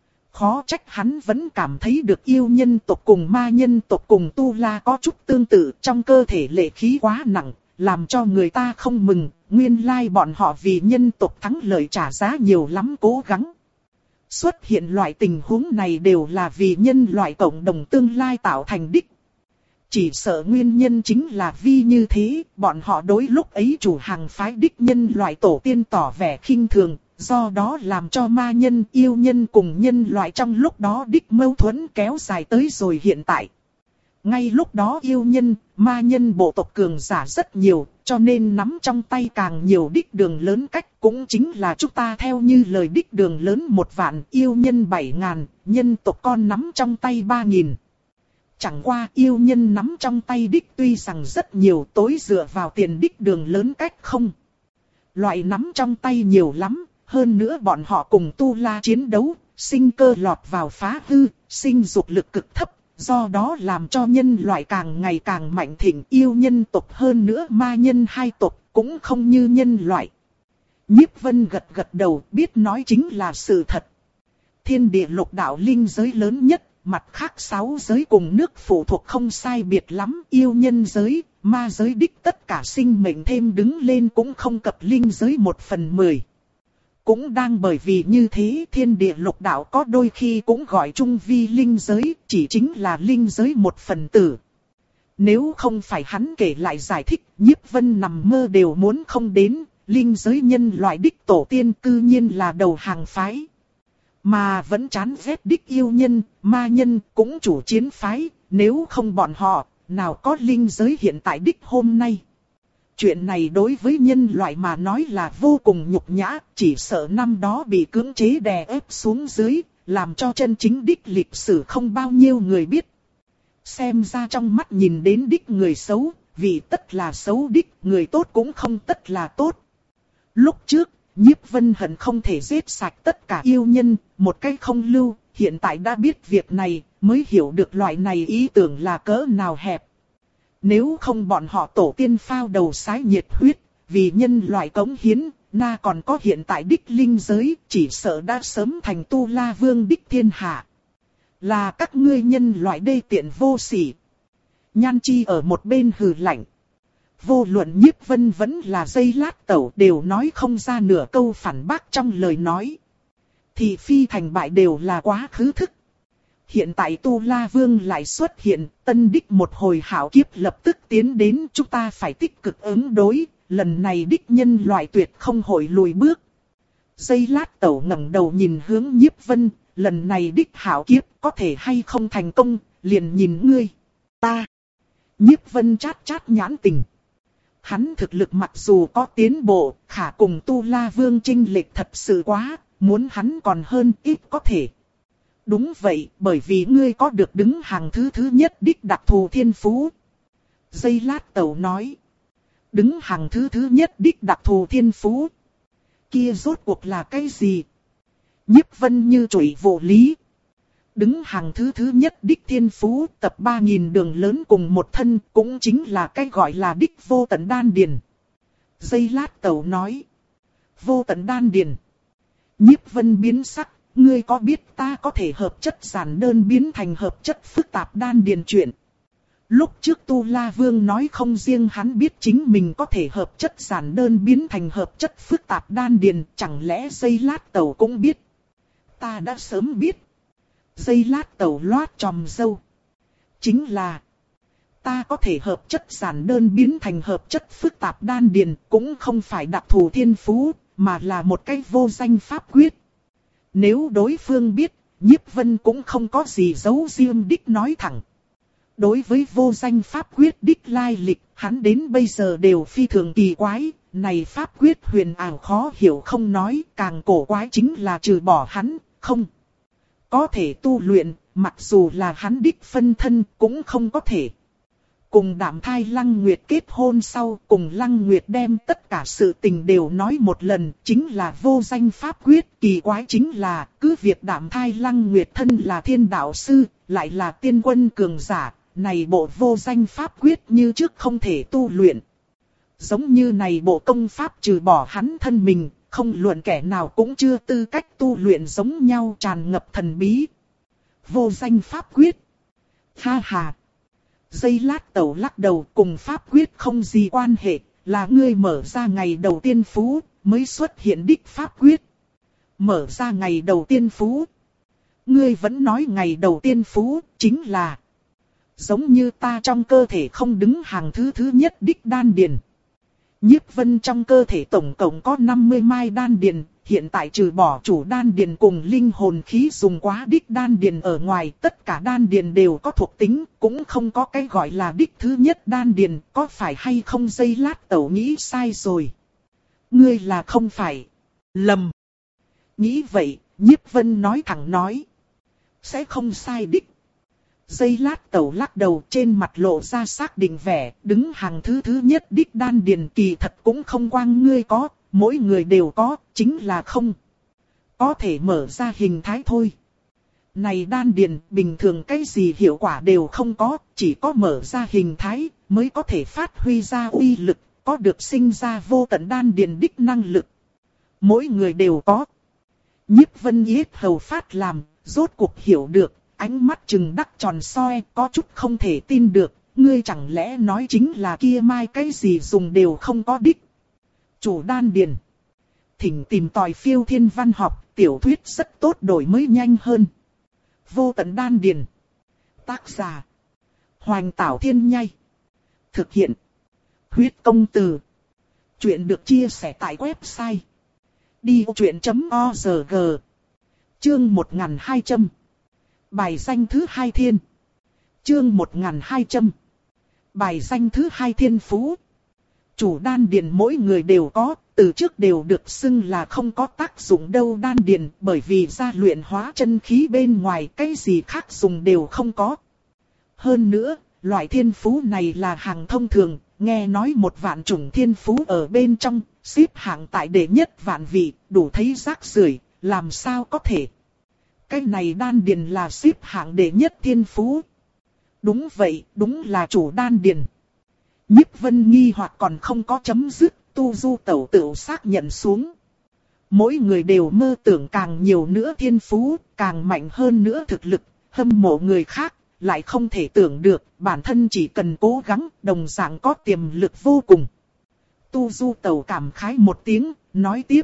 Khó trách hắn vẫn cảm thấy được yêu nhân tộc cùng ma nhân tộc cùng Tu La có chút tương tự, trong cơ thể lệ khí quá nặng, làm cho người ta không mừng. Nguyên lai bọn họ vì nhân tộc thắng lợi trả giá nhiều lắm cố gắng. Xuất hiện loại tình huống này đều là vì nhân loại cộng đồng tương lai tạo thành đích. Chỉ sợ nguyên nhân chính là vì như thế, bọn họ đối lúc ấy chủ hàng phái đích nhân loại tổ tiên tỏ vẻ khinh thường. Do đó làm cho ma nhân, yêu nhân cùng nhân loại trong lúc đó đích mâu thuẫn kéo dài tới rồi hiện tại. Ngay lúc đó yêu nhân, ma nhân bộ tộc cường giả rất nhiều, cho nên nắm trong tay càng nhiều đích đường lớn cách, cũng chính là chúng ta theo như lời đích đường lớn một vạn, yêu nhân bảy ngàn, nhân tộc con nắm trong tay ba nghìn. Chẳng qua yêu nhân nắm trong tay đích tuy rằng rất nhiều, tối dựa vào tiền đích đường lớn cách không. Loại nắm trong tay nhiều lắm, hơn nữa bọn họ cùng tu la chiến đấu, sinh cơ lọt vào phá hư, sinh dục lực cực thấp. Do đó làm cho nhân loại càng ngày càng mạnh thịnh, yêu nhân tộc hơn nữa ma nhân hai tộc cũng không như nhân loại. Nhiếp Vân gật gật đầu, biết nói chính là sự thật. Thiên địa lục đạo linh giới lớn nhất, mặt khác sáu giới cùng nước phụ thuộc không sai biệt lắm, yêu nhân giới, ma giới đích tất cả sinh mệnh thêm đứng lên cũng không cập linh giới một phần mười. Cũng đang bởi vì như thế thiên địa lục đạo có đôi khi cũng gọi chung vi linh giới, chỉ chính là linh giới một phần tử. Nếu không phải hắn kể lại giải thích, Nhiếp Vân nằm mơ đều muốn không đến, linh giới nhân loại đích tổ tiên cư nhiên là đầu hàng phái. Mà vẫn chán ghét đích yêu nhân, ma nhân cũng chủ chiến phái, nếu không bọn họ, nào có linh giới hiện tại đích hôm nay. Chuyện này đối với nhân loại mà nói là vô cùng nhục nhã, chỉ sợ năm đó bị cưỡng chế đè ép xuống dưới, làm cho chân chính đích lịch sử không bao nhiêu người biết. Xem ra trong mắt nhìn đến đích người xấu, vì tất là xấu đích, người tốt cũng không tất là tốt. Lúc trước, Nhiếp Vân hận không thể giết sạch tất cả yêu nhân, một cách không lưu, hiện tại đã biết việc này, mới hiểu được loại này ý tưởng là cỡ nào hẹp. Nếu không bọn họ tổ tiên phao đầu sái nhiệt huyết, vì nhân loại cống hiến, na còn có hiện tại đích linh giới, chỉ sợ đã sớm thành tu la vương đích thiên hạ. Là các ngươi nhân loại đê tiện vô sỉ. Nhan Chi ở một bên hừ lạnh. Vô luận Nhiếp Vân vẫn là Dây Lát Tẩu đều nói không ra nửa câu phản bác trong lời nói. Thì phi thành bại đều là quá khứ thức. Hiện tại Tu La Vương lại xuất hiện, tân đích một hồi hảo kiếp lập tức tiến đến, chúng ta phải tích cực ứng đối, lần này đích nhân loại tuyệt không hội lùi bước. Dây Lát Tẩu ngẩng đầu nhìn hướng Nhiếp Vân, lần này đích hảo kiếp có thể hay không thành công, liền nhìn ngươi, ta. Nhiếp Vân chát chát nhãn tình. Hắn thực lực mặc dù có tiến bộ, khả cùng Tu La Vương chênh lệch thật sự quá, muốn hắn còn hơn ít có thể. Đúng vậy, bởi vì ngươi có được đứng hàng thứ thứ nhất đích đặc thù thiên phú. Dây Lát Tẩu nói. Đứng hàng thứ thứ nhất đích đặc thù thiên phú. Kia rốt cuộc là cái gì? Nhiếp Vân như chổi vô lý. Đứng hàng thứ thứ nhất đích thiên phú tập ba nghìn đường lớn cùng một thân cũng chính là cái gọi là đích vô tận đan điền. Dây Lát Tẩu nói. Vô tận đan điền. Nhiếp Vân biến sắc. Ngươi có biết ta có thể hợp chất giản đơn biến thành hợp chất phức tạp đan điền chuyện. Lúc trước Tu La Vương nói không riêng hắn biết chính mình có thể hợp chất giản đơn biến thành hợp chất phức tạp đan điền, chẳng lẽ Dây Lát Tẩu cũng biết. Ta đã sớm biết. Dây Lát Tẩu loát chòm râu. Chính là ta có thể hợp chất giản đơn biến thành hợp chất phức tạp đan điền, cũng không phải đặc thù thiên phú, mà là một cái vô danh pháp quyết. Nếu đối phương biết, Nhiếp Vân cũng không có gì giấu riêng đích nói thẳng. Đối với vô danh pháp quyết đích lai lịch, hắn đến bây giờ đều phi thường kỳ quái, này pháp quyết huyền ảo khó hiểu không nói, càng cổ quái chính là trừ bỏ hắn, không có thể tu luyện, mặc dù là hắn đích phân thân cũng không có thể. Cùng Đạm Thai Lăng Nguyệt kết hôn sau, cùng Lăng Nguyệt đem tất cả sự tình đều nói một lần, chính là vô danh pháp quyết. Kỳ quái chính là, cứ việc Đạm Thai Lăng Nguyệt thân là thiên đạo sư, lại là tiên quân cường giả, này bộ vô danh pháp quyết như trước không thể tu luyện. Giống như này bộ công pháp trừ bỏ hắn thân mình, không luận kẻ nào cũng chưa tư cách tu luyện giống nhau, tràn ngập thần bí. Vô danh pháp quyết. Ha ha. Dây Lát Tẩu lắc đầu, cùng pháp quyết không gì quan hệ, là ngươi mở ra ngày đầu tiên phú, mới xuất hiện đích pháp quyết. Mở ra ngày đầu tiên phú. Ngươi vẫn nói ngày đầu tiên phú, chính là giống như ta trong cơ thể không đứng hàng thứ thứ nhất đích đan điền. Nhiếp Vân trong cơ thể tổng cộng có năm mươi mai đan điền, hiện tại trừ bỏ chủ đan điền cùng linh hồn khí dùng quá đích đan điền ở ngoài, tất cả đan điền đều có thuộc tính, cũng không có cái gọi là đích thứ nhất đan điền, có phải hay không giây lát tẩu nghĩ sai rồi. Ngươi là không phải. Lầm. Nghĩ vậy, Nhiếp Vân nói thẳng nói. Sẽ không sai đích. Giây lát tẩu lắc đầu trên mặt lộ ra xác định vẻ, đứng hàng thứ thứ nhất đích đan điền kỳ thật cũng không quang ngươi có, mỗi người đều có, chính là không có thể mở ra hình thái thôi. Này đan điền bình thường cái gì hiệu quả đều không có, chỉ có mở ra hình thái mới có thể phát huy ra uy lực, có được sinh ra vô tận đan điền đích năng lực. Mỗi người đều có. Nhiếp Vân yết hầu phát làm, rốt cuộc hiểu được, ánh mắt trừng đắc tròn soi, có chút không thể tin được, ngươi chẳng lẽ nói chính là kia mai cái gì dùng đều không có đích. Chủ đan điền. Thỉnh tìm tòi phiêu thiên văn học, tiểu thuyết rất tốt đổi mới nhanh hơn. Vô tận đan điền. Tác giả. Hoành Tảo Thiên Nhai. Thực hiện. Huyết Công Từ. Chuyện được chia sẻ tại website. đi ô chuyện chấm o rờ giê. Chương một nghìn hai trăm. Bài danh thứ hai thiên. Chương một nghìn hai trăm. Bài danh thứ hai thiên phú. Chủ đan điền mỗi người đều có, từ trước đều được xưng là không có tác dụng đâu đan điền, bởi vì gia luyện hóa chân khí bên ngoài cái gì khác dùng đều không có. Hơn nữa, loại thiên phú này là hàng thông thường, nghe nói một vạn chủng thiên phú ở bên trong, xếp hạng tại đệ nhất vạn vị, đủ thấy rác rưởi, làm sao có thể. Cái này đan điền là xếp hạng đệ nhất thiên phú. Đúng vậy, đúng là chủ đan điền. Nhiếp Vân nghi hoặc còn không có chấm dứt, Tu Du Tẩu tự xác nhận xuống. Mỗi người đều mơ tưởng càng nhiều nữa thiên phú, càng mạnh hơn nữa thực lực, hâm mộ người khác, lại không thể tưởng được, bản thân chỉ cần cố gắng, đồng dạng có tiềm lực vô cùng. Tu Du Tẩu cảm khái một tiếng, nói tiếp.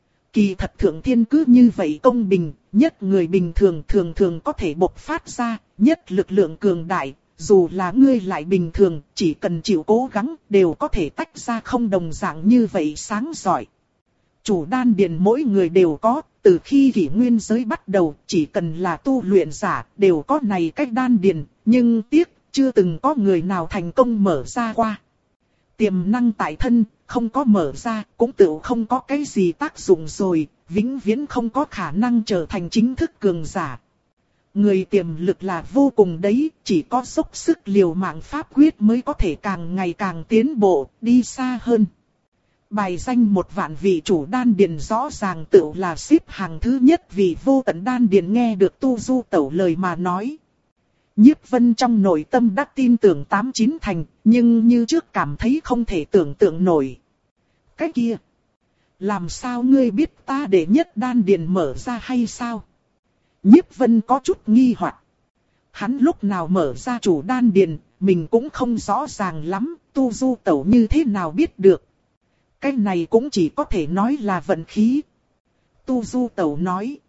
Kỳ thật thượng thiên cứ như vậy công bình, nhất người bình thường thường thường có thể bộc phát ra, nhất lực lượng cường đại. Dù là ngươi lại bình thường, chỉ cần chịu cố gắng, đều có thể tách ra không đồng dạng như vậy sáng giỏi. Chủ đan điền mỗi người đều có, từ khi kỷ nguyên giới bắt đầu, chỉ cần là tu luyện giả, đều có này cách đan điền, nhưng tiếc, chưa từng có người nào thành công mở ra qua. Tiềm năng tại thân, không có mở ra, cũng tự không có cái gì tác dụng rồi, vĩnh viễn không có khả năng trở thành chính thức cường giả. Người tiềm lực là vô cùng đấy, chỉ có dốc sức liều mạng pháp quyết mới có thể càng ngày càng tiến bộ, đi xa hơn. Bài danh một vạn vị chủ đan điền rõ ràng tự là xếp hàng thứ nhất vì vô tận đan điền nghe được Tu Du Tẩu lời mà nói. Nhiếp Vân trong nội tâm đã tin tưởng tám chín thành, nhưng như trước cảm thấy không thể tưởng tượng nổi. Cái kia, làm sao ngươi biết ta để nhất đan điền mở ra hay sao? Nhiếp Vân có chút nghi hoặc. Hắn lúc nào mở ra chủ đan điền, mình cũng không rõ ràng lắm, Tu Du Tẩu như thế nào biết được. Cái này cũng chỉ có thể nói là vận khí. Tu Du Tẩu nói.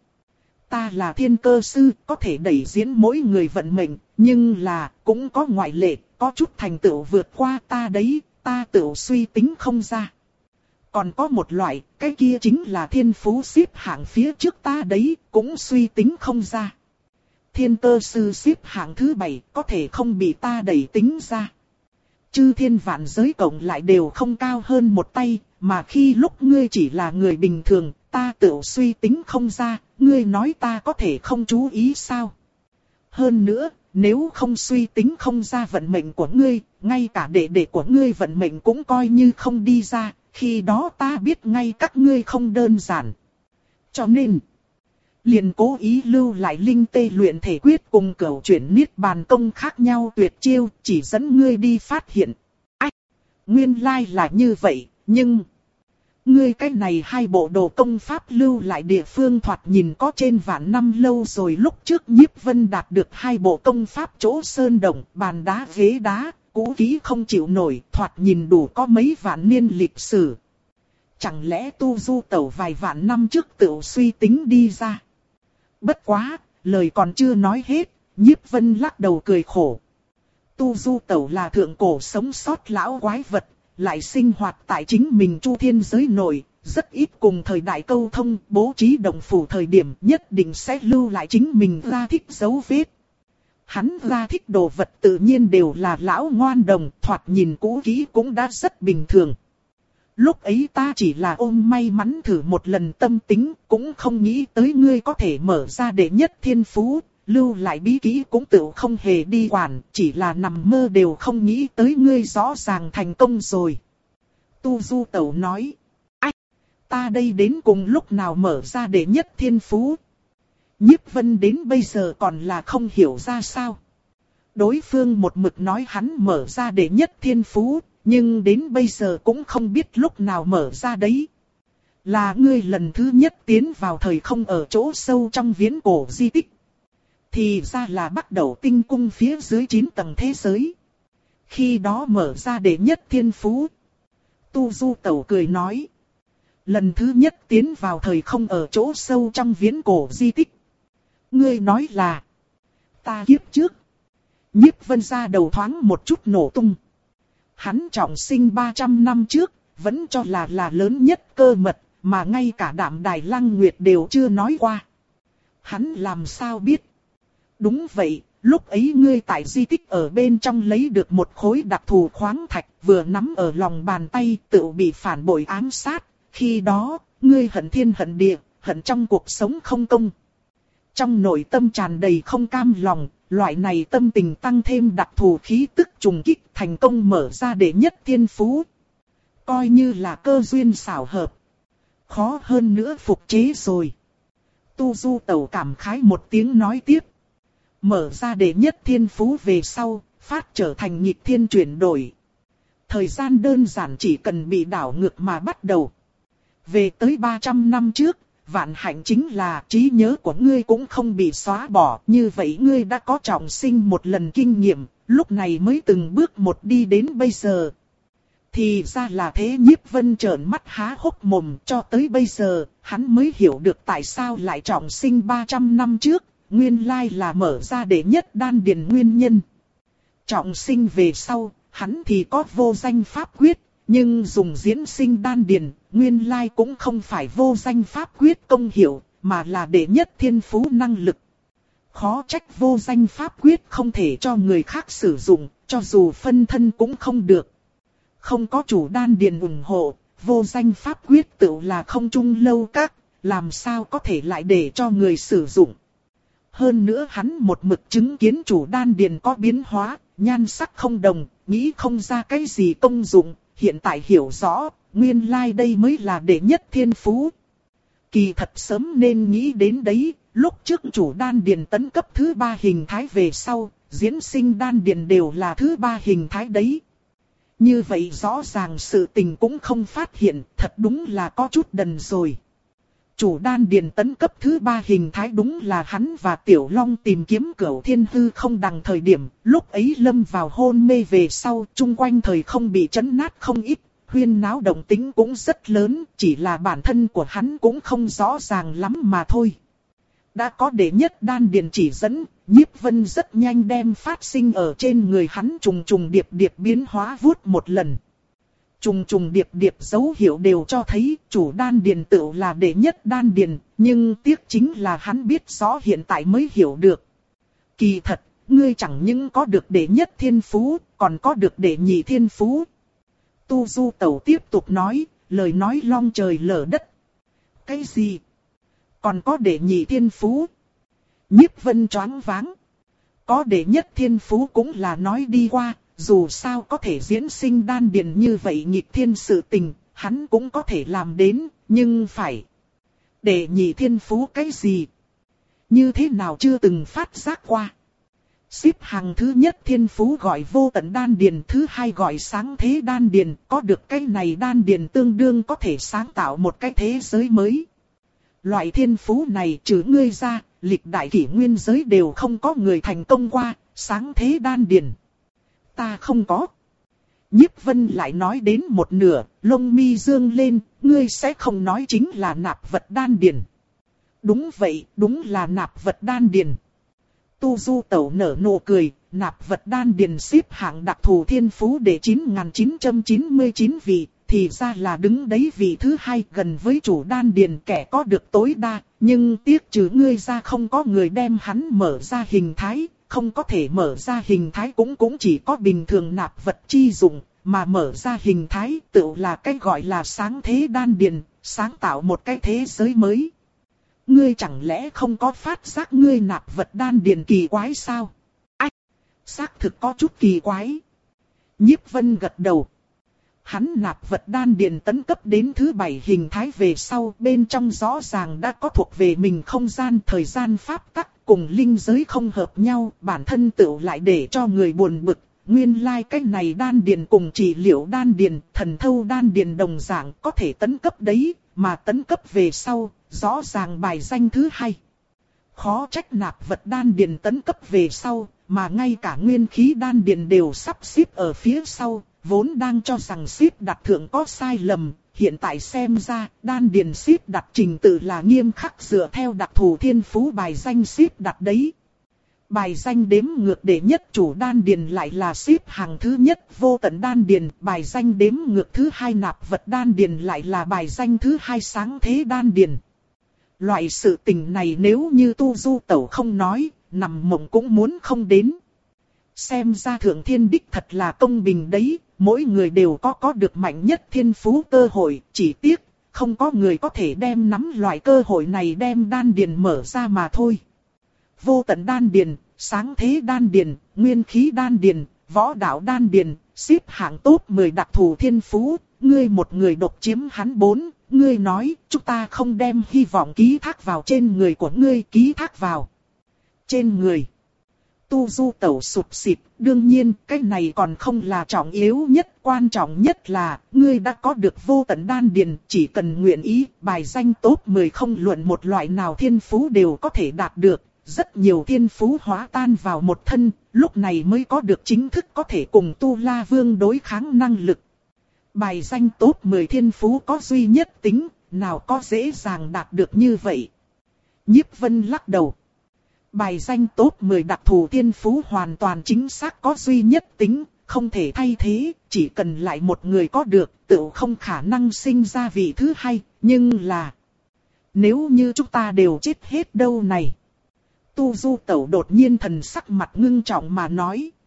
Ta là thiên cơ sư, có thể đẩy diễn mỗi người vận mệnh, nhưng là, cũng có ngoại lệ, có chút thành tựu vượt qua ta đấy, ta tự suy tính không ra. Còn có một loại, cái kia chính là thiên phú xếp hạng phía trước ta đấy, cũng suy tính không ra. Thiên cơ sư xếp hạng thứ bảy, có thể không bị ta đẩy tính ra. Chư thiên vạn giới cộng lại đều không cao hơn một tay, mà khi lúc ngươi chỉ là người bình thường, ta tự suy tính không ra, ngươi nói ta có thể không chú ý sao? Hơn nữa, nếu không suy tính không ra vận mệnh của ngươi, ngay cả đệ đệ của ngươi vận mệnh cũng coi như không đi ra, khi đó ta biết ngay các ngươi không đơn giản. Cho nên, liền cố ý lưu lại linh tê luyện thể quyết cùng cửu chuyển niết bàn công khác nhau tuyệt chiêu, chỉ dẫn ngươi đi phát hiện. Ách, nguyên lai là như vậy, nhưng ngươi cái này hai bộ đồ công pháp lưu lại địa phương thoạt nhìn có trên vạn năm lâu rồi. Lúc trước Nhiếp Vân đạt được hai bộ công pháp chỗ sơn đồng, bàn đá ghế đá, cũ kỹ không chịu nổi, thoạt nhìn đủ có mấy vạn niên lịch sử. Chẳng lẽ Tu Du Tẩu vài vạn năm trước tự suy tính đi ra? Bất quá, lời còn chưa nói hết, Nhiếp Vân lắc đầu cười khổ. Tu Du Tẩu là thượng cổ sống sót lão quái vật, lại sinh hoạt tại chính mình chu thiên giới nội, rất ít cùng thời đại câu thông, bố trí động phủ thời điểm nhất định sẽ lưu lại chính mình ra thích dấu vết. Hắn ra thích đồ vật tự nhiên đều là lão ngoan đồng, thoạt nhìn cũ kỹ cũng đã rất bình thường. Lúc ấy ta chỉ là ôm may mắn thử một lần tâm tính, cũng không nghĩ tới ngươi có thể mở ra đệ nhất thiên phú, lưu lại bí kỹ cũng tự không hề đi quản, chỉ là nằm mơ đều không nghĩ tới ngươi rõ ràng thành công rồi. Tu Du Tẩu nói, ách, ta đây đến cùng lúc nào mở ra đệ nhất thiên phú. Nhiếp Vân đến bây giờ còn là không hiểu ra sao. Đối phương một mực nói hắn mở ra đệ nhất thiên phú, nhưng đến bây giờ cũng không biết lúc nào mở ra đấy. Là ngươi lần thứ nhất tiến vào thời không ở chỗ sâu trong viễn cổ di tích. Thì ra là bắt đầu tinh cung phía dưới chín tầng thế giới. Khi đó mở ra đệ nhất thiên phú. Tu Du Tẩu cười nói. Lần thứ nhất tiến vào thời không ở chỗ sâu trong viễn cổ di tích. Ngươi nói là. Ta kiếp trước. Nhiếp Vân ra đầu thoáng một chút nổ tung. Hắn trọng sinh ba trăm năm trước, vẫn cho là là lớn nhất cơ mật, mà ngay cả Đạm Đài Lăng Nguyệt đều chưa nói qua. Hắn làm sao biết? Đúng vậy, lúc ấy ngươi tại di tích ở bên trong lấy được một khối đặc thù khoáng thạch, vừa nắm ở lòng bàn tay tự bị phản bội ám sát. Khi đó, ngươi hận thiên hận địa, hận trong cuộc sống không công. Trong nội tâm tràn đầy không cam lòng, loại này tâm tình tăng thêm đặc thù khí tức trùng kích thành công mở ra đệ nhất thiên phú. Coi như là cơ duyên xảo hợp. Khó hơn nữa phục chế rồi. Tu Du Tẩu cảm khái một tiếng nói tiếp. Mở ra đệ nhất thiên phú về sau, phát trở thành nghịch thiên chuyển đổi. Thời gian đơn giản chỉ cần bị đảo ngược mà bắt đầu. Về tới ba trăm năm trước, vạn hạnh chính là trí nhớ của ngươi cũng không bị xóa bỏ. Như vậy ngươi đã có trọng sinh một lần kinh nghiệm, lúc này mới từng bước một đi đến bây giờ. Thì ra là thế. Nhiếp Vân trợn mắt há hốc mồm, cho tới bây giờ, hắn mới hiểu được tại sao lại trọng sinh ba trăm năm trước, nguyên lai là mở ra đệ nhất đan điền nguyên nhân. Trọng sinh về sau, hắn thì có vô danh pháp quyết, nhưng dùng diễn sinh đan điền, nguyên lai cũng không phải vô danh pháp quyết công hiệu, mà là đệ nhất thiên phú năng lực. Khó trách vô danh pháp quyết không thể cho người khác sử dụng, cho dù phân thân cũng không được. Không có chủ đan điền ủng hộ, vô danh pháp quyết tự là không trung lâu các, làm sao có thể lại để cho người sử dụng. Hơn nữa hắn một mực chứng kiến chủ đan điền có biến hóa, nhan sắc không đồng, nghĩ không ra cái gì công dụng, hiện tại hiểu rõ, nguyên lai like đây mới là đệ nhất thiên phú. Kỳ thật sớm nên nghĩ đến đấy, lúc trước chủ đan điền tấn cấp thứ ba hình thái về sau, diễn sinh đan điền đều là thứ ba hình thái đấy. Như vậy rõ ràng sự tình cũng không phát hiện, thật đúng là có chút đần rồi. Chủ đan điền tấn cấp thứ ba hình thái đúng là hắn và Tiểu Long tìm kiếm Cửu Thiên Hư không đằng thời điểm, lúc ấy lâm vào hôn mê về sau, chung quanh thời không bị chấn nát không ít, huyên náo động tính cũng rất lớn, chỉ là bản thân của hắn cũng không rõ ràng lắm mà thôi. Đã có đệ nhất đan điền chỉ dẫn, Nhiếp Vân rất nhanh đem phát sinh ở trên người hắn trùng trùng điệp điệp biến hóa vuốt một lần. Trùng trùng điệp điệp dấu hiệu đều cho thấy chủ đan điền tự là đệ nhất đan điền, nhưng tiếc chính là hắn biết rõ hiện tại mới hiểu được. Kỳ thật, ngươi chẳng những có được đệ nhất thiên phú, còn có được đệ nhị thiên phú. Tu Du Tẩu tiếp tục nói, lời nói long trời lở đất. Cái gì? Còn có đệ nhị thiên phú? Nhiếp Vân choáng váng. Có đệ nhất thiên phú cũng là nói đi qua. Dù sao có thể diễn sinh đan điền như vậy nghịch thiên sự tình, hắn cũng có thể làm đến, nhưng phải. Đệ nhị thiên phú cái gì? Như thế nào chưa từng phát giác qua? Xếp hàng thứ nhất thiên phú gọi vô tận đan điền, thứ hai gọi sáng thế đan điền, có được cái này đan điền tương đương có thể sáng tạo một cái thế giới mới. Loại thiên phú này trừ ngươi ra, lịch đại kỷ nguyên giới đều không có người thành công qua, sáng thế đan điền. Ta không có. Nhiếp Vân lại nói đến một nửa, lông mi dương lên, ngươi sẽ không nói chính là nạp vật đan điền. Đúng vậy, đúng là nạp vật đan điền. Tu Du Tẩu nở nụ cười, nạp vật đan điền xếp hạng đặc thù thiên phú để chín nghìn chín trăm chín mươi chín vị, thì ra là đứng đấy vị thứ hai gần với chủ đan điền kẻ có được tối đa, nhưng tiếc trừ ngươi ra không có người đem hắn mở ra hình thái, không có thể mở ra hình thái cũng cũng chỉ có bình thường nạp vật chi dụng, mà mở ra hình thái tự là cái gọi là sáng thế đan điền, sáng tạo một cái thế giới mới. Ngươi chẳng lẽ không có phát giác ngươi nạp vật đan điền kỳ quái sao? Ách! Xác thực có chút kỳ quái. Nhiếp Vân gật đầu. Hắn nạp vật đan điền tấn cấp đến thứ bảy hình thái về sau, bên trong rõ ràng đã có thuộc về mình không gian thời gian pháp tắc, cùng linh giới không hợp nhau, bản thân tự lại để cho người buồn bực. Nguyên lai like cái này đan điền cùng trị liệu đan điền, thần thâu đan điền đồng dạng có thể tấn cấp đấy, mà tấn cấp về sau, rõ ràng bài danh thứ hai. Khó trách nạp vật đan điền tấn cấp về sau, mà ngay cả nguyên khí đan điền đều sắp xếp ở phía sau, vốn đang cho rằng xếp đặt thượng có sai lầm, hiện tại xem ra đan điền xếp đặt trình tự là nghiêm khắc dựa theo đặc thù thiên phú bài danh xếp đặt đấy. Bài danh đếm ngược đệ nhất chủ đan điền lại là xếp hàng thứ nhất vô tận đan điền, bài danh đếm ngược thứ hai nạp vật đan điền lại là bài danh thứ hai sáng thế đan điền. Loại sự tình này nếu như Tu Du Tẩu không nói, nằm mộng cũng muốn không đến. Xem ra thượng thiên đích thật là công bình đấy, mỗi người đều có có được mạnh nhất thiên phú cơ hội, chỉ tiếc, không có người có thể đem nắm loại cơ hội này đem đan điền mở ra mà thôi. Vô tận đan điền, sáng thế đan điền, nguyên khí đan điền, võ đạo đan điền, xếp hạng top mười đặc thù thiên phú, ngươi một người độc chiếm hắn bốn, ngươi nói, chúng ta không đem hy vọng ký thác vào trên người của ngươi, ký thác vào trên người. Tu Du Tẩu sụp xịt, đương nhiên, cái này còn không là trọng yếu nhất, quan trọng nhất là, ngươi đã có được vô tận đan điền, chỉ cần nguyện ý, bài danh top mười không luận một loại nào thiên phú đều có thể đạt được. Rất nhiều thiên phú hóa tan vào một thân, lúc này mới có được chính thức có thể cùng Tu La Vương đối kháng năng lực. Bài danh top mười thiên phú có duy nhất tính, nào có dễ dàng đạt được như vậy. Nhiếp Vân lắc đầu. Bài danh top mười đặc thù thiên phú hoàn toàn chính xác có duy nhất tính, không thể thay thế, chỉ cần lại một người có được, tự không khả năng sinh ra vị thứ hai, nhưng là... Nếu như chúng ta đều chết hết đâu này. Tu Du Tẩu đột nhiên thần sắc mặt ngưng trọng mà nói.